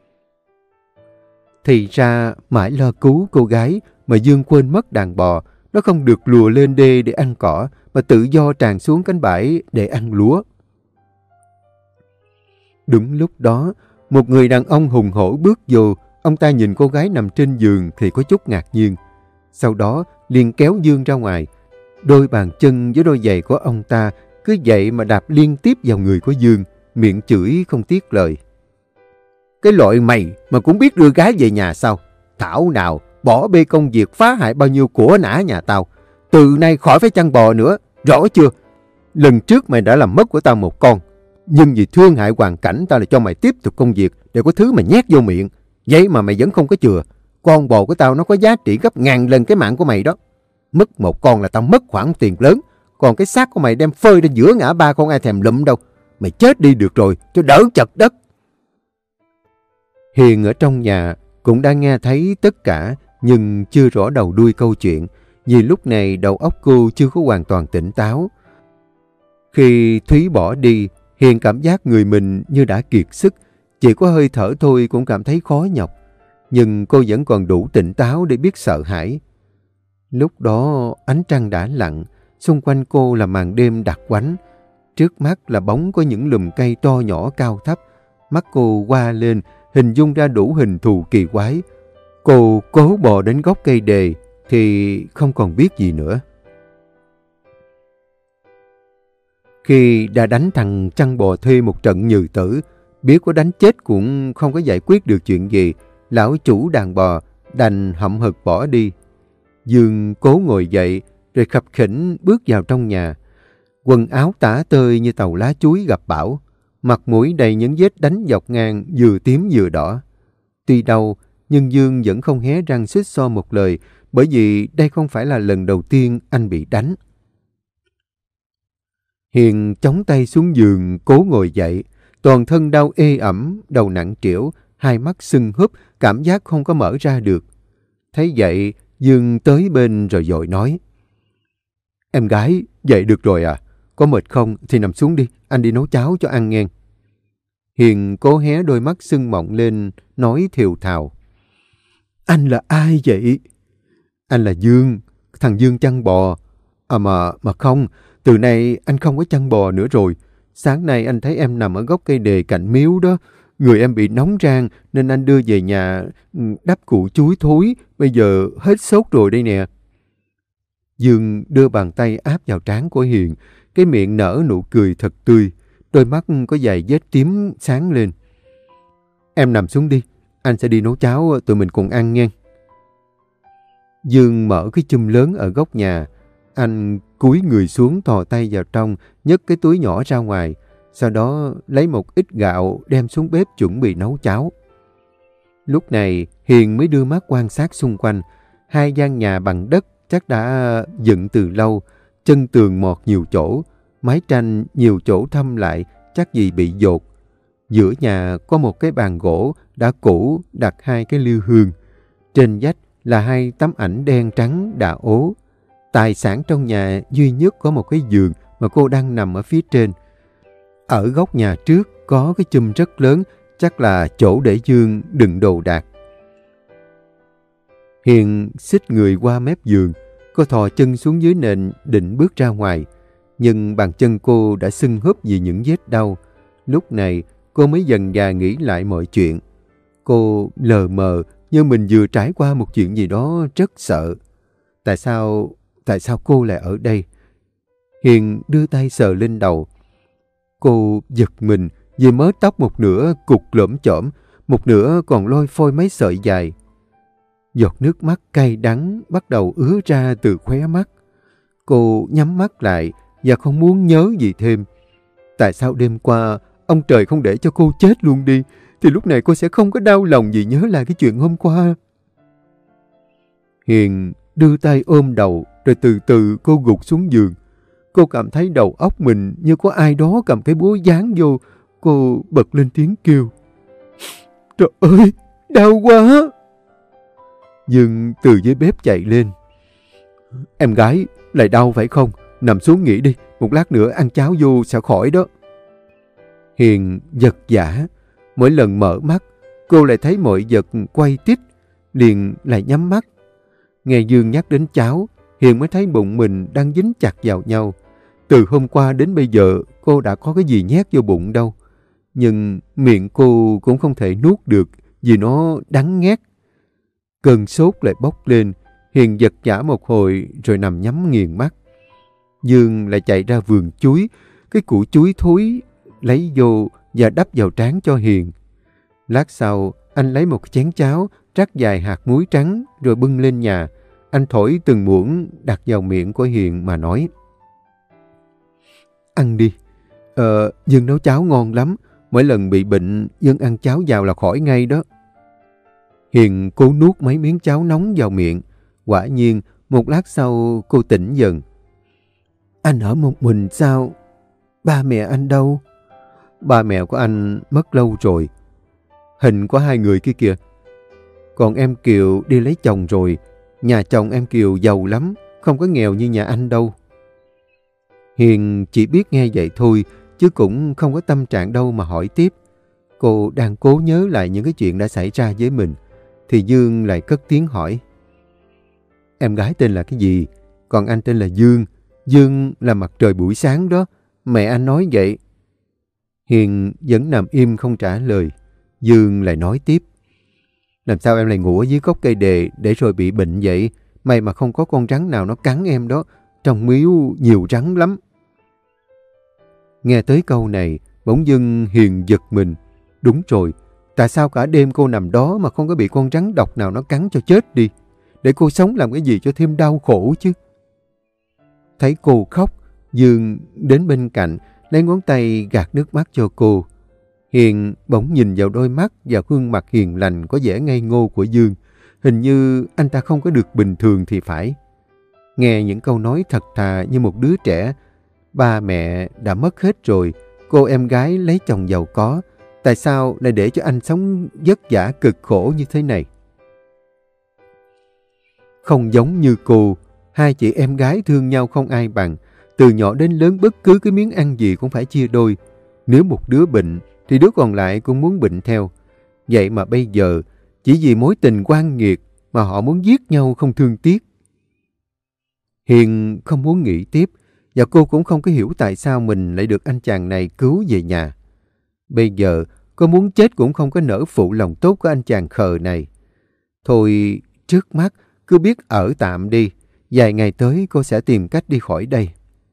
Thì ra mãi lo cứu cô gái mà Dương quên mất đàn bò. Nó không được lùa lên đê để ăn cỏ mà tự do tràn xuống cánh bãi để ăn lúa. Đúng lúc đó, một người đàn ông hùng hổ bước vô. Ông ta nhìn cô gái nằm trên giường thì có chút ngạc nhiên. Sau đó liền kéo Dương ra ngoài. Đôi bàn chân với đôi giày của ông ta cứ vậy mà đạp liên tiếp vào người của Dương, miệng chửi không tiếc lời. Cái loại mày mà cũng biết đưa gái về nhà sao? Thảo nào bỏ bê công việc phá hại bao nhiêu của nã nhà tao. Từ nay khỏi phải chăn bò nữa, rõ chưa? Lần trước mày đã làm mất của tao một con, nhưng vì thương hại hoàn cảnh tao lại cho mày tiếp tục công việc để có thứ mà nhét vô miệng. Vậy mà mày vẫn không có chừa. Con bò của tao nó có giá trị gấp ngàn lần cái mạng của mày đó. Mất một con là tao mất khoản tiền lớn, Còn cái xác của mày đem phơi ra giữa ngã ba không ai thèm lụm đâu. Mày chết đi được rồi, cho đỡ chật đất. Hiền ở trong nhà cũng đã nghe thấy tất cả, nhưng chưa rõ đầu đuôi câu chuyện, vì lúc này đầu óc cô chưa có hoàn toàn tỉnh táo. Khi Thúy bỏ đi, Hiền cảm giác người mình như đã kiệt sức, chỉ có hơi thở thôi cũng cảm thấy khó nhọc. Nhưng cô vẫn còn đủ tỉnh táo để biết sợ hãi. Lúc đó ánh trăng đã lặn, xung quanh cô là màn đêm đặc quánh. Trước mắt là bóng có những lùm cây to nhỏ cao thấp. Mắt cô qua lên, hình dung ra đủ hình thù kỳ quái. Cô cố bò đến gốc cây đề thì không còn biết gì nữa. Khi đã đánh thằng chăn bò thuê một trận nhừ tử, biết có đánh chết cũng không có giải quyết được chuyện gì, lão chủ đàn bò đành hậm hực bỏ đi. Dương cố ngồi dậy rồi khập khiễng bước vào trong nhà. Quần áo tả tơi như tàu lá chuối gặp bão, mặt mũi đầy những vết đánh dọc ngang vừa tím vừa đỏ. Tuy đau, nhưng Dương vẫn không hé răng xuýt xoa một lời, bởi vì đây không phải là lần đầu tiên anh bị đánh. Hiền chống tay xuống giường cố ngồi dậy, toàn thân đau ê ẩm, đầu nặng trĩu, hai mắt sưng húp, cảm giác không có mở ra được. Thấy vậy, Dương tới bên rồi vội nói: "Em gái, dậy được rồi à? Có mệt không thì nằm xuống đi, anh đi nấu cháo cho ăn nghe." Hiền cố hé đôi mắt sưng mọng lên, nói thều thào: "Anh là ai vậy?" "Anh là Dương, thằng Dương chăn bò." Mà không, từ nay anh không có chăn bò nữa rồi. Sáng nay anh thấy em nằm ở gốc cây đề cạnh miếu đó. Người em bị nóng rang nên anh đưa về nhà đắp củ chuối thối. Bây giờ hết sốt rồi đây nè." Dương đưa bàn tay áp vào trán của Hiền, cái miệng nở nụ cười thật tươi, đôi mắt có vài vết tím sáng lên. "Em nằm xuống đi, anh sẽ đi nấu cháo tụi mình cùng ăn nghe." Dương mở cái chum lớn ở góc nhà. Anh cúi người xuống thò tay vào trong, nhấc cái túi nhỏ ra ngoài, sau đó lấy một ít gạo đem xuống bếp chuẩn bị nấu cháo. Lúc này Hiền mới đưa mắt quan sát xung quanh. Hai gian nhà bằng đất chắc đã dựng từ lâu, chân tường mọt nhiều chỗ, mái tranh nhiều chỗ thâm lại, chắc gì bị dột. Giữa nhà có một cái bàn gỗ đã cũ đặt hai cái liêu hương. Trên vách là hai tấm ảnh đen trắng đã ố. Tài sản trong nhà duy nhất có một cái giường mà cô đang nằm ở phía trên. Ở góc nhà trước có cái chum rất lớn, chắc là chỗ để Dương đựng đồ đạc. Hiền xích người qua mép giường, cô thò chân xuống dưới nền định bước ra ngoài. Nhưng bàn chân cô đã sưng húp vì những vết đau. Lúc này cô mới dần dà nghĩ lại mọi chuyện. Cô lờ mờ như mình vừa trải qua một chuyện gì đó rất sợ. Tại sao cô lại ở đây? Hiền đưa tay sờ lên đầu. Cô giật mình vì mớ tóc một nửa cục lởm chởm, một nửa còn lôi phôi mấy sợi dài. Giọt nước mắt cay đắng bắt đầu ứa ra từ khóe mắt. Cô nhắm mắt lại và không muốn nhớ gì thêm. Tại sao đêm qua ông trời không để cho cô chết luôn đi, thì lúc này cô sẽ không có đau lòng gì nhớ lại cái chuyện hôm qua. Hiền đưa tay ôm đầu rồi từ từ cô gục xuống giường. Cô cảm thấy đầu óc mình như có ai đó cầm cái búa giáng vô. Cô bật lên tiếng kêu: "Trời ơi, đau quá!" Dương từ dưới bếp chạy lên: "Em gái, lại đau phải không? Nằm xuống nghỉ đi, một lát nữa ăn cháo vô sẽ khỏi đó." Hiền giật giã. Mỗi lần mở mắt, cô lại thấy mọi vật quay tít, liền lại nhắm mắt. Nghe Dương nhắc đến cháo, Hiền mới thấy bụng mình đang dính chặt vào nhau. Từ hôm qua đến bây giờ, cô đã có cái gì nhét vô bụng đâu. Nhưng miệng cô cũng không thể nuốt được vì nó đắng nghét. Cơn sốt lại bốc lên, Hiền giật giã một hồi rồi nằm nhắm nghiền mắt. Dương lại chạy ra vườn chuối, cái củ chuối thối lấy vô và đắp vào trán cho Hiền. Lát sau, anh lấy một chén cháo, rắc vài hạt muối trắng rồi bưng lên nhà. Anh thổi từng muỗng đặt vào miệng của Hiền mà nói: "Ăn đi. Dương nấu cháo ngon lắm. Mỗi lần bị bệnh, Dương ăn cháo vào là khỏi ngay đó." Hiền cố nuốt mấy miếng cháo nóng vào miệng. Quả nhiên, một lát sau cô tỉnh dần. Anh ở một mình sao? Ba mẹ anh đâu? Ba mẹ của anh mất lâu rồi. Hình có 2 người kia kìa. Còn em Kiều đi lấy chồng rồi. Nhà chồng em Kiều giàu lắm, không có nghèo như nhà anh đâu. Hiền chỉ biết nghe vậy thôi, chứ cũng không có tâm trạng đâu mà hỏi tiếp. Cô đang cố nhớ lại những cái chuyện đã xảy ra với mình, thì Dương lại cất tiếng hỏi. Em gái tên là cái gì? Còn anh tên là Dương. Dương là mặt trời buổi sáng đó. Mẹ anh nói vậy. Hiền vẫn nằm im không trả lời. Dương lại nói tiếp. Làm sao em lại ngủ ở dưới gốc cây đề để rồi bị bệnh vậy? May mà không có con rắn nào nó cắn em đó. Trong miếu nhiều rắn lắm. Nghe tới câu này, bỗng dưng Hiền giật mình. Đúng rồi, tại sao cả đêm cô nằm đó mà không có bị con rắn độc nào nó cắn cho chết đi? Để cô sống làm cái gì cho thêm đau khổ chứ? Thấy cô khóc, Dương đến bên cạnh, lấy ngón tay gạt nước mắt cho cô. Hiền bỗng nhìn vào đôi mắt và gương mặt hiền lành có vẻ ngây ngô của Dương. Hình như anh ta không có được bình thường thì phải. Nghe những câu nói thật thà như một đứa trẻ. Ba mẹ đã mất hết rồi, cô em gái lấy chồng giàu có. Tại sao lại để cho anh sống vất vả cực khổ như thế này? Không giống như cô, 2 chị em gái thương nhau không ai bằng. Từ nhỏ đến lớn bất cứ cái miếng ăn gì cũng phải chia đôi. Nếu một đứa bệnh thì đứa còn lại cũng muốn bệnh theo. Vậy mà bây giờ, chỉ vì mối tình oan nghiệt mà họ muốn giết nhau không thương tiếc. Hiền không muốn nghĩ tiếp, và cô cũng không có hiểu tại sao mình lại được anh chàng này cứu về nhà. Bây giờ, cô muốn chết cũng không có nỡ phụ lòng tốt của anh chàng khờ này. Thôi, trước mắt, cứ biết ở tạm đi. Vài ngày tới cô sẽ tìm cách đi khỏi đây.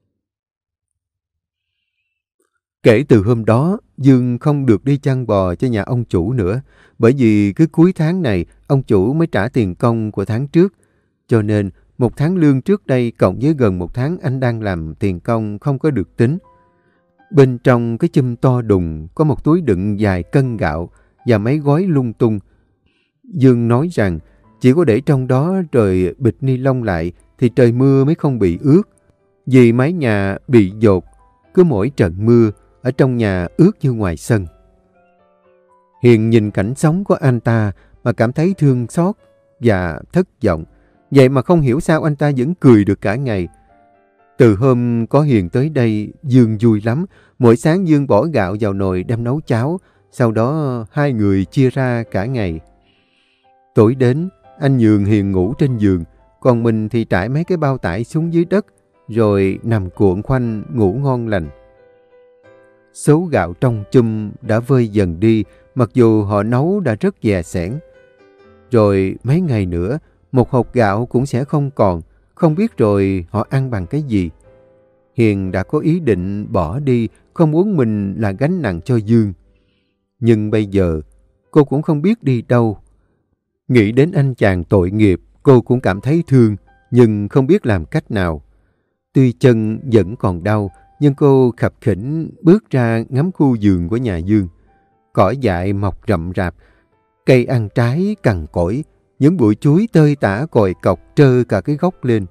Kể từ hôm đó, Dương không được đi chăn bò cho nhà ông chủ nữa. Bởi vì cứ cuối tháng này, ông chủ mới trả tiền công của tháng trước. Cho nên, 1 tháng lương trước đây cộng với gần 1 tháng anh đang làm tiền công không có được tính. Bên trong cái chum to đùng có một túi đựng vài cân gạo và mấy gói lung tung. Dương nói rằng chỉ có để trong đó rồi bịch ni lông lại thì trời mưa mới không bị ướt. Vì mái nhà bị dột, cứ mỗi trận mưa, ở trong nhà ướt như ngoài sân. Hiền nhìn cảnh sống của anh ta mà cảm thấy thương xót và thất vọng. Vậy mà không hiểu sao anh ta vẫn cười được cả ngày. Từ hôm có Hiền tới đây, Dương vui lắm. Mỗi sáng Dương bỏ gạo vào nồi đem nấu cháo, sau đó 2 người chia ra cả ngày. Tối đến, anh nhường Hiền ngủ trên giường, còn mình thì trải mấy cái bao tải xuống dưới đất, rồi nằm cuộn khoanh ngủ ngon lành. Số gạo trong chum đã vơi dần đi, mặc dù họ nấu đã rất dè sẻn. Rồi mấy ngày nữa, 1 hộp gạo cũng sẽ không còn, không biết rồi họ ăn bằng cái gì. Hiền đã có ý định bỏ đi, không muốn mình là gánh nặng cho Dương. Nhưng bây giờ, cô cũng không biết đi đâu. Nghĩ đến anh chàng tội nghiệp, cô cũng cảm thấy thương, nhưng không biết làm cách nào. Tuy chân vẫn còn đau, nhưng cô khập khiễng bước ra ngắm khu vườn của nhà Dương. Cỏ dại mọc rậm rạp, cây ăn trái cằn cỗi, những bụi chuối tơi tả còi cọc trơ cả cái gốc lên.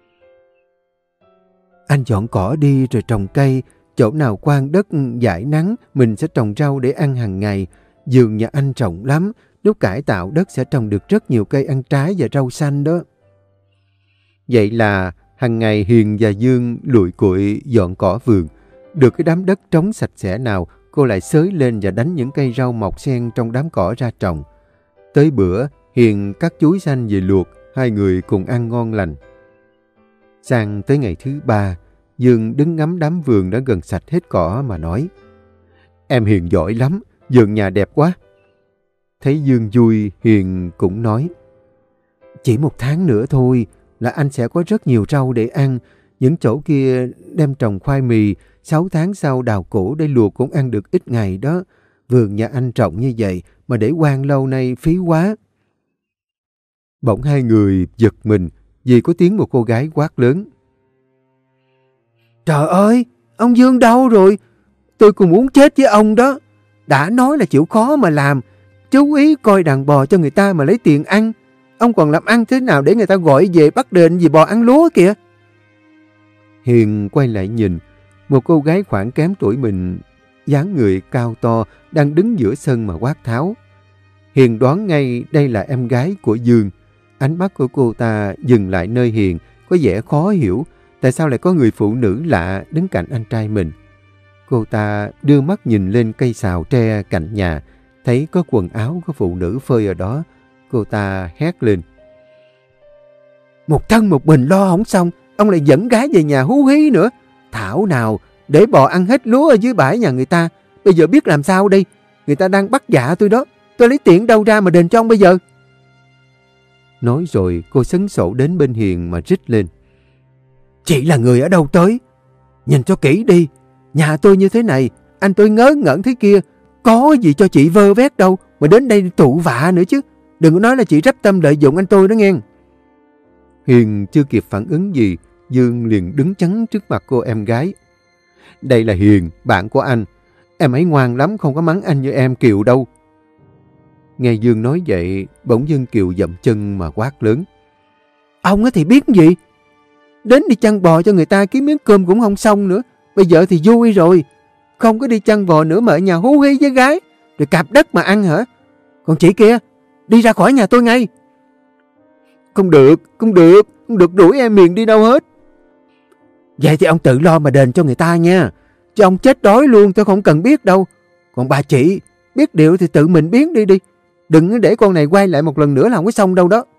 Anh dọn cỏ đi rồi trồng cây, chỗ nào quang đất dải nắng, mình sẽ trồng rau để ăn hàng ngày. Vườn nhà anh rộng lắm, lúc cải tạo đất sẽ trồng được rất nhiều cây ăn trái và rau xanh đó. Vậy là hàng ngày Hiền và Dương lụi cụi dọn cỏ vườn. Được cái đám đất trống sạch sẽ nào, cô lại xới lên và đánh những cây rau mọc xen trong đám cỏ ra trồng. Tới bữa, Hiền cắt chuối xanh về luộc, 2 người cùng ăn ngon lành. Sang tới ngày thứ 3, Dương đứng ngắm đám vườn đã gần sạch hết cỏ mà nói: Em Hiền giỏi lắm, vườn nhà đẹp quá. Thấy Dương vui, Hiền cũng nói: Chỉ 1 tháng nữa thôi là anh sẽ có rất nhiều rau để ăn. Những chỗ kia đem trồng khoai mì, 6 tháng sau đào củ để luộc cũng ăn được ít ngày đó. Vườn nhà anh rộng như vậy mà để hoang lâu nay phí quá. Bỗng 2 người giật mình vì có tiếng một cô gái quát lớn: Trời ơi, ông Dương đâu rồi? Tôi cũng muốn chết với ông đó. Đã nói là chịu khó mà làm, chú ý coi đàn bò cho người ta mà lấy tiền ăn. Ông còn làm ăn thế nào để người ta gọi về bắt đền vì bò ăn lúa kìa? Hiền quay lại nhìn, một cô gái khoảng kém tuổi mình, dáng người cao to, đang đứng giữa sân mà quát tháo. Hiền đoán ngay đây là em gái của Dương. Ánh mắt của cô ta dừng lại nơi Hiền, có vẻ khó hiểu tại sao lại có người phụ nữ lạ đứng cạnh anh trai mình. Cô ta đưa mắt nhìn lên cây sào tre cạnh nhà, thấy có quần áo của phụ nữ phơi ở đó. Cô ta hét lên. Một thân một mình lo không xong, ông lại dẫn gái về nhà hú hí nữa. Thảo nào, để bò ăn hết lúa ở dưới bãi nhà người ta. Bây giờ biết làm sao đây? Người ta đang bắt dạ tôi đó. Tôi lấy tiền đâu ra mà đền cho ông bây giờ? Nói rồi cô sấn sổ đến bên Hiền mà rít lên. Chị là người ở đâu tới? Nhìn cho kỹ đi. Nhà tôi như thế này, anh tôi ngớ ngẩn thế kia. Có gì cho chị vơ vét đâu mà đến đây tụ vạ nữa chứ. Đừng có nói là chị rắp tâm lợi dụng anh tôi đó nghe. Hiền chưa kịp phản ứng gì, Dương liền đứng chắn trước mặt cô em gái. Đây là Hiền, bạn của anh. Em ấy ngoan lắm, không có mắng anh như em Kiều đâu. Nghe Dương nói vậy, bỗng dưng Kiều dậm chân mà quát lớn. Ông ấy thì biết gì? Đến đi chăn bò cho người ta kiếm miếng cơm cũng không xong nữa. Bây giờ thì vui rồi. Không có đi chăn bò nữa mà ở nhà hú hí với gái. Rồi cạp đất mà ăn hả? Còn chị kia, đi ra khỏi nhà tôi ngay. Không được đuổi em Hiền đi đâu hết. Vậy thì ông tự lo mà đền cho người ta nha. Chứ ông chết đói luôn tôi không cần biết đâu. Còn bà chị, biết điều thì tự mình biến đi đi. Đừng để con này quay lại một lần nữa là không có xong đâu đó.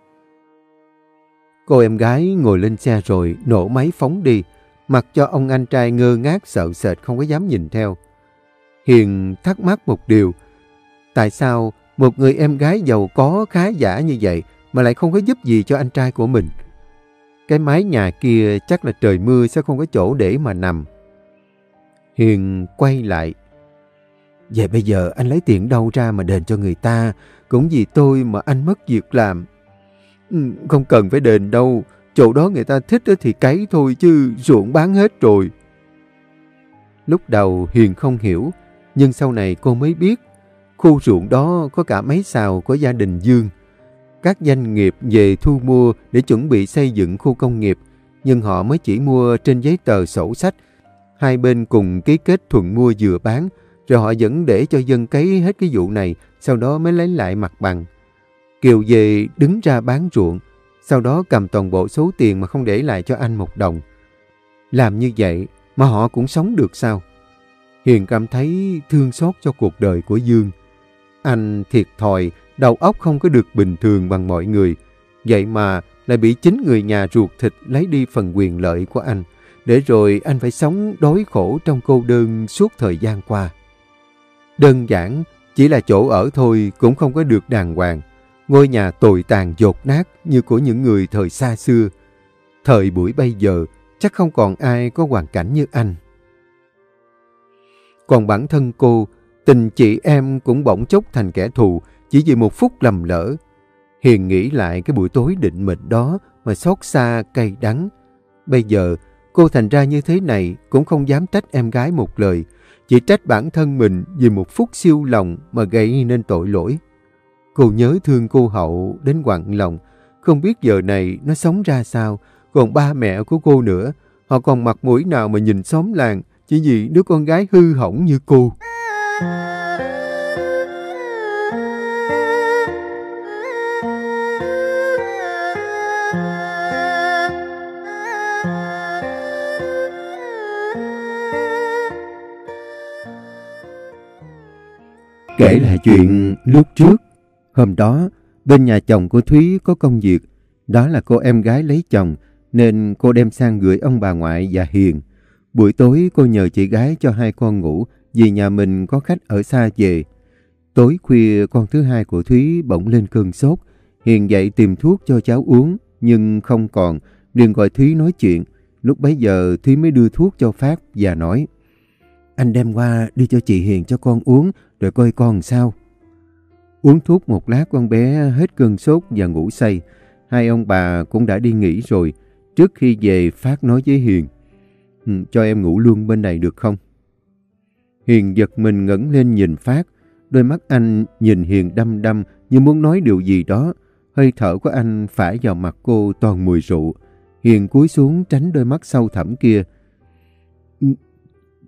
Cô em gái ngồi lên xe rồi nổ máy phóng đi, mặc cho ông anh trai ngơ ngác sợ sệt không có dám nhìn theo. Hiền thắc mắc một điều. Tại sao một người em gái giàu có khá giả như vậy mà lại không có giúp gì cho anh trai của mình? Cái mái nhà kia chắc là trời mưa sẽ không có chỗ để mà nằm. Hiền quay lại. Vậy bây giờ anh lấy tiền đâu ra mà đền cho người ta? Cũng vì tôi mà anh mất việc làm. Không cần phải đền đâu. Chỗ đó người ta thích thì cấy thôi chứ ruộng bán hết rồi. Lúc đầu Hiền không hiểu, nhưng sau này cô mới biết. Khu ruộng đó có cả mấy sào của gia đình Dương. Các doanh nghiệp về thu mua để chuẩn bị xây dựng khu công nghiệp, nhưng họ mới chỉ mua trên giấy tờ sổ sách. Hai bên cùng ký kết thuận mua vừa bán, rồi họ vẫn để cho dân cấy hết cái vụ này, sau đó mới lấy lại mặt bằng. Kiều về đứng ra bán ruộng, sau đó cầm toàn bộ số tiền mà không để lại cho anh một đồng. Làm như vậy mà họ cũng sống được sao? Hiền cảm thấy thương xót cho cuộc đời của Dương. Anh thiệt thòi, đầu óc không có được bình thường bằng mọi người. Vậy mà lại bị chính người nhà ruột thịt lấy đi phần quyền lợi của anh, để rồi anh phải sống đói khổ trong cô đơn suốt thời gian qua. Đơn giản, chỉ là chỗ ở thôi cũng không có được đàng hoàng. Ngôi nhà tồi tàn dột nát như của những người thời xa xưa. Thời buổi bây giờ, chắc không còn ai có hoàn cảnh như anh. Còn bản thân cô, tình chị em cũng bỗng chốc thành kẻ thù chỉ vì một phút lầm lỡ. Hiền nghĩ lại cái buổi tối định mệnh đó mà xót xa cay đắng. Bây giờ, cô thành ra như thế này cũng không dám trách em gái một lời, chỉ trách bản thân mình vì một phút siêu lòng mà gây nên tội lỗi. Cô nhớ thương cô Hậu đến quặn lòng, không biết giờ này nó sống ra sao, còn ba mẹ của cô nữa, họ còn mặt mũi nào mà nhìn xóm làng chỉ vì đứa con gái hư hỏng như cô. Kể lại chuyện lúc trước. Hôm đó, bên nhà chồng của Thúy có công việc. Đó là cô em gái lấy chồng, nên cô đem sang gửi ông bà ngoại và Hiền. Buổi tối cô nhờ chị gái cho hai con ngủ vì nhà mình có khách ở xa về. Tối khuya con thứ hai của Thúy bỗng lên cơn sốt. Hiền dậy tìm thuốc cho cháu uống nhưng không còn, liền gọi Thúy nói chuyện. Lúc bấy giờ Thúy mới đưa thuốc cho Phát và nói: Anh đem qua đưa cho chị Hiền cho con uống rồi coi con sao. Uống thuốc một lát con bé hết cơn sốt và ngủ say. Hai ông bà cũng đã đi nghỉ rồi. Trước khi về Phát nói với Hiền: Cho em ngủ luôn bên này được không? Hiền giật mình ngẩng lên nhìn Phát. Đôi mắt anh nhìn Hiền đăm đăm như muốn nói điều gì đó. Hơi thở của anh phả vào mặt cô toàn mùi rượu. Hiền cúi xuống tránh đôi mắt sâu thẳm kia.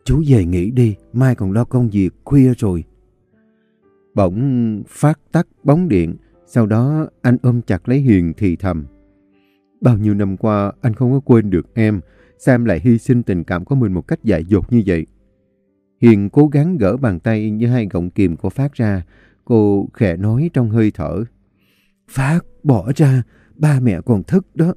Chú về nghỉ đi, mai còn lo công việc, khuya rồi. Bỗng Phát tắt bóng điện, sau đó anh ôm chặt lấy Hiền thì thầm. Bao nhiêu năm qua anh không có quên được em, sao em lại hy sinh tình cảm của mình một cách dại dột như vậy? Hiền cố gắng gỡ bàn tay như hai gọng kìm của Phát ra, cô khẽ nói trong hơi thở. Phát, bỏ ra, ba mẹ còn thức đó.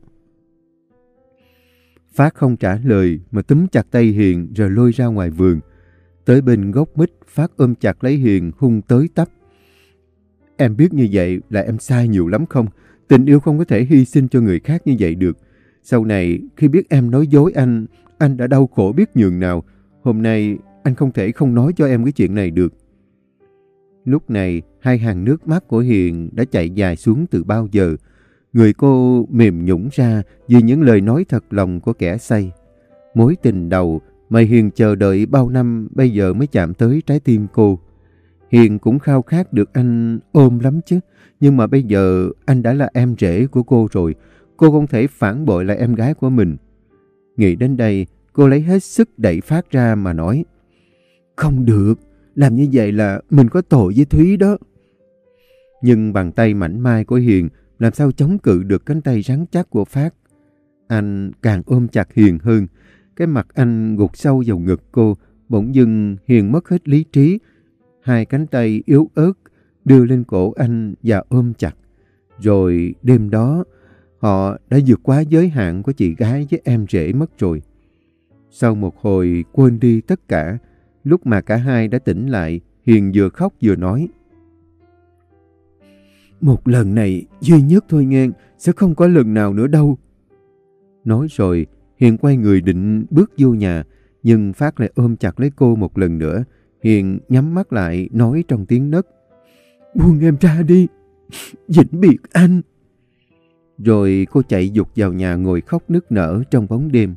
Phát không trả lời mà túm chặt tay Hiền rồi lôi ra ngoài vườn. Tới bên gốc mít, Phát ôm chặt lấy Hiền hung tới tấp. Em biết như vậy là em sai nhiều lắm không? Tình yêu không có thể hy sinh cho người khác như vậy được. Sau này, khi biết em nói dối anh đã đau khổ biết nhường nào. Hôm nay, anh không thể không nói cho em cái chuyện này được. Lúc này, hai hàng nước mắt của Hiền đã chạy dài xuống từ bao giờ. Người cô mềm nhũn ra vì những lời nói thật lòng của kẻ say. Mối tình đầu mà Hiền chờ đợi bao năm bây giờ mới chạm tới trái tim cô. Hiền cũng khao khát được anh ôm lắm chứ. Nhưng mà bây giờ anh đã là em rể của cô rồi. Cô không thể phản bội lại em gái của mình. Nghĩ đến đây, cô lấy hết sức đẩy Phát ra mà nói. Không được, làm như vậy là mình có tội với Thúy đó. Nhưng bàn tay mảnh mai của Hiền làm sao chống cự được cánh tay rắn chắc của Phát. Anh càng ôm chặt Hiền hơn. Cái mặt anh gục sâu vào ngực cô. Bỗng dưng Hiền mất hết lý trí. Hai cánh tay yếu ớt đưa lên cổ anh và ôm chặt. Rồi đêm đó, họ đã vượt quá giới hạn của chị gái với em rể mất rồi. Sau một hồi quên đi tất cả, lúc mà cả hai đã tỉnh lại, Hiền vừa khóc vừa nói. Một lần này duy nhất thôi nghe, sẽ không có lần nào nữa đâu. Nói rồi, Hiền quay người định bước vô nhà, nhưng Phát lại ôm chặt lấy cô một lần nữa. Hiền nhắm mắt lại nói trong tiếng nấc. Buông em ra đi, vĩnh biệt anh. Rồi cô chạy vụt vào nhà ngồi khóc nức nở trong bóng đêm.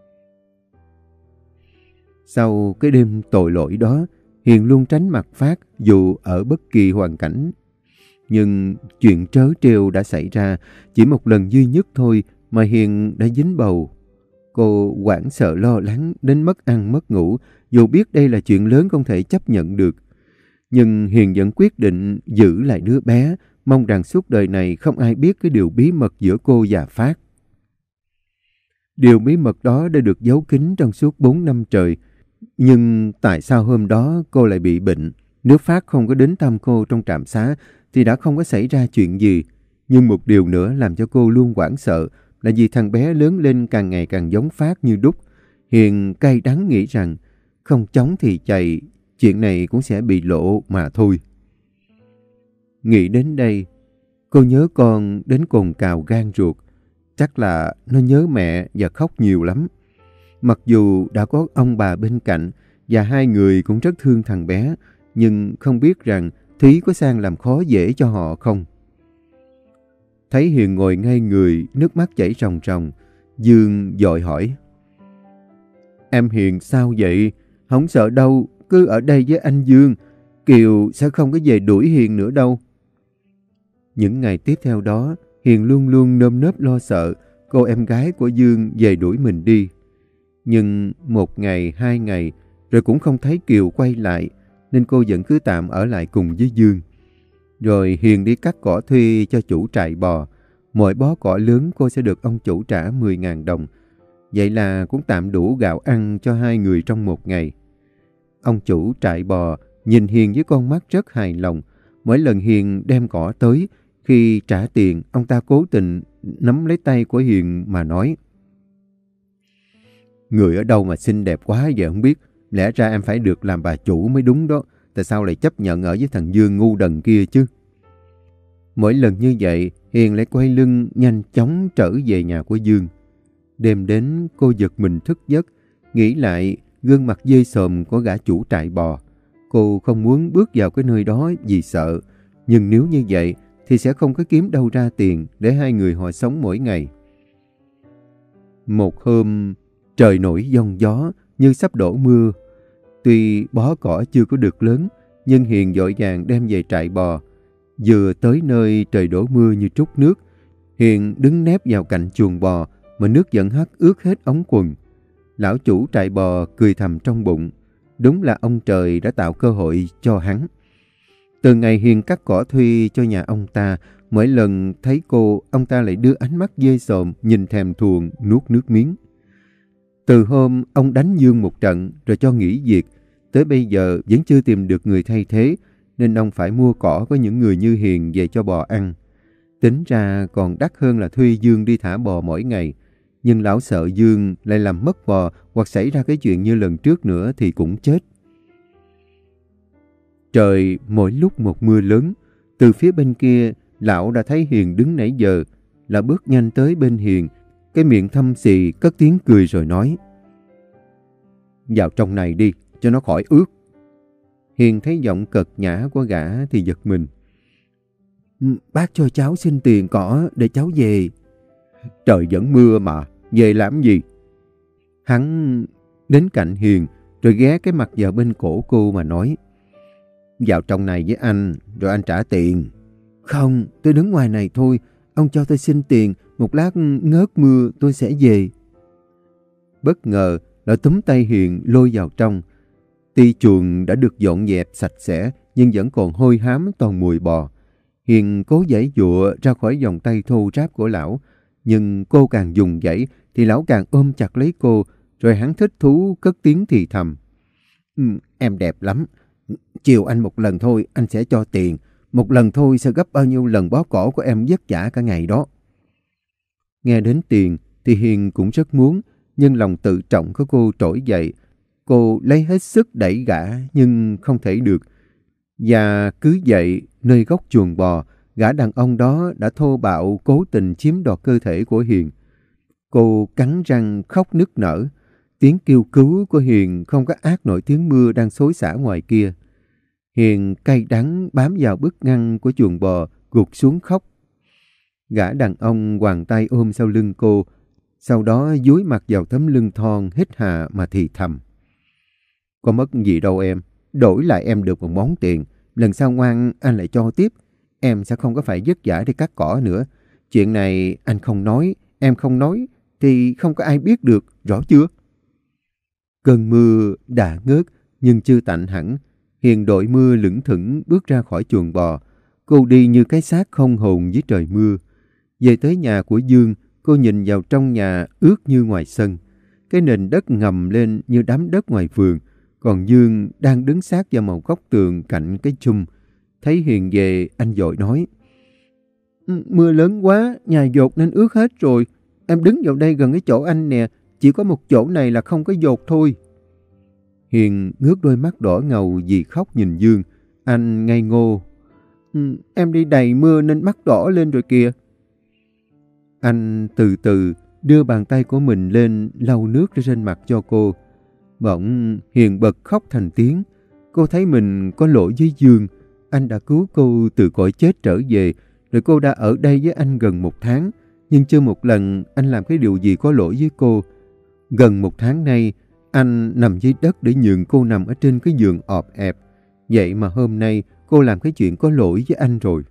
Sau cái đêm tội lỗi đó, Hiền luôn tránh mặt Phát dù ở bất kỳ hoàn cảnh. Nhưng chuyện trớ trêu đã xảy ra, chỉ một lần duy nhất thôi mà Hiền đã dính bầu. Cô hoảng sợ lo lắng đến mất ăn mất ngủ, dù biết đây là chuyện lớn không thể chấp nhận được. Nhưng Hiền vẫn quyết định giữ lại đứa bé, mong rằng suốt đời này không ai biết cái điều bí mật giữa cô và Phát. Điều bí mật đó đã được giấu kín trong suốt 4 năm trời. Nhưng tại sao hôm đó cô lại bị bệnh? Nếu Phát không có đến thăm cô trong trạm xá thì đã không có xảy ra chuyện gì. Nhưng một điều nữa làm cho cô luôn hoảng sợ là vì thằng bé lớn lên càng ngày càng giống Phát như đúc. Hiền cay đắng nghĩ rằng không chống thì chạy, chuyện này cũng sẽ bị lộ mà thôi. Nghĩ đến đây, cô nhớ con đến cồn cào gan ruột. Chắc là nó nhớ mẹ và khóc nhiều lắm. Mặc dù đã có ông bà bên cạnh và hai người cũng rất thương thằng bé, nhưng không biết rằng Thúy có sang làm khó dễ cho họ không. Thấy Hiền ngồi ngay người, nước mắt chảy ròng ròng, Dương vội hỏi. Em Hiền sao vậy? Không sợ đâu, cứ ở đây với anh Dương. Kiều sẽ không có về đuổi Hiền nữa đâu. Những ngày tiếp theo đó, Hiền luôn luôn nơm nớp lo sợ cô em gái của Dương về đuổi mình đi. Nhưng một ngày, 2 ngày, rồi cũng không thấy Kiều quay lại, nên cô vẫn cứ tạm ở lại cùng với Dương. Rồi Hiền đi cắt cỏ thuê cho chủ trại bò. Mỗi bó cỏ lớn cô sẽ được ông chủ trả 10.000 đồng. Vậy là cũng tạm đủ gạo ăn cho hai người trong một ngày. Ông chủ trại bò nhìn Hiền với con mắt rất hài lòng. Mỗi lần Hiền đem cỏ tới, khi trả tiền, ông ta cố tình nắm lấy tay của Hiền mà nói. Người ở đâu mà xinh đẹp quá vậy không biết. Lẽ ra em phải được làm bà chủ mới đúng đó. Tại sao lại chấp nhận ở với thằng Dương ngu đần kia chứ? Mỗi lần như vậy, Hiền lại quay lưng nhanh chóng trở về nhà của Dương. Đêm đến cô giật mình thức giấc, nghĩ lại gương mặt dê sồm của gã chủ trại bò. Cô không muốn bước vào cái nơi đó vì sợ. Nhưng nếu như vậy thì sẽ không có kiếm đâu ra tiền để hai người họ sống mỗi ngày. Một hôm, trời nổi giông gió như sắp đổ mưa. Tuy bó cỏ chưa có được lớn, nhưng Hiền vội vàng đem về trại bò. Vừa tới nơi trời đổ mưa như trút nước, Hiền đứng nép vào cạnh chuồng bò mà nước vẫn hắt ướt hết ống quần. Lão chủ trại bò cười thầm trong bụng. Đúng là ông trời đã tạo cơ hội cho hắn. Từ ngày Hiền cắt cỏ thuê cho nhà ông ta, mỗi lần thấy cô, ông ta lại đưa ánh mắt dê sòm, nhìn thèm thuồng, nuốt nước miếng. Từ hôm ông đánh Dương một trận rồi cho nghỉ việc, tới bây giờ vẫn chưa tìm được người thay thế, nên ông phải mua cỏ của những người như Hiền về cho bò ăn. Tính ra còn đắt hơn là thuê Dương đi thả bò mỗi ngày. Nhưng lão sợ Dương lại làm mất bò hoặc xảy ra cái chuyện như lần trước nữa thì cũng chết. Trời mỗi lúc một mưa lớn. Từ phía bên kia, lão đã thấy Hiền đứng nãy giờ. Lão bước nhanh tới bên Hiền, cái miệng thâm xì cất tiếng cười rồi nói: "Vào trong này đi, cho nó khỏi ướt." Hiền thấy giọng cợt nhã của gã thì giật mình. "Bác cho cháu xin tiền cỏ để cháu về." "Trời vẫn mưa mà, về làm gì?" Hắn đến cạnh Hiền rồi ghé cái mặt vào bên cổ cô mà nói: "Vào trong này với anh, rồi anh trả tiền." "Không, tôi đứng ngoài này thôi. Ông cho tôi xin tiền, một lát ngớt mưa tôi sẽ về." Bất ngờ, lão túm tay Hiền lôi vào trong. Tuy chuồng đã được dọn dẹp sạch sẽ, nhưng vẫn còn hôi hám toàn mùi bò. Hiền cố giãy giụa ra khỏi vòng tay thô ráp của lão, nhưng cô càng dùng giãy thì lão càng ôm chặt lấy cô, rồi hắn thích thú cất tiếng thì thầm: Em đẹp lắm. Chiều anh một lần thôi, anh sẽ cho tiền. Một lần thôi sẽ gấp bao nhiêu lần bó cỏ của em vất vả cả ngày đó." Nghe đến tiền thì Hiền cũng rất muốn, nhưng lòng tự trọng của cô trỗi dậy. Cô lấy hết sức đẩy gã nhưng không thể được. Và cứ vậy, nơi góc chuồng bò, gã đàn ông đó đã thô bạo cố tình chiếm đoạt cơ thể của Hiền. Cô cắn răng khóc nức nở. Tiếng kêu cứu của Hiền không có át nổi tiếng mưa đang xối xả ngoài kia. Hiền cay đắng bám vào bức ngăn của chuồng bò, gục xuống khóc. Gã đàn ông quàng tay ôm sau lưng cô, sau đó dúi mặt vào tấm lưng thon hít hà mà thì thầm: "Có mất gì đâu em, đổi lại em được một món tiền. Lần sau ngoan anh lại cho tiếp. Em sẽ không có phải vất vả để cắt cỏ nữa. Chuyện này anh không nói, em không nói thì không có ai biết được, rõ chưa?" Cơn mưa đã ngớt nhưng chưa tạnh hẳn. Hiền đội mưa lững thững bước ra khỏi chuồng bò. Cô đi như cái xác không hồn dưới trời mưa. Về tới nhà của Dương, cô nhìn vào trong nhà ướt như ngoài sân. Cái nền đất ngầm lên như đám đất ngoài vườn. Còn Dương đang đứng sát vào một góc tường cạnh cái chum. Thấy Hiền về, anh vội nói: "Mưa lớn quá, nhà dột nên ướt hết rồi. Em đứng vào đây gần cái chỗ anh nè, chỉ có một chỗ này là không có dột thôi." Hiền ngước đôi mắt đỏ ngầu vì khóc nhìn Dương. Anh ngây ngô: "Em đi đầy mưa nên mắt đỏ lên rồi kìa." Anh từ từ đưa bàn tay của mình lên lau nước trên mặt cho cô. Bỗng Hiền bật khóc thành tiếng. Cô thấy mình có lỗi với Dương. Anh đã cứu cô từ cõi chết trở về, rồi cô đã ở đây với anh gần 1 tháng. Nhưng chưa một lần anh làm cái điều gì có lỗi với cô. Gần 1 tháng nay, anh nằm dưới đất để nhường cô nằm ở trên cái giường ọp ẹp. Vậy mà hôm nay cô làm cái chuyện có lỗi với anh rồi.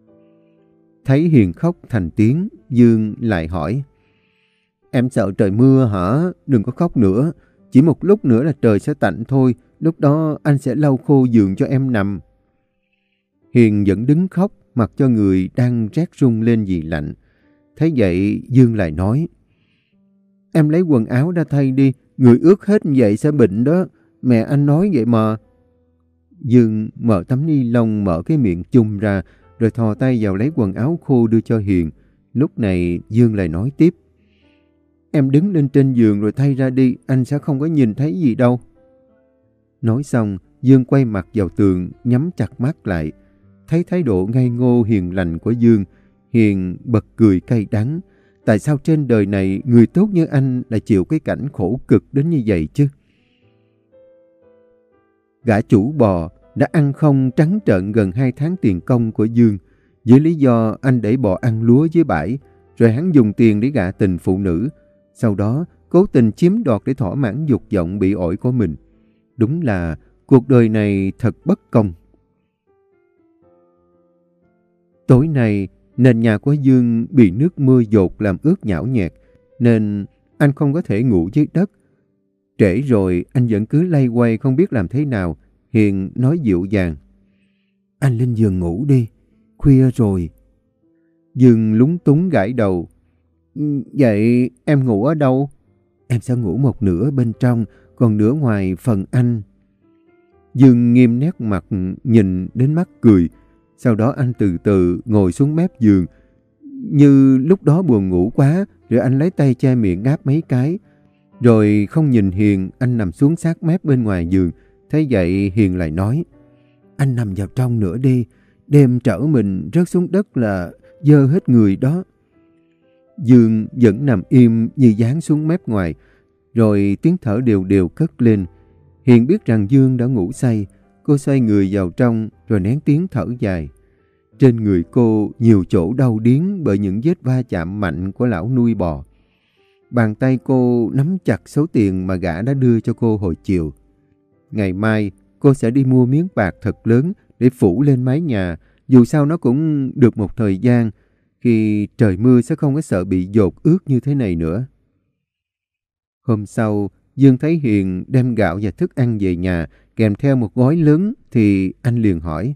Thấy Hiền khóc thành tiếng, Dương lại hỏi: "Em sợ trời mưa hả? Đừng có khóc nữa. Chỉ một lúc nữa là trời sẽ tạnh thôi. Lúc đó anh sẽ lau khô giường cho em nằm." Hiền vẫn đứng khóc, mặc cho người đang rét run lên vì lạnh. Thấy vậy, Dương lại nói: "Em lấy quần áo ra thay đi. Người ướt hết vậy sẽ bệnh đó. Mẹ anh nói vậy mà." Dương mở tấm ni lông, mở cái miệng chung ra, rồi thò tay vào lấy quần áo khô đưa cho Hiền. Lúc này Dương lại nói tiếp: "Em đứng lên trên giường rồi thay ra đi, anh sẽ không có nhìn thấy gì đâu." Nói xong, Dương quay mặt vào tường, nhắm chặt mắt lại. Thấy thái độ ngây ngô hiền lành của Dương, Hiền bật cười cay đắng. Tại sao trên đời này người tốt như anh lại chịu cái cảnh khổ cực đến như vậy chứ? Gã chủ bò đã ăn không trắng trợn gần 2 tháng tiền công của Dương, với lý do anh để bò ăn lúa dưới bãi, rồi hắn dùng tiền để gạ tình phụ nữ, sau đó cố tình chiếm đoạt để thỏa mãn dục vọng bị ổi của mình. Đúng là cuộc đời này thật bất công. Tối nay, nền nhà của Dương bị nước mưa dột làm ướt nhão nhẹt, nên anh không có thể ngủ dưới đất. Trễ rồi anh vẫn cứ lay quay không biết làm thế nào. Hiền nói dịu dàng. Anh lên giường ngủ đi, khuya rồi. Dương lúng túng gãi đầu. Vậy em ngủ ở đâu? Em sẽ ngủ một nửa bên trong, còn nửa ngoài phần anh. Dương nghiêm nét mặt, nhìn đến mắt cười. Sau đó anh từ từ ngồi xuống mép giường. Như lúc đó buồn ngủ quá, rồi anh lấy tay che miệng ngáp mấy cái. Rồi không nhìn Hiền, anh nằm xuống sát mép bên ngoài giường. Thế vậy Hiền lại nói, anh nằm vào trong nữa đi, đêm trở mình rớt xuống đất là dơ hết người đó. Dương vẫn nằm im như dán xuống mép ngoài, rồi tiếng thở đều đều cất lên. Hiền biết rằng Dương đã ngủ say, cô xoay người vào trong rồi nén tiếng thở dài. Trên người cô nhiều chỗ đau điếng bởi những vết va chạm mạnh của lão nuôi bò. Bàn tay cô nắm chặt số tiền mà gã đã đưa cho cô hồi chiều. Ngày mai cô sẽ đi mua miếng bạc thật lớn để phủ lên mái nhà, dù sao nó cũng được một thời gian, khi trời mưa sẽ không có sợ bị dột ướt như thế này nữa. Hôm sau, Dương thấy Hiền đem gạo và thức ăn về nhà, kèm theo một gói lớn, thì anh liền hỏi,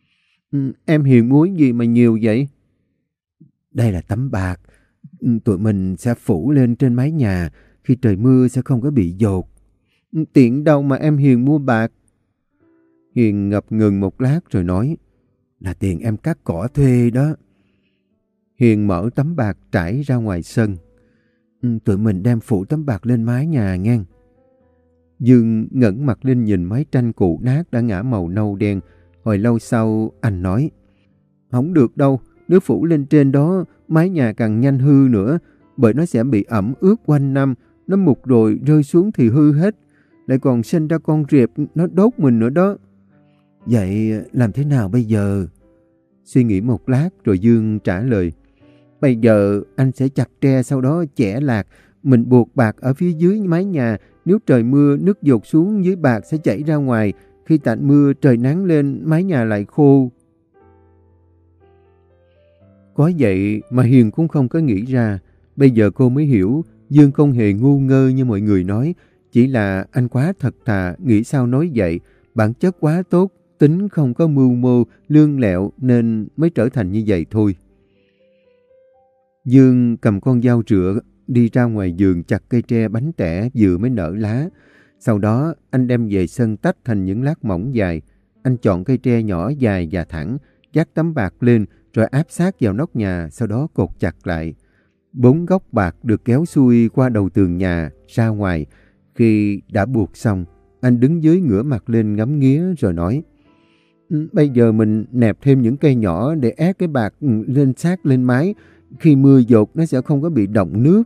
em Hiền mua gì mà nhiều vậy? Đây là tấm bạc, tụi mình sẽ phủ lên trên mái nhà, khi trời mưa sẽ không có bị dột. Tiện đâu mà em Hiền mua bạc? Hiền ngập ngừng một lát rồi nói, là tiền em cắt cỏ thuê đó. Hiền mở tấm bạc trải ra ngoài sân. Tụi mình đem phủ tấm bạc lên mái nhà ngang. Dương ngẩng mặt lên nhìn mái tranh cũ nát đã ngã màu nâu đen. Hồi lâu sau anh nói, không được đâu, nếu phủ lên trên đó mái nhà càng nhanh hư nữa, bởi nó sẽ bị ẩm ướt quanh năm, nó mục rồi rơi xuống thì hư hết, lại còn sinh ra con rệp nó đốt mình nữa đó. Vậy làm thế nào bây giờ? Suy nghĩ một lát rồi Dương trả lời, bây giờ anh sẽ chặt tre, sau đó chẻ lạc, mình buộc bạc ở phía dưới mái nhà. Nếu trời mưa, nước dột xuống dưới bạc sẽ chảy ra ngoài. Khi tạnh mưa, trời nắng lên, mái nhà lại khô. Có vậy mà Hiền cũng không có nghĩ ra. Bây giờ cô mới hiểu, Dương không hề ngu ngơ như mọi người nói. Chỉ là anh quá thật thà, nghĩ sao nói vậy. Bản chất quá tốt, tính không có mưu mô, lương lẹo nên mới trở thành như vậy thôi. Dương cầm con dao rựa đi ra ngoài vườn chặt cây tre bánh tẻ vừa mới nở lá. Sau đó anh đem về sân tách thành những lát mỏng dài. Anh chọn cây tre nhỏ dài và thẳng, vác tấm bạc lên rồi áp sát vào nóc nhà, sau đó cột chặt lại. 4 góc bạc được kéo xuôi qua đầu tường nhà ra ngoài. Khi đã buộc xong, anh đứng dưới ngửa mặt lên ngắm nghía rồi nói, bây giờ mình nẹp thêm những cây nhỏ để ép cái bạc lên sát lên mái. Khi mưa dột nó sẽ không có bị đọng nước.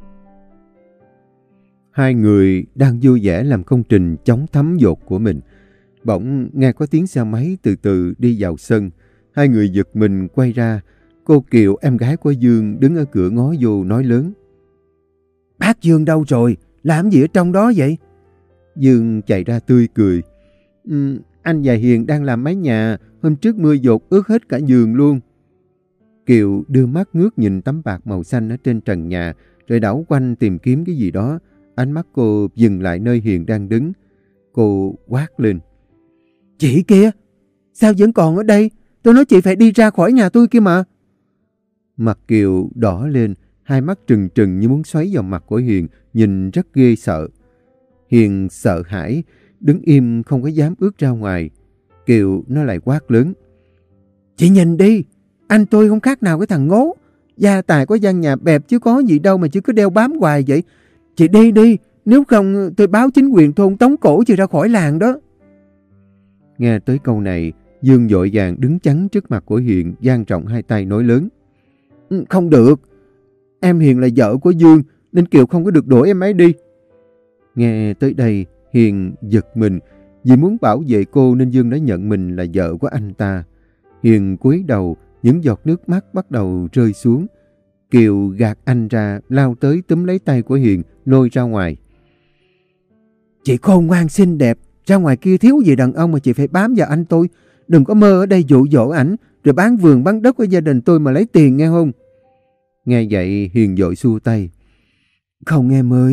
Hai người đang vui vẻ làm công trình chống thấm dột của mình. Bỗng nghe có tiếng xe máy từ từ đi vào sân. Hai người giật mình quay ra. Cô Kiều, em gái của Dương, đứng ở cửa ngó vô nói lớn, bác Dương đâu rồi? Làm gì ở trong đó vậy? Dương chạy ra tươi cười. Anh và Hiền đang làm mái nhà. Hôm trước mưa dột ướt hết cả giường luôn. Kiều đưa mắt ngước nhìn tấm bạc màu xanh ở trên trần nhà, rồi đảo quanh tìm kiếm cái gì đó. Ánh mắt cô dừng lại nơi Hiền đang đứng. Cô quát lên, chị kia, sao vẫn còn ở đây? Tôi nói chị phải đi ra khỏi nhà tôi kia mà. Mặt Kiều đỏ lên, hai mắt trừng trừng như muốn xoáy vào mặt của Hiền, nhìn rất ghê sợ. Hiền sợ hãi, đứng im không có dám bước ra ngoài. Kiều nó lại quát lớn, chị nhìn đi, anh tôi không khác nào cái thằng ngố. Gia tài có gian nhà bẹp chứ có gì đâu mà chứ cứ đeo bám hoài vậy. Chị đi đi, nếu không tôi báo chính quyền thôn tống cổ chị ra khỏi làng đó. Nghe tới câu này, Dương vội vàng đứng chắn trước mặt của Hiền, dang rộng hai tay nói lớn, không được, em Hiền là vợ của Dương nên Kiều không có được đuổi em ấy đi. Nghe tới đây, Hiền giật mình. Vì muốn bảo vệ cô nên Dương đã nhận mình là vợ của anh ta. Hiền cúi đầu, những giọt nước mắt bắt đầu rơi xuống. Kiều gạt anh ra, lao tới túm lấy tay của Hiền, lôi ra ngoài. Chị khôn ngoan xinh đẹp, ra ngoài kia thiếu gì đàn ông mà chị phải bám vào anh tôi. Đừng có mơ ở đây dụ dỗ ảnh, rồi bán vườn bán đất của gia đình tôi mà lấy tiền nghe không? Nghe vậy Hiền vội xua tay. Không em ơi,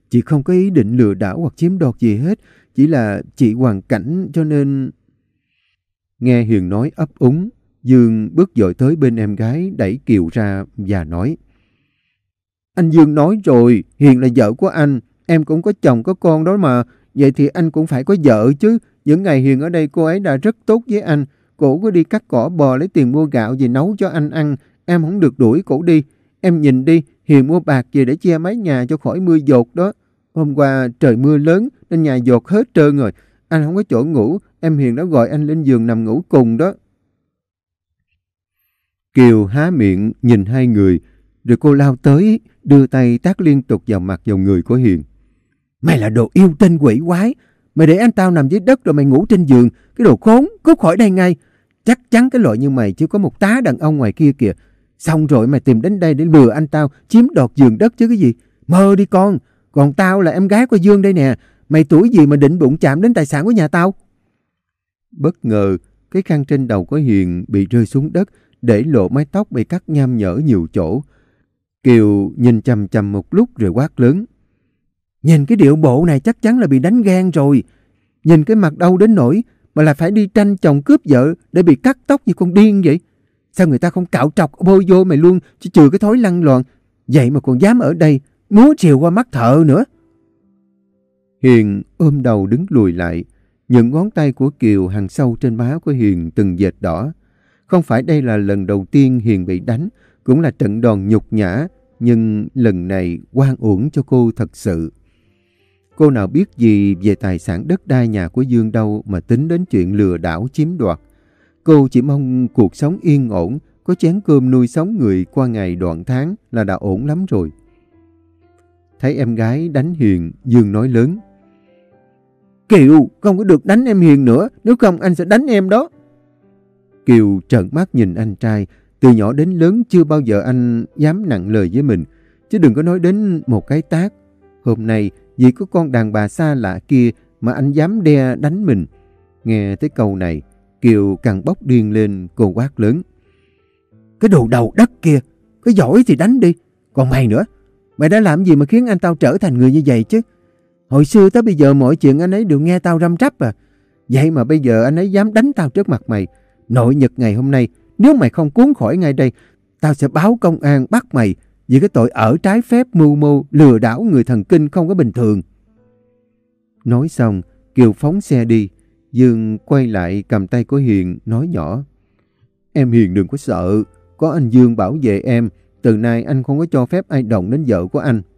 Chị không có ý định lừa đảo hoặc chiếm đoạt gì hết. Chỉ là chị hoàn cảnh cho nên... Nghe Hiền nói ấp úng, Dương bước dội tới bên em gái đẩy Kiều ra và nói: Anh Dương nói rồi, Hiền là vợ của anh. Em cũng có chồng có con đó mà. Vậy thì anh cũng phải có vợ chứ. Những ngày Hiền ở đây cô ấy đã rất tốt với anh. Cổ có đi cắt cỏ bò lấy tiền mua gạo về nấu cho anh ăn. Em không được đuổi cổ đi. Em nhìn đi, Hiền mua bạc về để che mái nhà cho khỏi mưa dột đó. Hôm qua trời mưa lớn nên nhà dột hết trơn rồi. Anh không có chỗ ngủ, em Hiền đã gọi anh lên giường nằm ngủ cùng đó. Kiều há miệng nhìn hai người, rồi cô lao tới, đưa tay tát liên tục vào mặt vào người của Hiền. Mày là đồ yêu tinh quỷ quái. Mày để anh tao nằm dưới đất rồi mày ngủ trên giường. Cái đồ khốn, cút khỏi đây ngay. Chắc chắn cái loại như mày chỉ có một tá đàn ông ngoài kia kìa. Xong rồi mày tìm đến đây để lừa anh tao chiếm đoạt giường đất chứ cái gì. Mơ đi con. Còn tao là em gái của Dương đây nè. Mày tuổi gì mà định bụng chạm đến tài sản của nhà tao? Bất ngờ, cái khăn trên đầu của Hiền bị rơi xuống đất, để lộ mái tóc bị cắt nham nhở nhiều chỗ. Kiều nhìn chằm chằm một lúc rồi quát lớn. Nhìn cái điệu bộ này chắc chắn là bị đánh ghen rồi. Nhìn cái mặt đâu đến nỗi mà là phải đi tranh chồng cướp vợ để bị cắt tóc như con điên vậy. Sao người ta không cạo trọc bôi vô mày luôn, chứ trừ cái thói lăng loàn. Vậy mà còn dám ở đây múa chiều qua mắt thợ nữa. Hiền ôm đầu đứng lùi lại. Những ngón tay của Kiều hằn sâu trên má của Hiền từng vệt đỏ. Không phải đây là lần đầu tiên Hiền bị đánh, cũng là trận đòn nhục nhã, nhưng lần này oan uổng cho cô thật sự. Cô nào biết gì về tài sản đất đai nhà của Dương đâu mà tính đến chuyện lừa đảo chiếm đoạt. Cô chỉ mong cuộc sống yên ổn, có chén cơm nuôi sống người qua ngày đoạn tháng là đã ổn lắm rồi. Thấy em gái đánh Hiền, Dương nói lớn. Kiều, không có được đánh em Hiền nữa, nếu không anh sẽ đánh em đó. Kiều trợn mắt nhìn anh trai, từ nhỏ đến lớn chưa bao giờ anh dám nặng lời với mình, chứ đừng có nói đến một cái tát. Hôm nay vì có con đàn bà xa lạ kia mà anh dám đe đánh mình. Nghe tới câu này, Kiều càng bốc điên lên, cô quát lớn. Cái đồ đầu đất kia, có giỏi thì đánh đi, còn mày nữa, mày đã làm gì mà khiến anh tao trở thành người như vậy chứ? Hồi xưa tới bây giờ mọi chuyện anh ấy đều nghe tao răm rắp à. Vậy mà bây giờ anh ấy dám đánh tao trước mặt mày. Nội nhật ngày hôm nay, nếu mày không cuốn khỏi ngay đây, tao sẽ báo công an bắt mày vì cái tội ở trái phép mưu mô lừa đảo người thần kinh không có bình thường. Nói xong, Kiều phóng xe đi. Dương quay lại cầm tay của Hiền nói nhỏ. Em Hiền đừng có sợ, có anh Dương bảo vệ em. Từ nay anh không có cho phép ai động đến vợ của anh.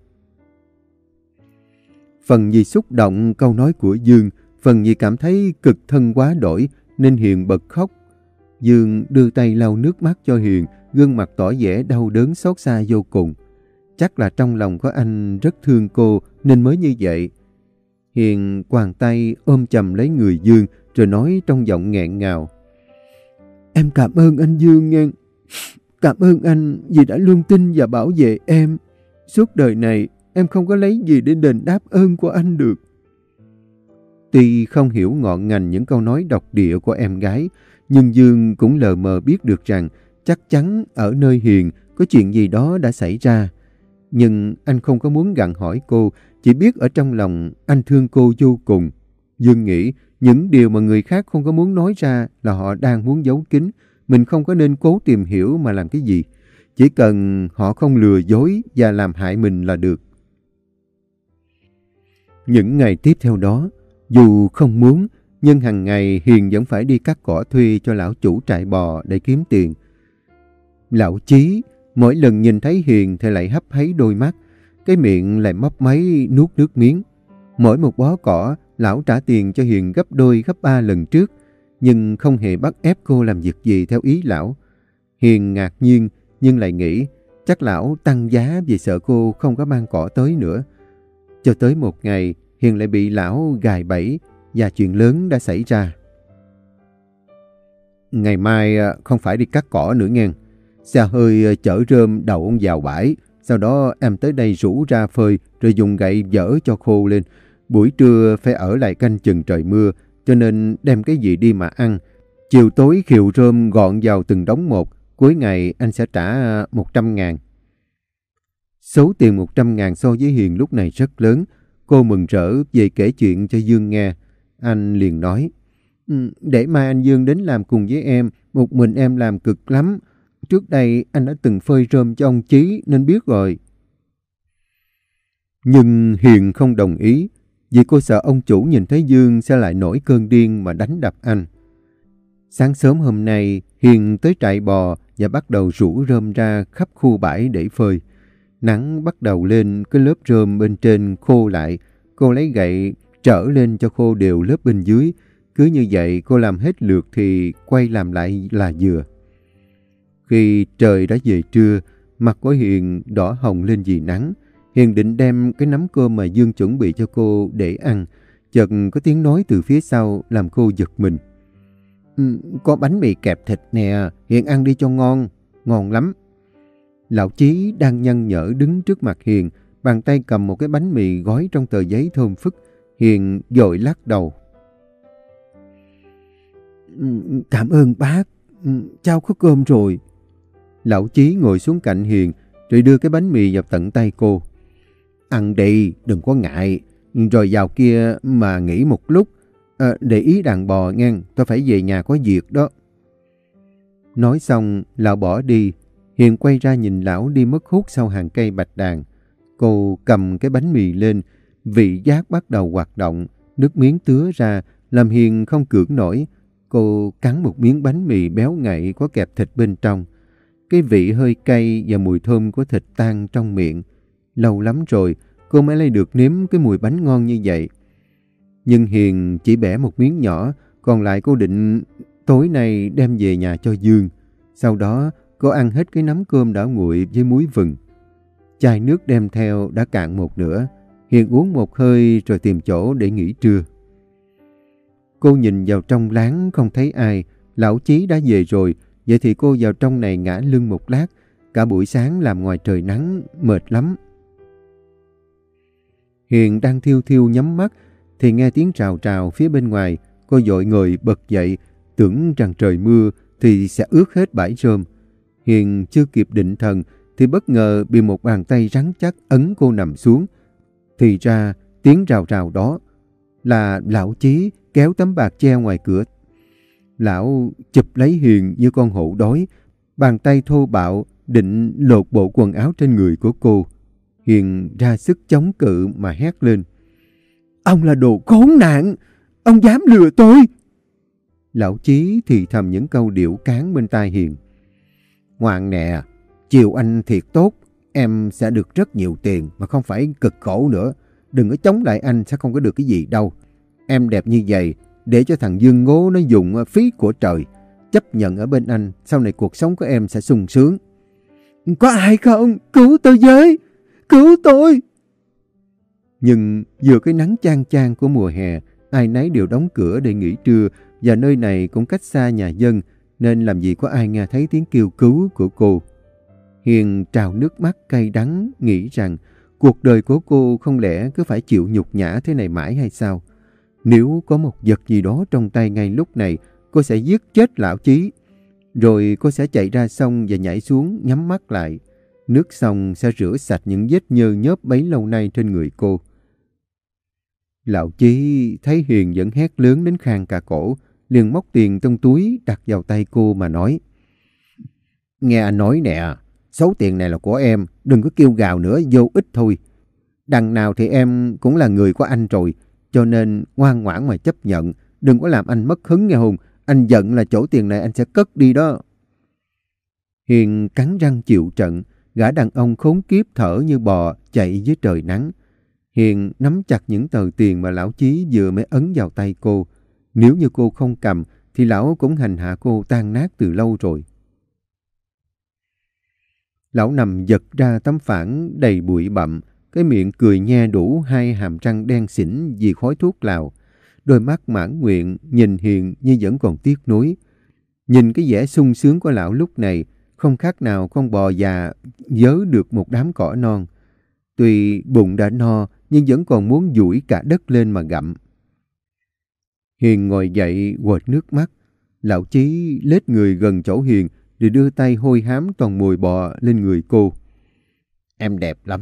Phần vì xúc động câu nói của Dương, phần vì cảm thấy cực thân quá đổi nên Hiền bật khóc. Dương đưa tay lau nước mắt cho Hiền, gương mặt tỏ vẻ đau đớn xót xa vô cùng. Chắc là trong lòng của anh rất thương cô nên mới như vậy. Hiền quàng tay ôm chầm lấy người Dương rồi nói trong giọng nghẹn ngào. Em cảm ơn anh Dương nha. Cảm ơn anh vì đã luôn tin và bảo vệ em. Suốt đời này em không có lấy gì để đền đáp ơn của anh được. Tuy không hiểu ngọn ngành những câu nói độc địa của em gái, nhưng Dương cũng lờ mờ biết được rằng chắc chắn ở nơi Hiền có chuyện gì đó đã xảy ra. Nhưng anh không có muốn gặng hỏi cô, chỉ biết ở trong lòng anh thương cô vô cùng. Dương nghĩ những điều mà người khác không có muốn nói ra là họ đang muốn giấu kín. Mình không có nên cố tìm hiểu mà làm cái gì. Chỉ cần họ không lừa dối và làm hại mình là được. Những ngày tiếp theo đó, dù không muốn, nhưng hàng ngày Hiền vẫn phải đi cắt cỏ thuê cho lão chủ trại bò để kiếm tiền. Lão Chí mỗi lần nhìn thấy Hiền thì lại hấp háy đôi mắt, cái miệng lại mấp máy nuốt nước miếng. Mỗi một bó cỏ, lão trả tiền cho Hiền gấp đôi gấp ba lần trước, nhưng không hề bắt ép cô làm việc gì theo ý lão. Hiền ngạc nhiên nhưng lại nghĩ chắc lão tăng giá vì sợ cô không có mang cỏ tới nữa. Cho tới một ngày, Hiền lại bị lão gài bẫy và chuyện lớn đã xảy ra. Ngày mai không phải đi cắt cỏ nữa nghe. Xe hơi chở rơm đậu ông vào bãi. Sau đó em tới đây rủ ra phơi rồi dùng gậy dỡ cho khô lên. Buổi trưa phải ở lại canh chừng trời mưa, cho nên đem cái gì đi mà ăn. Chiều tối khiều rơm gọn vào từng đống một. Cuối ngày anh sẽ trả 100.000. Số tiền 100.000 so với Hiền lúc này rất lớn. Cô mừng rỡ về kể chuyện cho Dương nghe. Anh liền nói, để mai anh Dương đến làm cùng với em, một mình em làm cực lắm. Trước đây anh đã từng phơi rơm cho ông Chí nên biết rồi. Nhưng Hiền không đồng ý, vì cô sợ ông chủ nhìn thấy Dương sẽ lại nổi cơn điên mà đánh đập anh. Sáng sớm hôm nay, Hiền tới trại bò và bắt đầu rủ rơm ra khắp khu bãi để phơi. Nắng bắt đầu lên, cái lớp rơm bên trên khô lại. Cô lấy gậy trở lên cho khô đều lớp bên dưới. Cứ như vậy cô làm hết lượt thì quay làm lại là vừa. Khi trời đã về trưa, mặt của Hiền đỏ hồng lên vì nắng. Hiền định đem cái nắm cơm mà Dương chuẩn bị cho cô để ăn. Chợt có tiếng nói từ phía sau làm cô giật mình. Có bánh mì kẹp thịt nè, Hiền ăn đi cho ngon, ngon lắm. Lão Chí đang nhăn nhở đứng trước mặt Hiền, bàn tay cầm một cái bánh mì gói trong tờ giấy thơm phức. Hiền vội lắc đầu. Cảm ơn bác, cháu có cơm rồi. Lão Chí ngồi xuống cạnh Hiền, rồi đưa cái bánh mì vào tận tay cô. Ăn đi, đừng có ngại, rồi vào kia mà nghỉ một lúc. Để ý đàn bò nghe, tôi phải về nhà có việc đó. Nói xong, lão bỏ đi. Hiền quay ra nhìn lão đi mất hút sau hàng cây bạch đàn. Cô cầm cái bánh mì lên, vị giác bắt đầu hoạt động, nước miếng tứa ra, làm Hiền không cưỡng nổi. Cô cắn một miếng bánh mì béo ngậy có kẹp thịt bên trong. Cái vị hơi cay và mùi thơm của thịt tan trong miệng. Lâu lắm rồi, cô mới lấy được nếm cái mùi bánh ngon như vậy. Nhưng Hiền chỉ bẻ một miếng nhỏ, còn lại cô định tối nay đem về nhà cho Dương. Sau đó, cô ăn hết cái nắm cơm đã nguội với muối vừng. Chai nước đem theo đã cạn một nửa. Hiền uống một hơi rồi tìm chỗ để nghỉ trưa. Cô nhìn vào trong láng không thấy ai. Lão Chí đã về rồi. Vậy thì cô vào trong này ngã lưng một lát. Cả buổi sáng làm ngoài trời nắng, mệt lắm. Hiền đang thiêu thiêu nhắm mắt thì nghe tiếng rào rào phía bên ngoài. Cô vội người bật dậy, tưởng rằng trời mưa thì sẽ ướt hết bãi rơm. Hiền chưa kịp định thần thì bất ngờ bị một bàn tay rắn chắc ấn cô nằm xuống. Thì ra tiếng rào rào đó là lão Chí kéo tấm bạc treo ngoài cửa. Lão chụp lấy Hiền như con hổ đói, bàn tay thô bạo định lột bộ quần áo trên người của cô. Hiền ra sức chống cự mà hét lên. Ông là đồ khốn nạn! Ông dám lừa tôi! Lão Chí thì thầm những câu điệu cán bên tai Hiền. Ngoan nè, chiều anh thiệt tốt, em sẽ được rất nhiều tiền mà không phải cực khổ nữa. Đừng có chống lại anh sẽ không có được cái gì đâu. Em đẹp như vậy, để cho thằng Dương Ngố nó dùng phí của trời. Chấp nhận ở bên anh, sau này cuộc sống của em sẽ sung sướng. Có ai không? Cứu tôi với! Cứu tôi! Nhưng vừa cái nắng chang chang của mùa hè, ai nấy đều đóng cửa để nghỉ trưa và nơi này cũng cách xa nhà dân nên làm gì có ai nghe thấy tiếng kêu cứu của cô. Hiền trào nước mắt cay đắng nghĩ rằng cuộc đời của cô không lẽ cứ phải chịu nhục nhã thế này mãi hay sao? Nếu có một vật gì đó trong tay ngay lúc này, cô sẽ giết chết lão Chí. Rồi cô sẽ chạy ra sông và nhảy xuống nhắm mắt lại. Nước sông sẽ rửa sạch những vết nhơ nhớp bấy lâu nay trên người cô. Lão Chí thấy Hiền vẫn hét lớn đến khang cả cổ, liền móc tiền trong túi đặt vào tay cô mà nói. Nghe anh nói nè, số tiền này là của em, đừng có kêu gào nữa, vô ích thôi. Đằng nào thì em cũng là người của anh rồi, cho nên ngoan ngoãn mà chấp nhận, đừng có làm anh mất hứng nghe Hùng. Anh giận là chỗ tiền này anh sẽ cất đi đó. Hiền cắn răng chịu trận, gã đàn ông khốn kiếp thở như bò chạy dưới trời nắng. Hiền nắm chặt những tờ tiền mà lão Chí vừa mới ấn vào tay cô. Nếu như cô không cầm thì lão cũng hành hạ cô tan nát từ lâu rồi. Lão nằm giật ra tấm phản đầy bụi bặm, cái miệng cười nhe đủ hai hàm răng đen xỉn vì khói thuốc lào. Đôi mắt mãn nguyện nhìn Hiền như vẫn còn tiếc nuối. Nhìn cái vẻ sung sướng của lão lúc này, không khác nào con bò già vớ được một đám cỏ non. Tuy bụng đã no nhưng vẫn còn muốn duỗi cả đất lên mà gặm. Hiền ngồi dậy quệt nước mắt. Lão Chí lết người gần chỗ Hiền rồi đưa tay hôi hám toàn mùi bò lên người cô. Em đẹp lắm,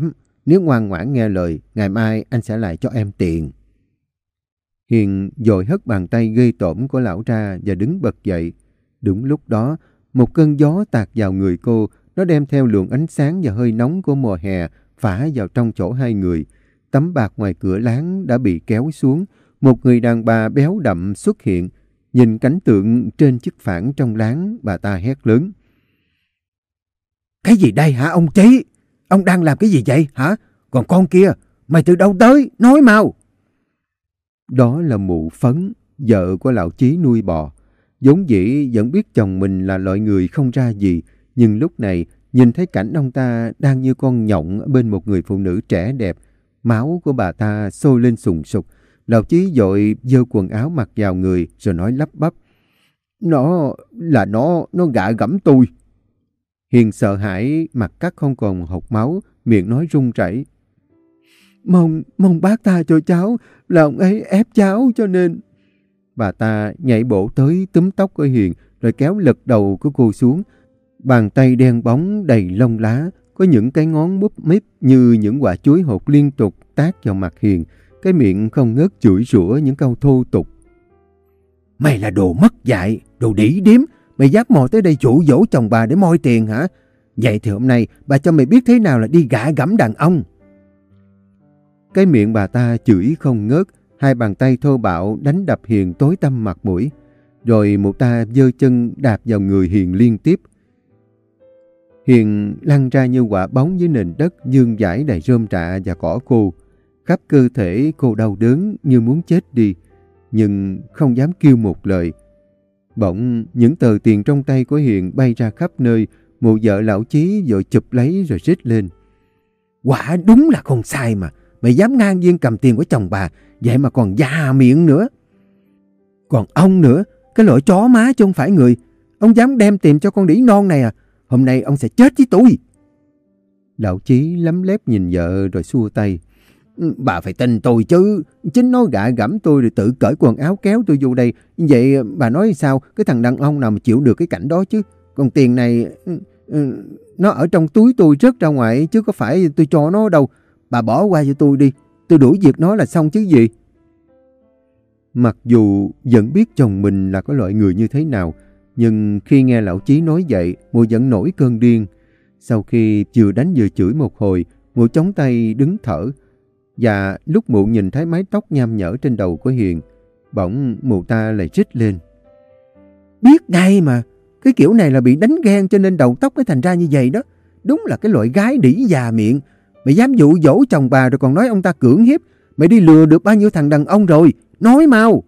Nếu ngoan ngoãn nghe lời, ngày mai anh sẽ lại cho em tiền. Hiền vội hất bàn tay ghê tởm của lão ra và đứng bật dậy. Đúng lúc đó, một cơn gió tạt vào người cô. Nó đem theo luồng ánh sáng và hơi nóng của mùa hè phả vào trong chỗ hai người. Tấm bạt ngoài cửa láng đã bị kéo xuống. Một người đàn bà béo đậm xuất hiện. Nhìn cảnh tượng trên chiếc phản trong láng, bà ta hét lớn. Cái gì đây hả ông Chí? Ông đang làm cái gì vậy hả? Còn con kia, mày từ đâu tới? Nói mau! Đó là mụ Phấn, vợ của lão Chí nuôi bò. Vốn dĩ vẫn biết chồng mình là loại người không ra gì, nhưng lúc này nhìn thấy cảnh ông ta đang như con nhộng bên một người phụ nữ trẻ đẹp. Máu của bà ta sôi lên sùng sục. Lão Chí vội giơ quần áo mặc vào người rồi nói lắp bắp. Nó gạ gẫm tôi. Hiền sợ hãi, mặt cắt không còn hộc máu, miệng nói run rẩy. Mong bác tha cho cháu, là ông ấy ép cháu cho nên... Bà ta nhảy bổ tới túm tóc của Hiền rồi kéo lật đầu của cô xuống. Bàn tay đen bóng đầy lông lá, có những cái ngón múp míp như những quả chuối hột liên tục tát vào mặt Hiền. Cái miệng không ngớt chửi rủa những câu thô tục. Mày là đồ mất dạy, đồ đĩ điếm. Mày dám mò tới đây dụ dỗ chồng bà để moi tiền hả? Vậy thì hôm nay bà cho mày biết thế nào là đi gạ gẫm đàn ông. Cái miệng bà ta chửi không ngớt, hai bàn tay thô bạo đánh đập Hiền tối tăm mặt mũi. Rồi mụ ta giơ chân đạp vào người Hiền liên tiếp. Hiền lăn ra như quả bóng dưới nền đất dương dãi đầy rơm rạ và cỏ khô. Khắp cơ thể cô đau đớn như muốn chết đi, nhưng không dám kêu một lời. Bỗng những tờ tiền trong tay của Hiền bay ra khắp nơi. Mụ vợ lão Chí vội chụp lấy rồi rít lên. Quả đúng là không sai mà. Mày dám ngang nhiên cầm tiền của chồng bà, vậy mà còn già miệng nữa. Còn ông nữa, cái loại chó má chứ không phải người. Ông dám đem tiền cho con đĩ non này à? Hôm nay ông sẽ chết với tôi. Lão Chí lấm lép nhìn vợ rồi xua tay. Bà phải tin tôi chứ. Chính nó gạ gẫm tôi rồi tự cởi quần áo kéo tôi vô đây. Vậy bà nói sao cái thằng đàn ông nào mà chịu được cái cảnh đó chứ? Còn tiền này nó ở trong túi tôi rớt ra ngoài chứ có phải tôi cho nó đâu. Bà bỏ qua cho tôi đi. Tôi đuổi việc nó là xong chứ gì. Mặc dù vẫn biết chồng mình là có loại người như thế nào, nhưng khi nghe lão Chí nói vậy, mụ vẫn nổi cơn điên. Sau khi vừa đánh vừa chửi một hồi, mụ chống tay đứng thở. Và lúc mụ nhìn thấy mái tóc nham nhở trên đầu của Hiền, bỗng mụ ta lại rít lên. Biết ngay mà, cái kiểu này là bị đánh ghen cho nên đầu tóc mới thành ra như vậy đó. Đúng là cái loại gái đĩ già miệng. Mày dám dụ dỗ chồng bà rồi còn nói ông ta cưỡng hiếp. Mày đi lừa được bao nhiêu thằng đàn ông rồi? Nói mau!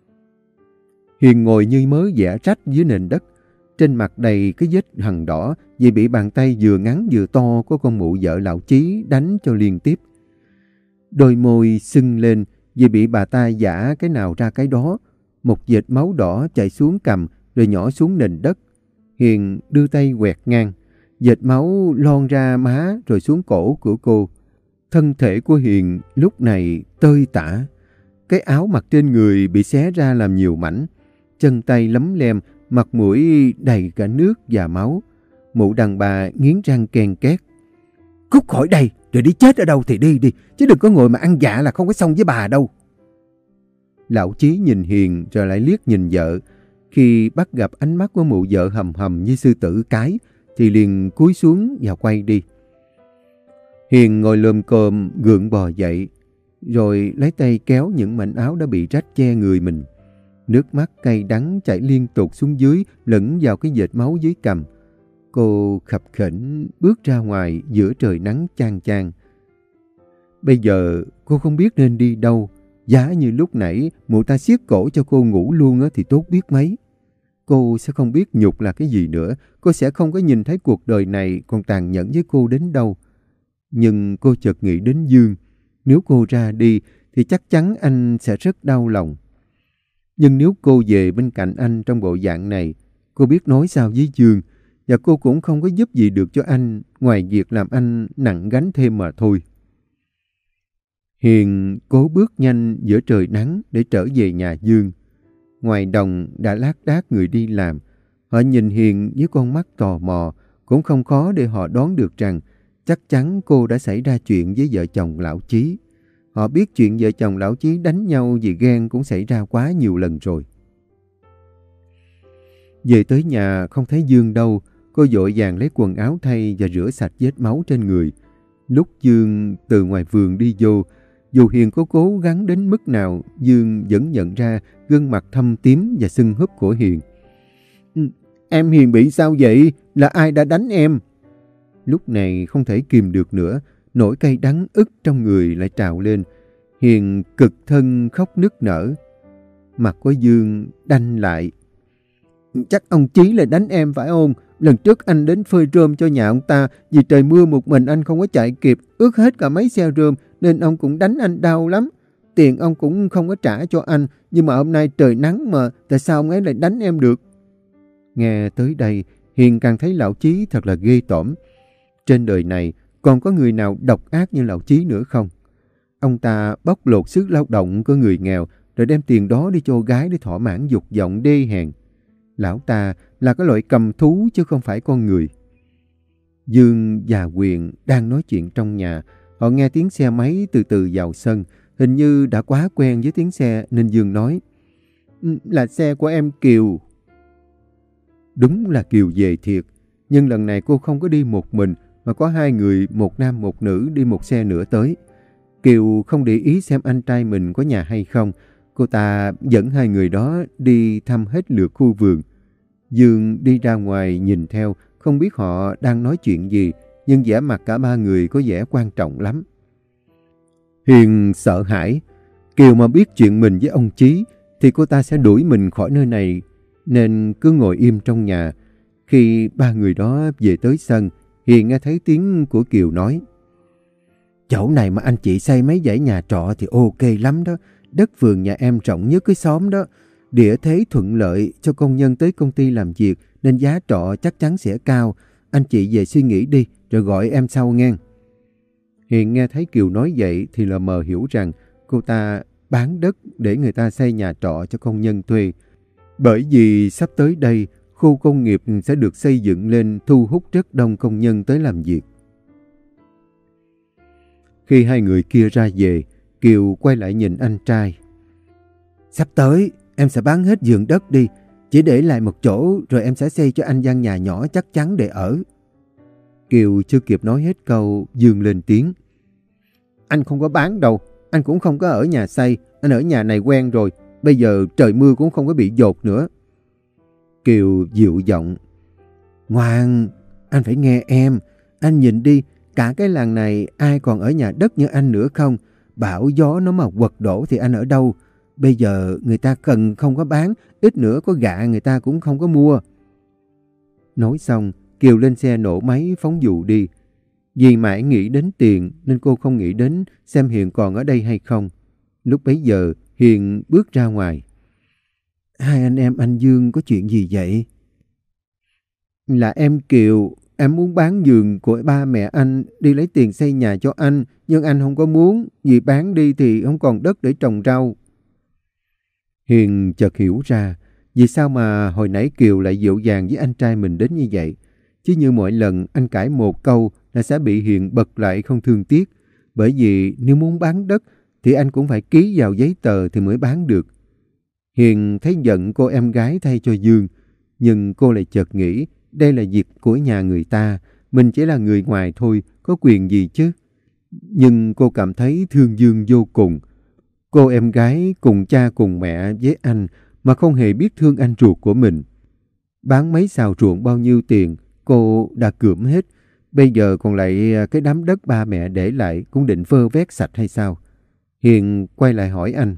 Hiền ngồi như mớ vẽ rách dưới nền đất. Trên mặt đầy cái vết hằn đỏ vì bị bàn tay vừa ngắn vừa to của con mụ vợ lão Chí đánh cho liên tiếp. Đôi môi sưng lên vì bị bà ta giã cái nào ra cái đó. Một vệt máu đỏ chảy xuống cằm rồi nhỏ xuống nền đất. Hiền đưa tay quẹt ngang. Vệt máu lon ra má rồi xuống cổ của cô. Thân thể của Hiền lúc này tơi tả. Cái áo mặc trên người bị xé ra làm nhiều mảnh. Chân tay lấm lem, mặt mũi đầy cả nước và máu. Mụ đàn bà nghiến răng ken két. Cút khỏi đây, rồi đi chết ở đâu thì đi đi, chứ đừng có ngồi mà ăn dạ là không có xong với bà đâu. Lão Chí nhìn Hiền rồi lại liếc nhìn vợ. Khi bắt gặp ánh mắt của mụ vợ hầm hầm như sư tử cái, thì liền cúi xuống và quay đi. Hiền ngồi lồm cồm gượng bò dậy, rồi lấy tay kéo những mảnh áo đã bị rách che người mình. Nước mắt cay đắng chảy liên tục xuống dưới, lẫn vào cái vệt máu dưới cằm. Cô khập khểnh bước ra ngoài giữa trời nắng chang chang. Bây giờ cô không biết nên đi đâu. Giá như lúc nãy mụ ta siết cổ cho cô ngủ luôn thì tốt biết mấy. Cô sẽ không biết nhục là cái gì nữa. Cô sẽ không có nhìn thấy cuộc đời này còn tàn nhẫn với cô đến đâu. Nhưng cô chợt nghĩ đến Dương. Nếu cô ra đi thì chắc chắn anh sẽ rất đau lòng. Nhưng nếu cô về bên cạnh anh trong bộ dạng này, cô biết nói sao với Dương. Và cô cũng không có giúp gì được cho anh ngoài việc làm anh nặng gánh thêm mà thôi. Hiền cố bước nhanh giữa trời nắng để trở về nhà Dương. Ngoài đồng đã lác đác người đi làm. Họ nhìn Hiền với con mắt tò mò, cũng không khó để họ đoán được rằng chắc chắn cô đã xảy ra chuyện với vợ chồng Lão Chí. Họ biết chuyện vợ chồng Lão Chí đánh nhau vì ghen cũng xảy ra quá nhiều lần rồi. Về tới nhà không thấy Dương đâu, cô vội vàng lấy quần áo thay và rửa sạch vết máu trên người. Lúc Dương từ ngoài vườn đi vô, dù Hiền có cố gắng đến mức nào, Dương vẫn nhận ra gương mặt thâm tím và sưng húp của Hiền. Em Hiền bị sao vậy? Là ai đã đánh em? Lúc này không thể kìm được nữa, nỗi cay đắng ức trong người lại trào lên. Hiền cực thân khóc nức nở. Mặt của Dương đanh lại. Chắc ông Chí lại đánh em phải không? Lần trước anh đến phơi rơm cho nhà ông ta, vì trời mưa một mình anh không có chạy kịp, ướt hết cả mấy xe rơm nên ông cũng đánh anh đau lắm. Tiền ông cũng không có trả cho anh, nhưng mà hôm nay trời nắng mà, tại sao ông ấy lại đánh em được? Nghe tới đây, Hiền càng thấy Lão Chí thật là ghê tởm. Trên đời này còn có người nào độc ác như Lão Chí nữa không? Ông ta bóc lột sức lao động của người nghèo rồi đem tiền đó đi cho gái để thỏa mãn dục vọng đê hèn. Lão ta là cái loại cầm thú chứ không phải con người. Dương và Quyền đang nói chuyện trong nhà. Họ nghe tiếng xe máy từ từ vào sân. Hình như đã quá quen với tiếng xe nên Dương nói: Là xe của em Kiều. Đúng là Kiều về thiệt. Nhưng lần này cô không có đi một mình mà có hai người, một nam một nữ đi một xe nữa tới. Kiều không để ý xem anh trai mình có nhà hay không. Cô ta dẫn hai người đó đi thăm hết lượt khu vườn. Dương đi ra ngoài nhìn theo, không biết họ đang nói chuyện gì, nhưng vẻ mặt cả ba người có vẻ quan trọng lắm. Hiền sợ hãi. Kiều mà biết chuyện mình với ông Chí thì cô ta sẽ đuổi mình khỏi nơi này, nên cứ ngồi im trong nhà. Khi ba người đó về tới sân, Hiền nghe thấy tiếng của Kiều nói: Chỗ này mà anh chị xây mấy dãy nhà trọ thì ok lắm đó. Đất vườn nhà em rộng nhất cái xóm đó. Địa thế thuận lợi cho công nhân tới công ty làm việc nên giá trọ chắc chắn sẽ cao. Anh chị về suy nghĩ đi rồi gọi em sau nghe. Hiền nghe thấy Kiều nói vậy thì lờ mờ hiểu rằng cô ta bán đất để người ta xây nhà trọ cho công nhân thuê. Bởi vì sắp tới đây, khu công nghiệp sẽ được xây dựng lên thu hút rất đông công nhân tới làm việc. Khi hai người kia ra về, Kiều quay lại nhìn anh trai. Sắp tới, em sẽ bán hết vườn đất đi. Chỉ để lại một chỗ rồi em sẽ xây cho anh căn nhà nhỏ chắc chắn để ở. Kiều chưa kịp nói hết câu, Dương lên tiếng. Anh không có bán đâu. Anh cũng không có ở nhà xây. Anh ở nhà này quen rồi. Bây giờ trời mưa cũng không có bị dột nữa. Kiều dịu giọng. Ngoan, anh phải nghe em. Anh nhìn đi, cả cái làng này ai còn ở nhà đất như anh nữa không? Bão gió nó mà quật đổ thì anh ở đâu? Bây giờ người ta cần không có bán, ít nữa có gạ người ta cũng không có mua. Nói xong, Kiều lên xe nổ máy phóng dụ đi. Vì mãi nghĩ đến tiền nên cô không nghĩ đến xem Hiền còn ở đây hay không. Lúc bấy giờ, Hiền bước ra ngoài. Hai anh em anh Dương có chuyện gì vậy? Là em Kiều, em muốn bán vườn của ba mẹ anh đi lấy tiền xây nhà cho anh, nhưng anh không có muốn, vì bán đi thì không còn đất để trồng rau. Hiền chợt hiểu ra, vì sao mà hồi nãy Kiều lại dịu dàng với anh trai mình đến như vậy. Chứ như mọi lần anh cãi một câu là sẽ bị Hiền bật lại không thương tiếc. Bởi vì nếu muốn bán đất thì anh cũng phải ký vào giấy tờ thì mới bán được. Hiền thấy giận cô em gái thay cho Dương, nhưng cô lại chợt nghĩ đây là việc của nhà người ta, mình chỉ là người ngoài thôi, có quyền gì chứ. Nhưng cô cảm thấy thương Dương vô cùng. Cô em gái cùng cha cùng mẹ với anh mà không hề biết thương anh ruột của mình. Bán mấy xào ruộng bao nhiêu tiền, cô đã cưỡng hết. Bây giờ còn lại cái đám đất ba mẹ để lại cũng định vơ vét sạch hay sao? Hiền quay lại hỏi anh.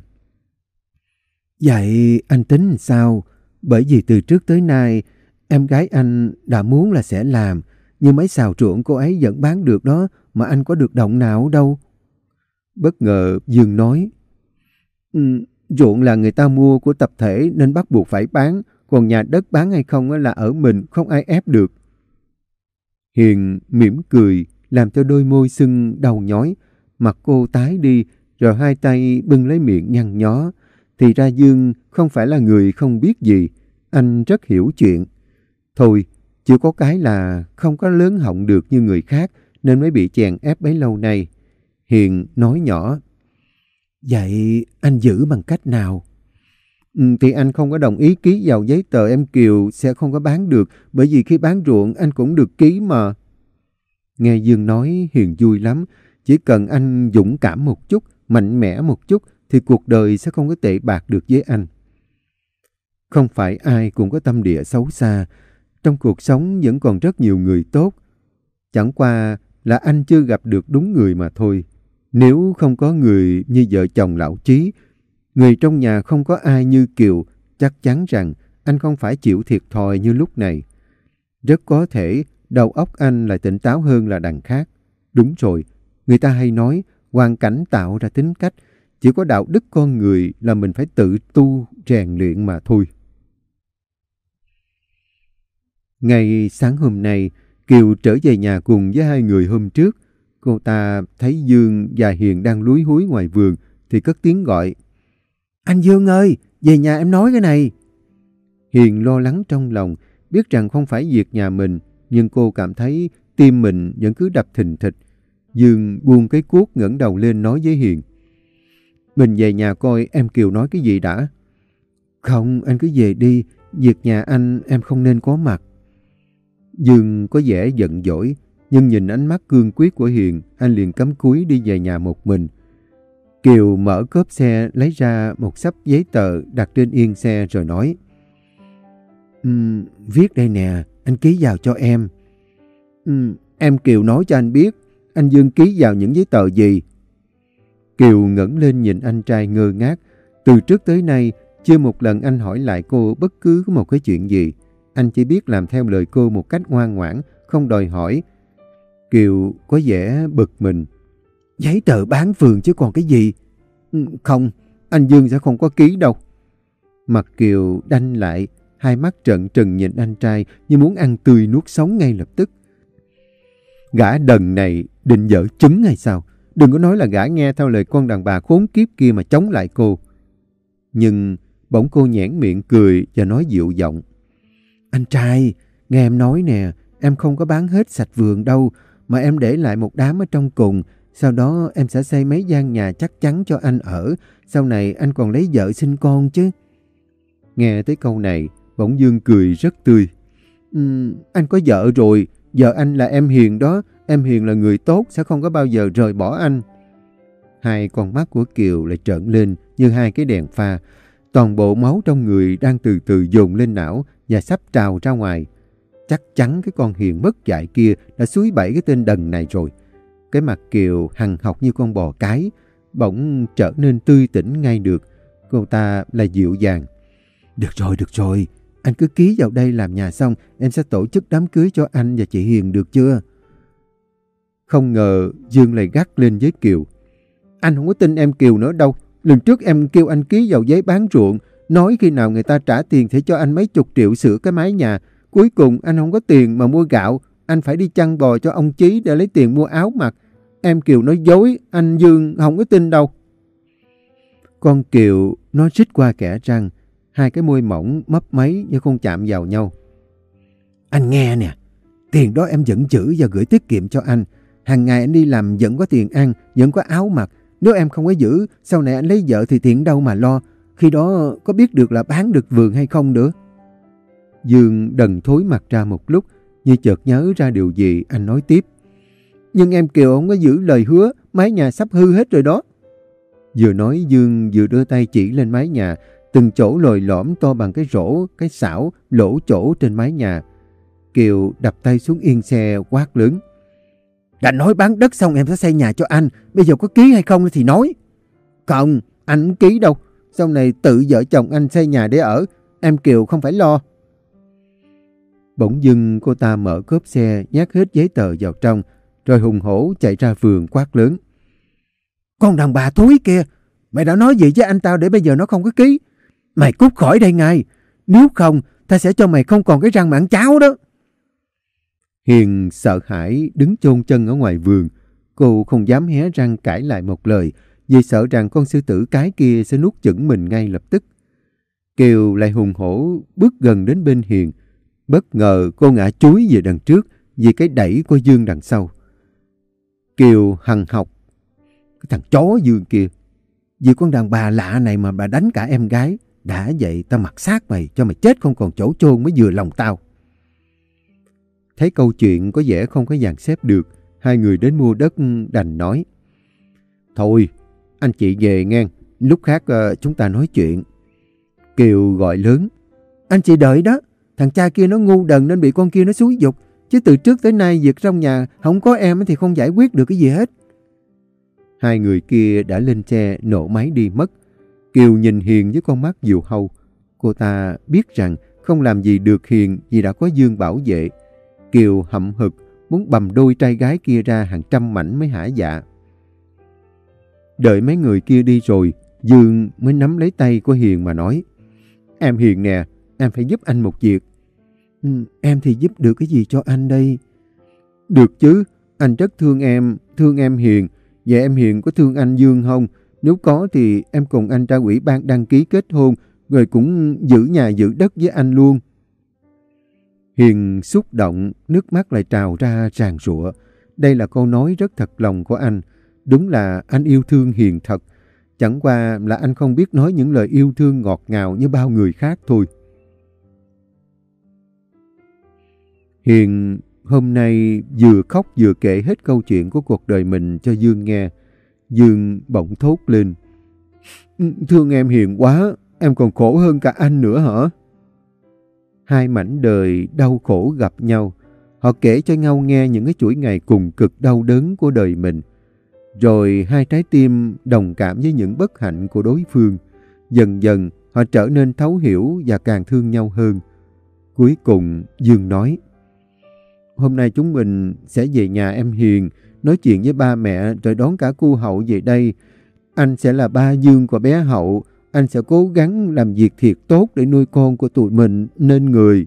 Vậy anh tính sao? Bởi vì từ trước tới nay, em gái anh đã muốn là sẽ làm, nhưng mấy xào ruộng cô ấy vẫn bán được đó, mà anh có được đồng nào đâu. Bất ngờ Dương nói. Ruộng là người ta mua của tập thể nên bắt buộc phải bán, còn nhà đất bán hay không là ở mình, không ai ép được. Hiền mỉm cười, làm cho đôi môi sưng đau nhói, mặt cô tái đi, rồi hai tay bưng lấy miệng nhăn nhó. Thì ra Dương không phải là người không biết gì, anh rất hiểu chuyện. Thôi, chỉ có cái là không có lớn họng được như người khác, nên mới bị chèn ép bấy lâu nay. Hiền nói nhỏ: Vậy anh giữ bằng cách nào? Thì anh không có đồng ý ký vào giấy tờ em Kiều sẽ không có bán được, bởi vì khi bán ruộng anh cũng được ký mà. Nghe Dương nói, Hiền vui lắm. Chỉ cần anh dũng cảm một chút, mạnh mẽ một chút, thì cuộc đời sẽ không có tệ bạc được với anh. Không phải ai cũng có tâm địa xấu xa. Trong cuộc sống vẫn còn rất nhiều người tốt. Chẳng qua là anh chưa gặp được đúng người mà thôi. Nếu không có người như vợ chồng lão Chí, người trong nhà không có ai như Kiều, chắc chắn rằng anh không phải chịu thiệt thòi như lúc này. Rất có thể đầu óc anh lại tỉnh táo hơn là đằng khác. Đúng rồi, người ta hay nói hoàn cảnh tạo ra tính cách, chỉ có đạo đức con người là mình phải tự tu rèn luyện mà thôi. Ngày sáng hôm nay, Kiều trở về nhà cùng với hai người hôm trước. Cô ta thấy Dương và Hiền đang lúi húi ngoài vườn thì cất tiếng gọi: Anh Dương ơi, về nhà em nói cái này. Hiền lo lắng trong lòng, biết rằng không phải việc nhà mình, nhưng cô cảm thấy tim mình vẫn cứ đập thình thịch. Dương buông cái cuốc ngẩng đầu lên nói với Hiền: Mình về nhà coi em Kiều nói cái gì đã. Không, anh cứ về đi, việc nhà anh em không nên có mặt. Dương có vẻ giận dỗi, nhưng nhìn ánh mắt cương quyết của Hiền, anh liền cắm cúi đi về nhà một mình. Kiều mở cốp xe lấy ra một xấp giấy tờ đặt trên yên xe rồi nói: Viết đây nè, anh ký vào cho em. Em Kiều nói cho anh biết, anh Dương ký vào những giấy tờ gì? Kiều ngẩng lên nhìn anh trai ngơ ngác. Từ trước tới nay, chưa một lần anh hỏi lại cô bất cứ một cái chuyện gì. Anh chỉ biết làm theo lời cô một cách ngoan ngoãn, không đòi hỏi. Kiều có vẻ bực mình. Giấy tờ bán vườn chứ còn cái gì? Không, anh Dương sẽ không có ký đâu. Mặt Kiều đanh lại, hai mắt trợn trừng nhìn anh trai như muốn ăn tươi nuốt sống ngay lập tức. Gã đần này định dở trứng hay sao? Đừng có nói là gã nghe theo lời con đàn bà khốn kiếp kia mà chống lại cô. Nhưng bỗng cô nhoẻn miệng cười và nói dịu giọng: Anh trai, nghe em nói nè, em không có bán hết sạch vườn đâu, mà em để lại một đám ở trong cùng. Sau đó em sẽ xây mấy gian nhà chắc chắn cho anh ở. Sau này anh còn lấy vợ sinh con chứ. Nghe tới câu này, bỗng Dương cười rất tươi. Anh có vợ rồi, vợ anh là em Hiền đó. Em Hiền là người tốt, sẽ không có bao giờ rời bỏ anh. Hai con mắt của Kiều lại trợn lên như hai cái đèn pha. Toàn bộ máu trong người đang từ từ dồn lên não và sắp trào ra ngoài. Chắc chắn cái con Hiền mất dạy kia đã xúi bẫy cái tên đần này rồi. Cái mặt Kiều hằn học như con bò cái, bỗng trở nên tươi tỉnh ngay được. Cô ta là dịu dàng. Được rồi, anh cứ ký vào đây làm nhà xong, em sẽ tổ chức đám cưới cho anh và chị Hiền được chưa? Không ngờ Dương lại gắt lên với Kiều. Anh không có tin em Kiều nữa đâu. Lần trước em kêu anh ký vào giấy bán ruộng, nói khi nào người ta trả tiền thì cho anh mấy chục triệu sửa cái mái nhà. Cuối cùng anh không có tiền mà mua gạo, anh phải đi chăn bò cho ông Chí để lấy tiền mua áo mặc. Em Kiều nói dối, anh Dương không có tin đâu. Con Kiều nói rít qua kẽ răng, hai cái môi mỏng mấp máy như không chạm vào nhau. Anh nghe nè, tiền đó em vẫn giữ và gửi tiết kiệm cho anh. Hàng ngày anh đi làm vẫn có tiền ăn, vẫn có áo mặc. Nếu em không có giữ, sau này anh lấy vợ thì tiền đâu mà lo. Khi đó có biết được là bán được vườn hay không nữa. Dương đần thối mặt ra một lúc, như chợt nhớ ra điều gì, anh nói tiếp. Nhưng em Kiều không có giữ lời hứa, mái nhà sắp hư hết rồi đó. Vừa nói Dương vừa đưa tay chỉ lên mái nhà, từng chỗ lồi lõm to bằng cái rổ, cái xảo, lỗ chỗ trên mái nhà. Kiều đập tay xuống yên xe quát lớn. Đã nói bán đất xong em sẽ xây nhà cho anh, bây giờ có ký hay không thì nói. Không, anh không ký đâu, sau này tự vợ chồng anh xây nhà để ở, em Kiều không phải lo. Bỗng dưng cô ta mở cốp xe, nhét hết giấy tờ vào trong, rồi hùng hổ chạy ra vườn quát lớn. Con đàn bà thúi kia, mày đã nói gì với anh tao để bây giờ nó không có ký? Mày cút khỏi đây ngay, nếu không ta sẽ cho mày không còn cái răng mà ăn cháo đó. Hiền sợ hãi đứng chôn chân ở ngoài vườn. Cô không dám hé răng cãi lại một lời, vì sợ rằng con sư tử cái kia sẽ nuốt chửng mình ngay lập tức. Kiều lại hùng hổ bước gần đến bên Hiền. Bất ngờ cô ngã chúi về đằng trước vì cái đẩy của Dương đằng sau. Kiều hằn học. Cái thằng chó Dương kia, vì con đàn bà lạ này mà bà đánh cả em gái. Đã vậy tao mặc xác mày cho mày chết không còn chỗ chôn mới vừa lòng tao. Thấy câu chuyện có vẻ không có dàn xếp được, hai người đến mua đất đành nói. Thôi, anh chị về nghe, lúc khác chúng ta nói chuyện. Kiều gọi lớn. Anh chị đợi đó, thằng cha kia nó ngu đần nên bị con kia nó xúi giục. Chứ từ trước tới nay việc trong nhà không có em thì không giải quyết được cái gì hết. Hai người kia đã lên xe nổ máy đi mất. Kiều nhìn Hiền với con mắt diều hâu. Cô ta biết rằng không làm gì được Hiền vì đã có Dương bảo vệ. Kiều hậm hực muốn bầm đôi trai gái kia ra hàng trăm mảnh mới hả dạ. Đợi mấy người kia đi rồi, Dương mới nắm lấy tay của Hiền mà nói. Em Hiền nè, em phải giúp anh một việc. Em thì giúp được cái gì cho anh đây? Được chứ, anh rất thương em Hiền. Vậy em Hiền có thương anh Dương không? Nếu có thì em cùng anh ra ủy ban đăng ký kết hôn, rồi cũng giữ nhà giữ đất với anh luôn. Hiền xúc động, nước mắt lại trào ra ràn rụa. Đây là câu nói rất thật lòng của anh. Đúng là anh yêu thương Hiền thật. Chẳng qua là anh không biết nói những lời yêu thương ngọt ngào như bao người khác thôi. Hiền hôm nay vừa khóc vừa kể hết câu chuyện của cuộc đời mình cho Dương nghe. Dương bỗng thốt lên. Thương em Hiền quá, em còn khổ hơn cả anh nữa hả? Hai mảnh đời đau khổ gặp nhau. Họ kể cho nhau nghe những cái chuỗi ngày cùng cực đau đớn của đời mình. Rồi hai trái tim đồng cảm với những bất hạnh của đối phương. Dần dần họ trở nên thấu hiểu và càng thương nhau hơn. Cuối cùng Dương nói. Hôm nay chúng mình sẽ về nhà em Hiền, nói chuyện với ba mẹ rồi đón cả cô Hậu về đây. Anh sẽ là ba Dương của bé Hậu. Anh sẽ cố gắng làm việc thiệt tốt để nuôi con của tụi mình nên người.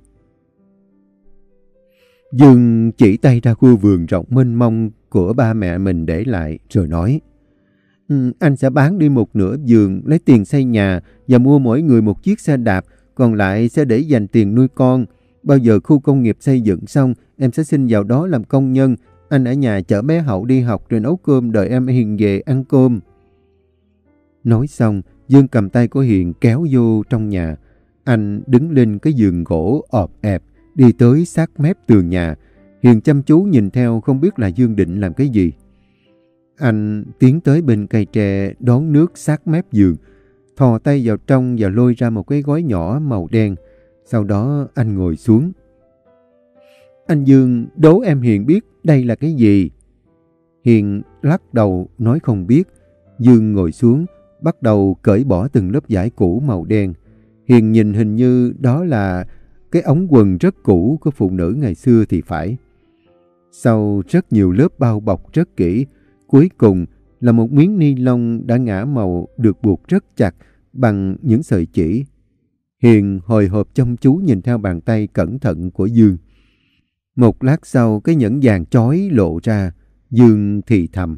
Dương chỉ tay ra khu vườn rộng mênh mông của ba mẹ mình để lại rồi nói. Anh sẽ bán đi một nửa vườn, lấy tiền xây nhà và mua mỗi người một chiếc xe đạp, còn lại sẽ để dành tiền nuôi con. Bao giờ khu công nghiệp xây dựng xong, em sẽ xin vào đó làm công nhân. Anh ở nhà chở bé Hậu đi học rồi nấu cơm đợi em Hiền về ăn cơm. Nói xong, Dương cầm tay của Hiền kéo vô trong nhà. Anh đứng lên cái giường gỗ ọp ẹp, đi tới sát mép tường nhà. Hiền chăm chú nhìn theo không biết là Dương định làm cái gì. Anh tiến tới bên cây tre đón nước sát mép giường, thò tay vào trong và lôi ra một cái gói nhỏ màu đen. Sau đó anh ngồi xuống. Anh Dương đố em Hiền biết đây là cái gì? Hiền lắc đầu nói không biết. Dương ngồi xuống, bắt đầu cởi bỏ từng lớp vải cũ màu đen. Hiền nhìn hình như đó là cái ống quần rất cũ của phụ nữ ngày xưa thì phải. Sau rất nhiều lớp bao bọc rất kỹ, cuối cùng là một miếng ni lông đã ngả màu được buộc rất chặt bằng những sợi chỉ. Hiền hồi hộp chăm chú nhìn theo bàn tay cẩn thận của Dương. Một lát sau cái nhẫn vàng chói lộ ra. Dương thì thầm.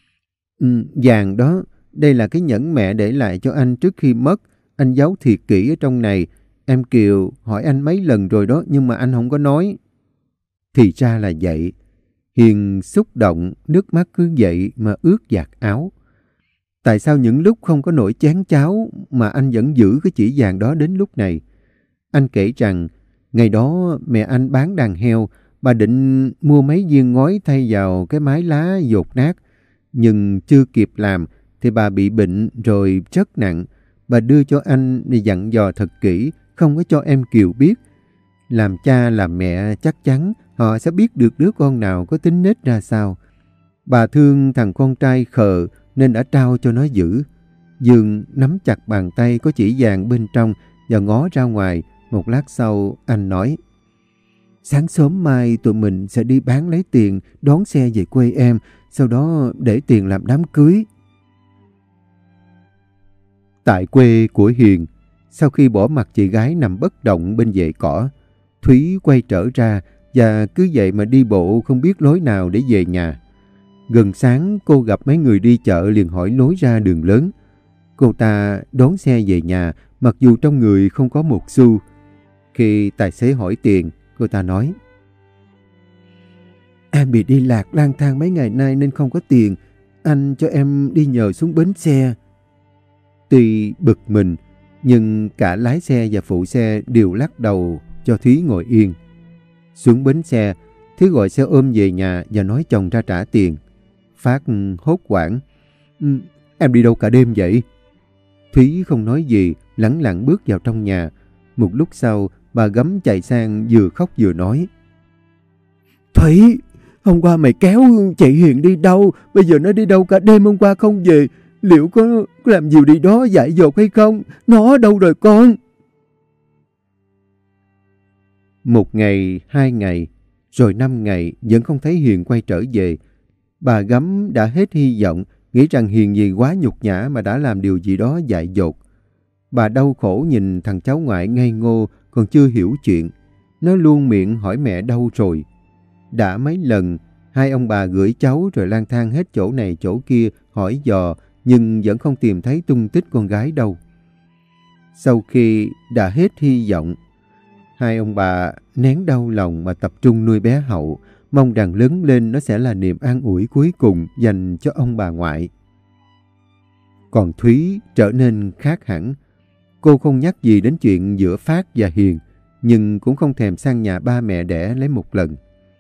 Vàng đó, đây là cái nhẫn mẹ để lại cho anh trước khi mất. Anh giấu thiệt kỹ ở trong này. Em Kiều hỏi anh mấy lần rồi đó nhưng mà anh không có nói. Thì ra là vậy. Hiền xúc động, nước mắt cứ vậy mà ướt vạt áo. Tại sao những lúc không có nổi chén cháo mà anh vẫn giữ cái chỉ vàng đó đến lúc này? Anh kể rằng, ngày đó mẹ anh bán đàn heo, bà định mua mấy viên ngói thay vào cái mái lá dột nát. Nhưng chưa kịp làm thì bà bị bệnh rồi rất nặng. Bà đưa cho anh để dặn dò thật kỹ, không có cho em Kiều biết. Làm cha làm mẹ chắc chắn họ sẽ biết được đứa con nào có tính nết ra sao. Bà thương thằng con trai khờ nên đã trao cho nó giữ. Dương nắm chặt bàn tay có chỉ vàng bên trong và ngó ra ngoài. Một lát sau anh nói. Sáng sớm mai tụi mình sẽ đi bán lấy tiền đón xe về quê em. Sau đó để tiền làm đám cưới. Tại quê của Hiền, sau khi bỏ mặc chị gái nằm bất động bên vệ cỏ, Thúy quay trở ra và cứ vậy mà đi bộ không biết lối nào để về nhà. Gần sáng cô gặp mấy người đi chợ liền hỏi lối ra đường lớn. Cô ta đón xe về nhà mặc dù trong người không có một xu. Khi tài xế hỏi tiền, cô ta nói. Em bị đi lạc lang thang mấy ngày nay nên không có tiền. Anh cho em đi nhờ xuống bến xe. Tuy bực mình, nhưng cả lái xe và phụ xe đều lắc đầu cho Thúy ngồi yên. Xuống bến xe, Thúy gọi xe ôm về nhà và nói chồng ra trả tiền. Phát hốt hoảng. Em đi đâu cả đêm vậy? Thúy không nói gì, lẳng lặng bước vào trong nhà. Một lúc sau, bà Gấm chạy sang vừa khóc vừa nói. Thúy, hôm qua mày kéo chị Hiền đi đâu? Bây giờ nó đi đâu cả đêm hôm qua không về? Liệu có làm gì đi đó dại dột hay không? Nó ở đâu rồi con? Một ngày, 2 ngày, rồi 5 ngày vẫn không thấy Hiền quay trở về. Bà Gấm đã hết hy vọng, nghĩ rằng Hiền vì quá nhục nhã mà đã làm điều gì đó dại dột. Bà đau khổ nhìn thằng cháu ngoại ngây ngô còn chưa hiểu chuyện. Nó luôn miệng hỏi mẹ đâu rồi. Đã mấy lần, hai ông bà gửi cháu rồi lang thang hết chỗ này chỗ kia hỏi dò, nhưng vẫn không tìm thấy tung tích con gái đâu. Sau khi đã hết hy vọng, hai ông bà nén đau lòng mà tập trung nuôi bé Hậu, mong rằng lớn lên nó sẽ là niềm an ủi cuối cùng dành cho ông bà ngoại. Còn Thúy trở nên khác hẳn. Cô không nhắc gì đến chuyện giữa Phát và Hiền, nhưng cũng không thèm sang nhà ba mẹ đẻ lấy một lần.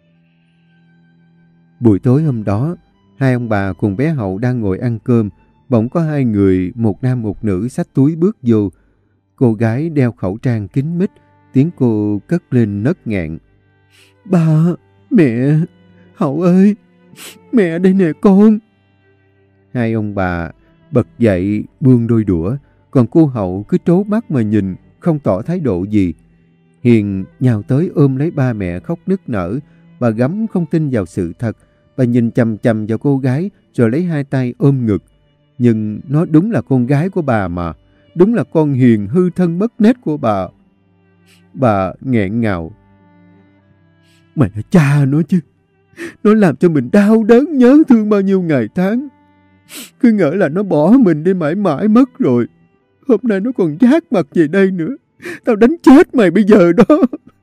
Buổi tối hôm đó, hai ông bà cùng bé Hậu đang ngồi ăn cơm, bỗng có hai người, một nam một nữ xách túi bước vô. Cô gái đeo khẩu trang kín mít, tiếng cô cất lên nấc nghẹn. Ba, mẹ, Hậu ơi, mẹ đây nè con. Hai ông bà bật dậy buông đôi đũa, còn cô Hậu cứ trố mắt mà nhìn, không tỏ thái độ gì. Hiền nhào tới ôm lấy ba mẹ khóc nức nở. Bà Gấm không tin vào sự thật. Bà nhìn chằm chằm vào cô gái rồi lấy hai tay ôm ngực. Nhưng nó đúng là con gái của bà mà. Đúng là con Hiền hư thân mất nết của bà. Bà nghẹn ngào. Mày là cha nó chứ. Nó làm cho mình đau đớn nhớ thương bao nhiêu ngày tháng. Cứ ngỡ là nó bỏ mình đi mãi mãi mất rồi. Hôm nay nó còn giác mặt về đây nữa. Tao đánh chết mày bây giờ đó.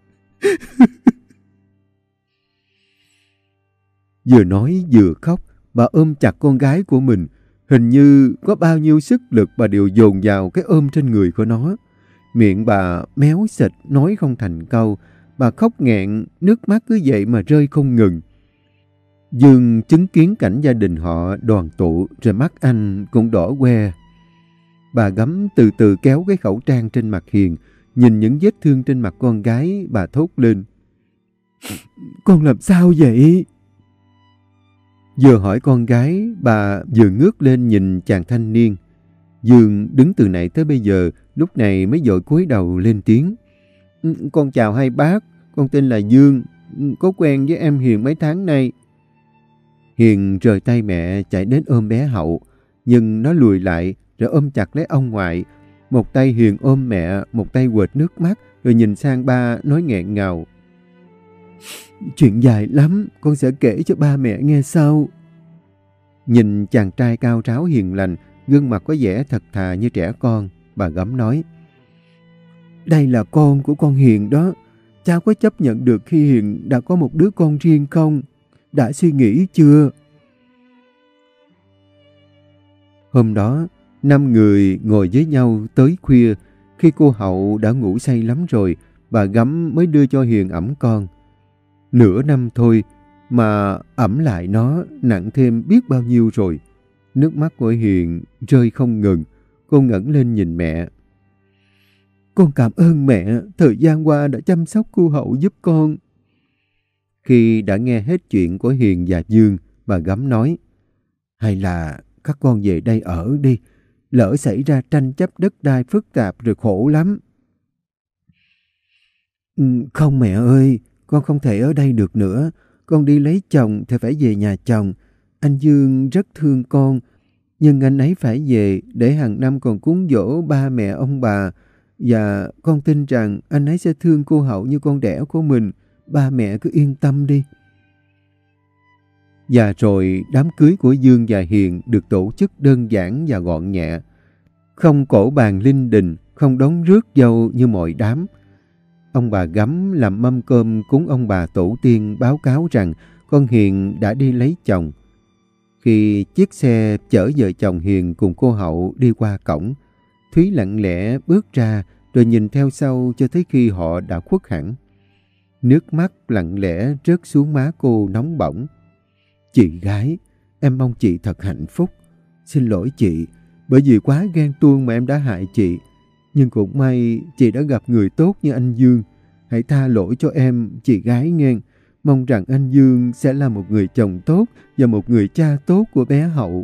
Vừa nói vừa khóc, bà ôm chặt con gái của mình. Hình như có bao nhiêu sức lực bà đều dồn vào cái ôm trên người của nó. Miệng bà méo xịt, nói không thành câu. Bà khóc nghẹn, nước mắt cứ vậy mà rơi không ngừng. Dương chứng kiến cảnh gia đình họ đoàn tụ, rồi mắt anh cũng đỏ que. Bà Gấm từ từ kéo cái khẩu trang trên mặt Hiền, nhìn những vết thương trên mặt con gái, bà thốt lên. Con làm sao vậy? Vừa hỏi con gái, bà vừa ngước lên nhìn chàng thanh niên. Dương đứng từ nãy tới bây giờ, lúc này mới vội cúi đầu lên tiếng. Con chào hai bác, con tên là Dương, có quen với em Hiền mấy tháng nay. Hiền rời tay mẹ chạy đến ôm bé Hậu, nhưng nó lùi lại rồi ôm chặt lấy ông ngoại. Một tay Hiền ôm mẹ, một tay quệt nước mắt, rồi nhìn sang ba nói nghẹn ngào. Chuyện dài lắm, con sẽ kể cho ba mẹ nghe sau. Nhìn chàng trai cao ráo hiền lành, gương mặt có vẻ thật thà như trẻ con, bà Gấm nói. Đây là con của con Hiền đó. Cháu có chấp nhận được khi Hiền đã có một đứa con riêng không? Đã suy nghĩ chưa? Hôm đó, 5 người ngồi với nhau tới khuya. Khi cô Hậu đã ngủ say lắm rồi, bà Gấm mới đưa cho Hiền ẵm con. Nửa năm thôi mà ẵm lại nó nặng thêm biết bao nhiêu rồi. Nước mắt của Hiền rơi không ngừng. Cô ngẩng lên nhìn mẹ. Con cảm ơn mẹ, thời gian qua đã chăm sóc cô Hậu giúp con. Khi đã nghe hết chuyện của Hiền và Dương, bà Gấm nói. Hay là các con về đây ở đi. Lỡ xảy ra tranh chấp đất đai phức tạp rồi khổ lắm. Không mẹ ơi, con không thể ở đây được nữa. Con đi lấy chồng thì phải về nhà chồng. Anh Dương rất thương con, nhưng anh ấy phải về để hàng năm còn cúng dỗ ba mẹ ông bà. Và con tin rằng anh ấy sẽ thương cô Hậu như con đẻ của mình. Ba mẹ cứ yên tâm đi. Và rồi đám cưới của Dương và Hiền được tổ chức đơn giản và gọn nhẹ. Không cỗ bàn linh đình, không đón rước dâu như mọi đám. Ông bà Gấm làm mâm cơm cúng ông bà tổ tiên báo cáo rằng con Hiền đã đi lấy chồng. Khi chiếc xe chở vợ chồng Hiền cùng cô Hậu đi qua cổng, Thúy lặng lẽ bước ra rồi nhìn theo sau cho tới khi họ đã khuất hẳn. Nước mắt lặng lẽ rớt xuống má cô nóng bỏng. Chị gái, em mong chị thật hạnh phúc. Xin lỗi chị, bởi vì quá ghen tuông mà em đã hại chị. Nhưng cũng may chị đã gặp người tốt như anh Dương. Hãy tha lỗi cho em, chị gái nghe. Mong rằng anh Dương sẽ là một người chồng tốt và một người cha tốt của bé Hậu.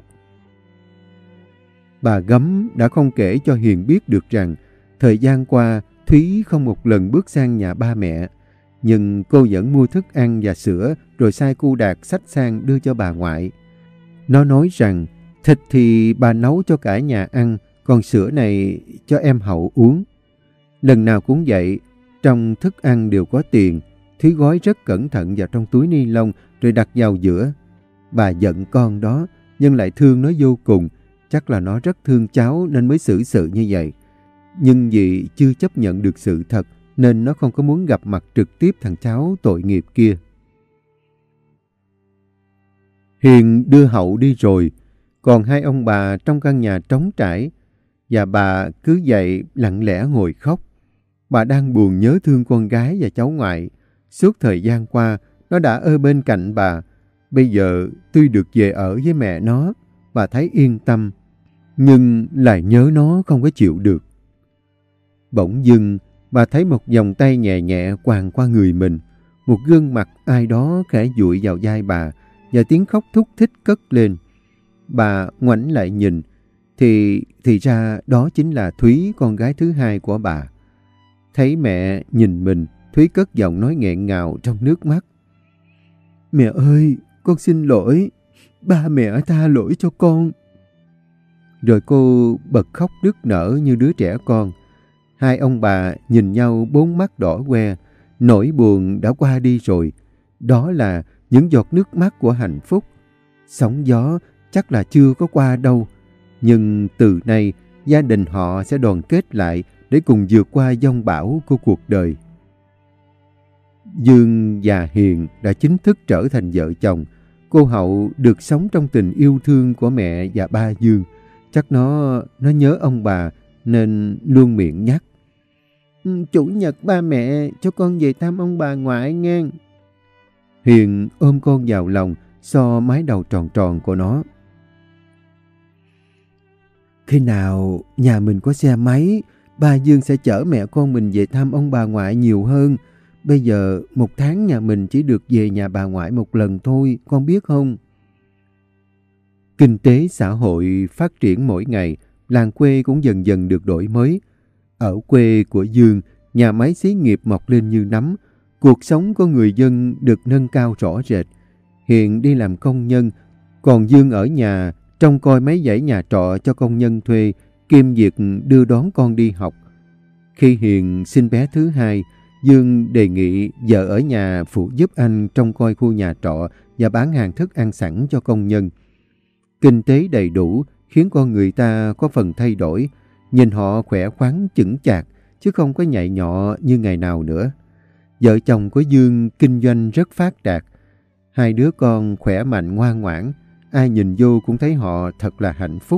Bà Gấm đã không kể cho Hiền biết được rằng thời gian qua Thúy không một lần bước sang nhà ba mẹ. Nhưng cô vẫn mua thức ăn và sữa rồi sai cu Đạt xách sang đưa cho bà ngoại. Nó nói rằng thịt thì bà nấu cho cả nhà ăn, còn sữa này cho em Hậu uống. Lần nào cũng vậy, trong thức ăn đều có tiền. Thúy gói rất cẩn thận vào trong túi ni lông rồi đặt vào giữa. Bà giận con đó, nhưng lại thương nó vô cùng. Chắc là nó rất thương cháu nên mới xử sự như vậy. Nhưng vì chưa chấp nhận được sự thật nên nó không có muốn gặp mặt trực tiếp thằng cháu tội nghiệp kia. Hiền đưa Hậu đi rồi, còn hai ông bà trong căn nhà trống trải, và bà cứ vậy lặng lẽ ngồi khóc. Bà đang buồn nhớ thương con gái và cháu ngoại. Suốt thời gian qua, nó đã ở bên cạnh bà. Bây giờ tuy được về ở với mẹ nó, bà thấy yên tâm, nhưng lại nhớ nó không có chịu được. Bỗng dưng, bà thấy một vòng tay nhẹ nhẹ quàng qua người mình. Một gương mặt ai đó khẽ dụi vào vai bà, và tiếng khóc thúc thích cất lên. Bà ngoảnh lại nhìn, thì ra đó chính là Thúy, con gái thứ hai của bà. Thấy mẹ nhìn mình, Thúy cất giọng nói nghẹn ngào trong nước mắt. Mẹ ơi, con xin lỗi. Ba mẹ tha lỗi cho con. Rồi cô bật khóc nức nở như đứa trẻ con. Hai ông bà nhìn nhau bốn mắt đỏ que. Nỗi buồn đã qua đi rồi. Đó là những giọt nước mắt của hạnh phúc. Sóng gió chắc là chưa có qua đâu. Nhưng từ nay, gia đình họ sẽ đoàn kết lại để cùng vượt qua giông bão của cuộc đời. Dương và Hiền đã chính thức trở thành vợ chồng. Cô Hậu được sống trong tình yêu thương của mẹ và ba Dương. Chắc nó nhớ ông bà nên luôn miệng nhắc. Chủ nhật ba mẹ cho con về thăm ông bà ngoại nghe. Hiền ôm con vào lòng, so mái đầu tròn tròn của nó. Khi nào nhà mình có xe máy, ba Dương sẽ chở mẹ con mình về thăm ông bà ngoại nhiều hơn. Bây giờ một tháng nhà mình chỉ được về nhà bà ngoại một lần thôi, con biết không? Kinh tế xã hội phát triển mỗi ngày, làng quê cũng dần dần được đổi mới. Ở quê của Dương, nhà máy xí nghiệp mọc lên như nấm. Cuộc sống của người dân được nâng cao rõ rệt. Hiền đi làm công nhân, còn Dương ở nhà trông coi mấy dãy nhà trọ cho công nhân thuê, kiêm việc đưa đón con đi học. Khi Hiền sinh bé thứ hai, Dương đề nghị vợ ở nhà phụ giúp anh trông coi khu nhà trọ và bán hàng thức ăn sẵn cho công nhân. Kinh tế đầy đủ khiến con người ta có phần thay đổi, nhìn họ khỏe khoắn chững chạc chứ không có nhạy nhọ như ngày nào nữa. Vợ chồng của Dương kinh doanh rất phát đạt. Hai đứa con khỏe mạnh ngoan ngoãn, ai nhìn vô cũng thấy họ thật là hạnh phúc.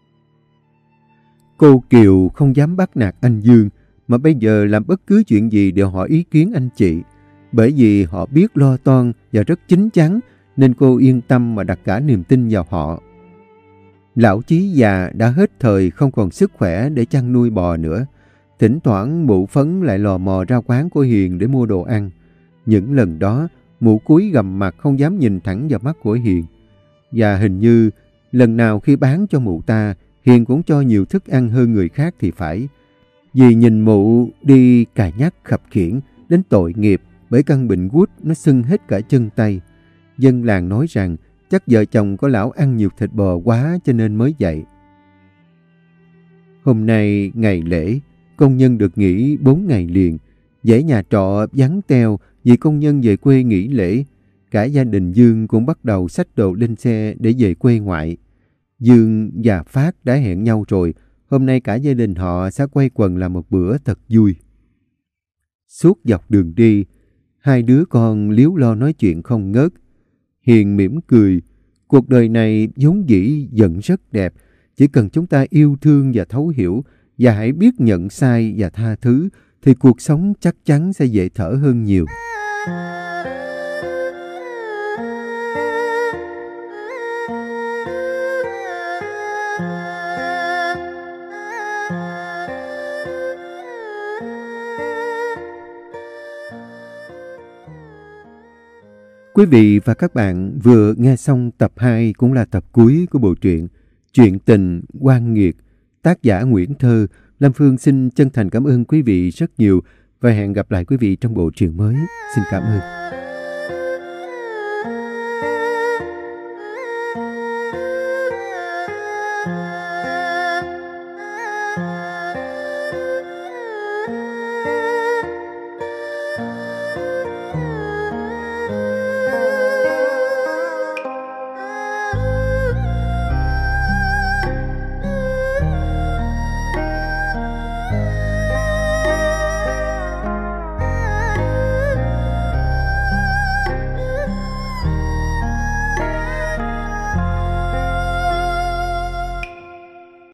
Cô Kiều không dám bắt nạt anh Dương, mà bây giờ làm bất cứ chuyện gì đều hỏi ý kiến anh chị. Bởi vì họ biết lo toan và rất chín chắn, nên cô yên tâm mà đặt cả niềm tin vào họ. Lão Chí già đã hết thời không còn sức khỏe để chăn nuôi bò nữa. Thỉnh thoảng mụ Phấn lại lò mò ra quán của Hiền để mua đồ ăn. Những lần đó, mụ cúi gằm mặt không dám nhìn thẳng vào mắt của Hiền. Và hình như lần nào khi bán cho mụ ta, Hiền cũng cho nhiều thức ăn hơn người khác thì phải. Vì nhìn mụ đi cà nhắc khập khiễng đến tội nghiệp bởi căn bệnh gút nó sưng hết cả chân tay. Dân làng nói rằng chắc vợ chồng có lão ăn nhiều thịt bò quá cho nên mới vậy. Hôm nay ngày lễ, công nhân được nghỉ 4 ngày liền. Dãy nhà trọ vắng teo vì công nhân về quê nghỉ lễ. Cả gia đình Dương cũng bắt đầu xách đồ lên xe để về quê ngoại. Dương và Phát đã hẹn nhau rồi. Hôm nay cả gia đình họ sẽ quây quần làm một bữa thật vui. Suốt dọc đường đi, hai đứa con líu lo nói chuyện không ngớt. Hiền mỉm cười. Cuộc đời này vốn dĩ vẫn rất đẹp. Chỉ cần chúng ta yêu thương và thấu hiểu, và hãy biết nhận sai và tha thứ, thì cuộc sống chắc chắn sẽ dễ thở hơn nhiều. Quý vị và các bạn vừa nghe xong tập 2 cũng là tập cuối của bộ truyện Chuyện tình oan nghiệt, tác giả Nguyễn Thơ. Lam Phương xin chân thành cảm ơn quý vị rất nhiều và hẹn gặp lại quý vị trong bộ truyện mới. Xin cảm ơn.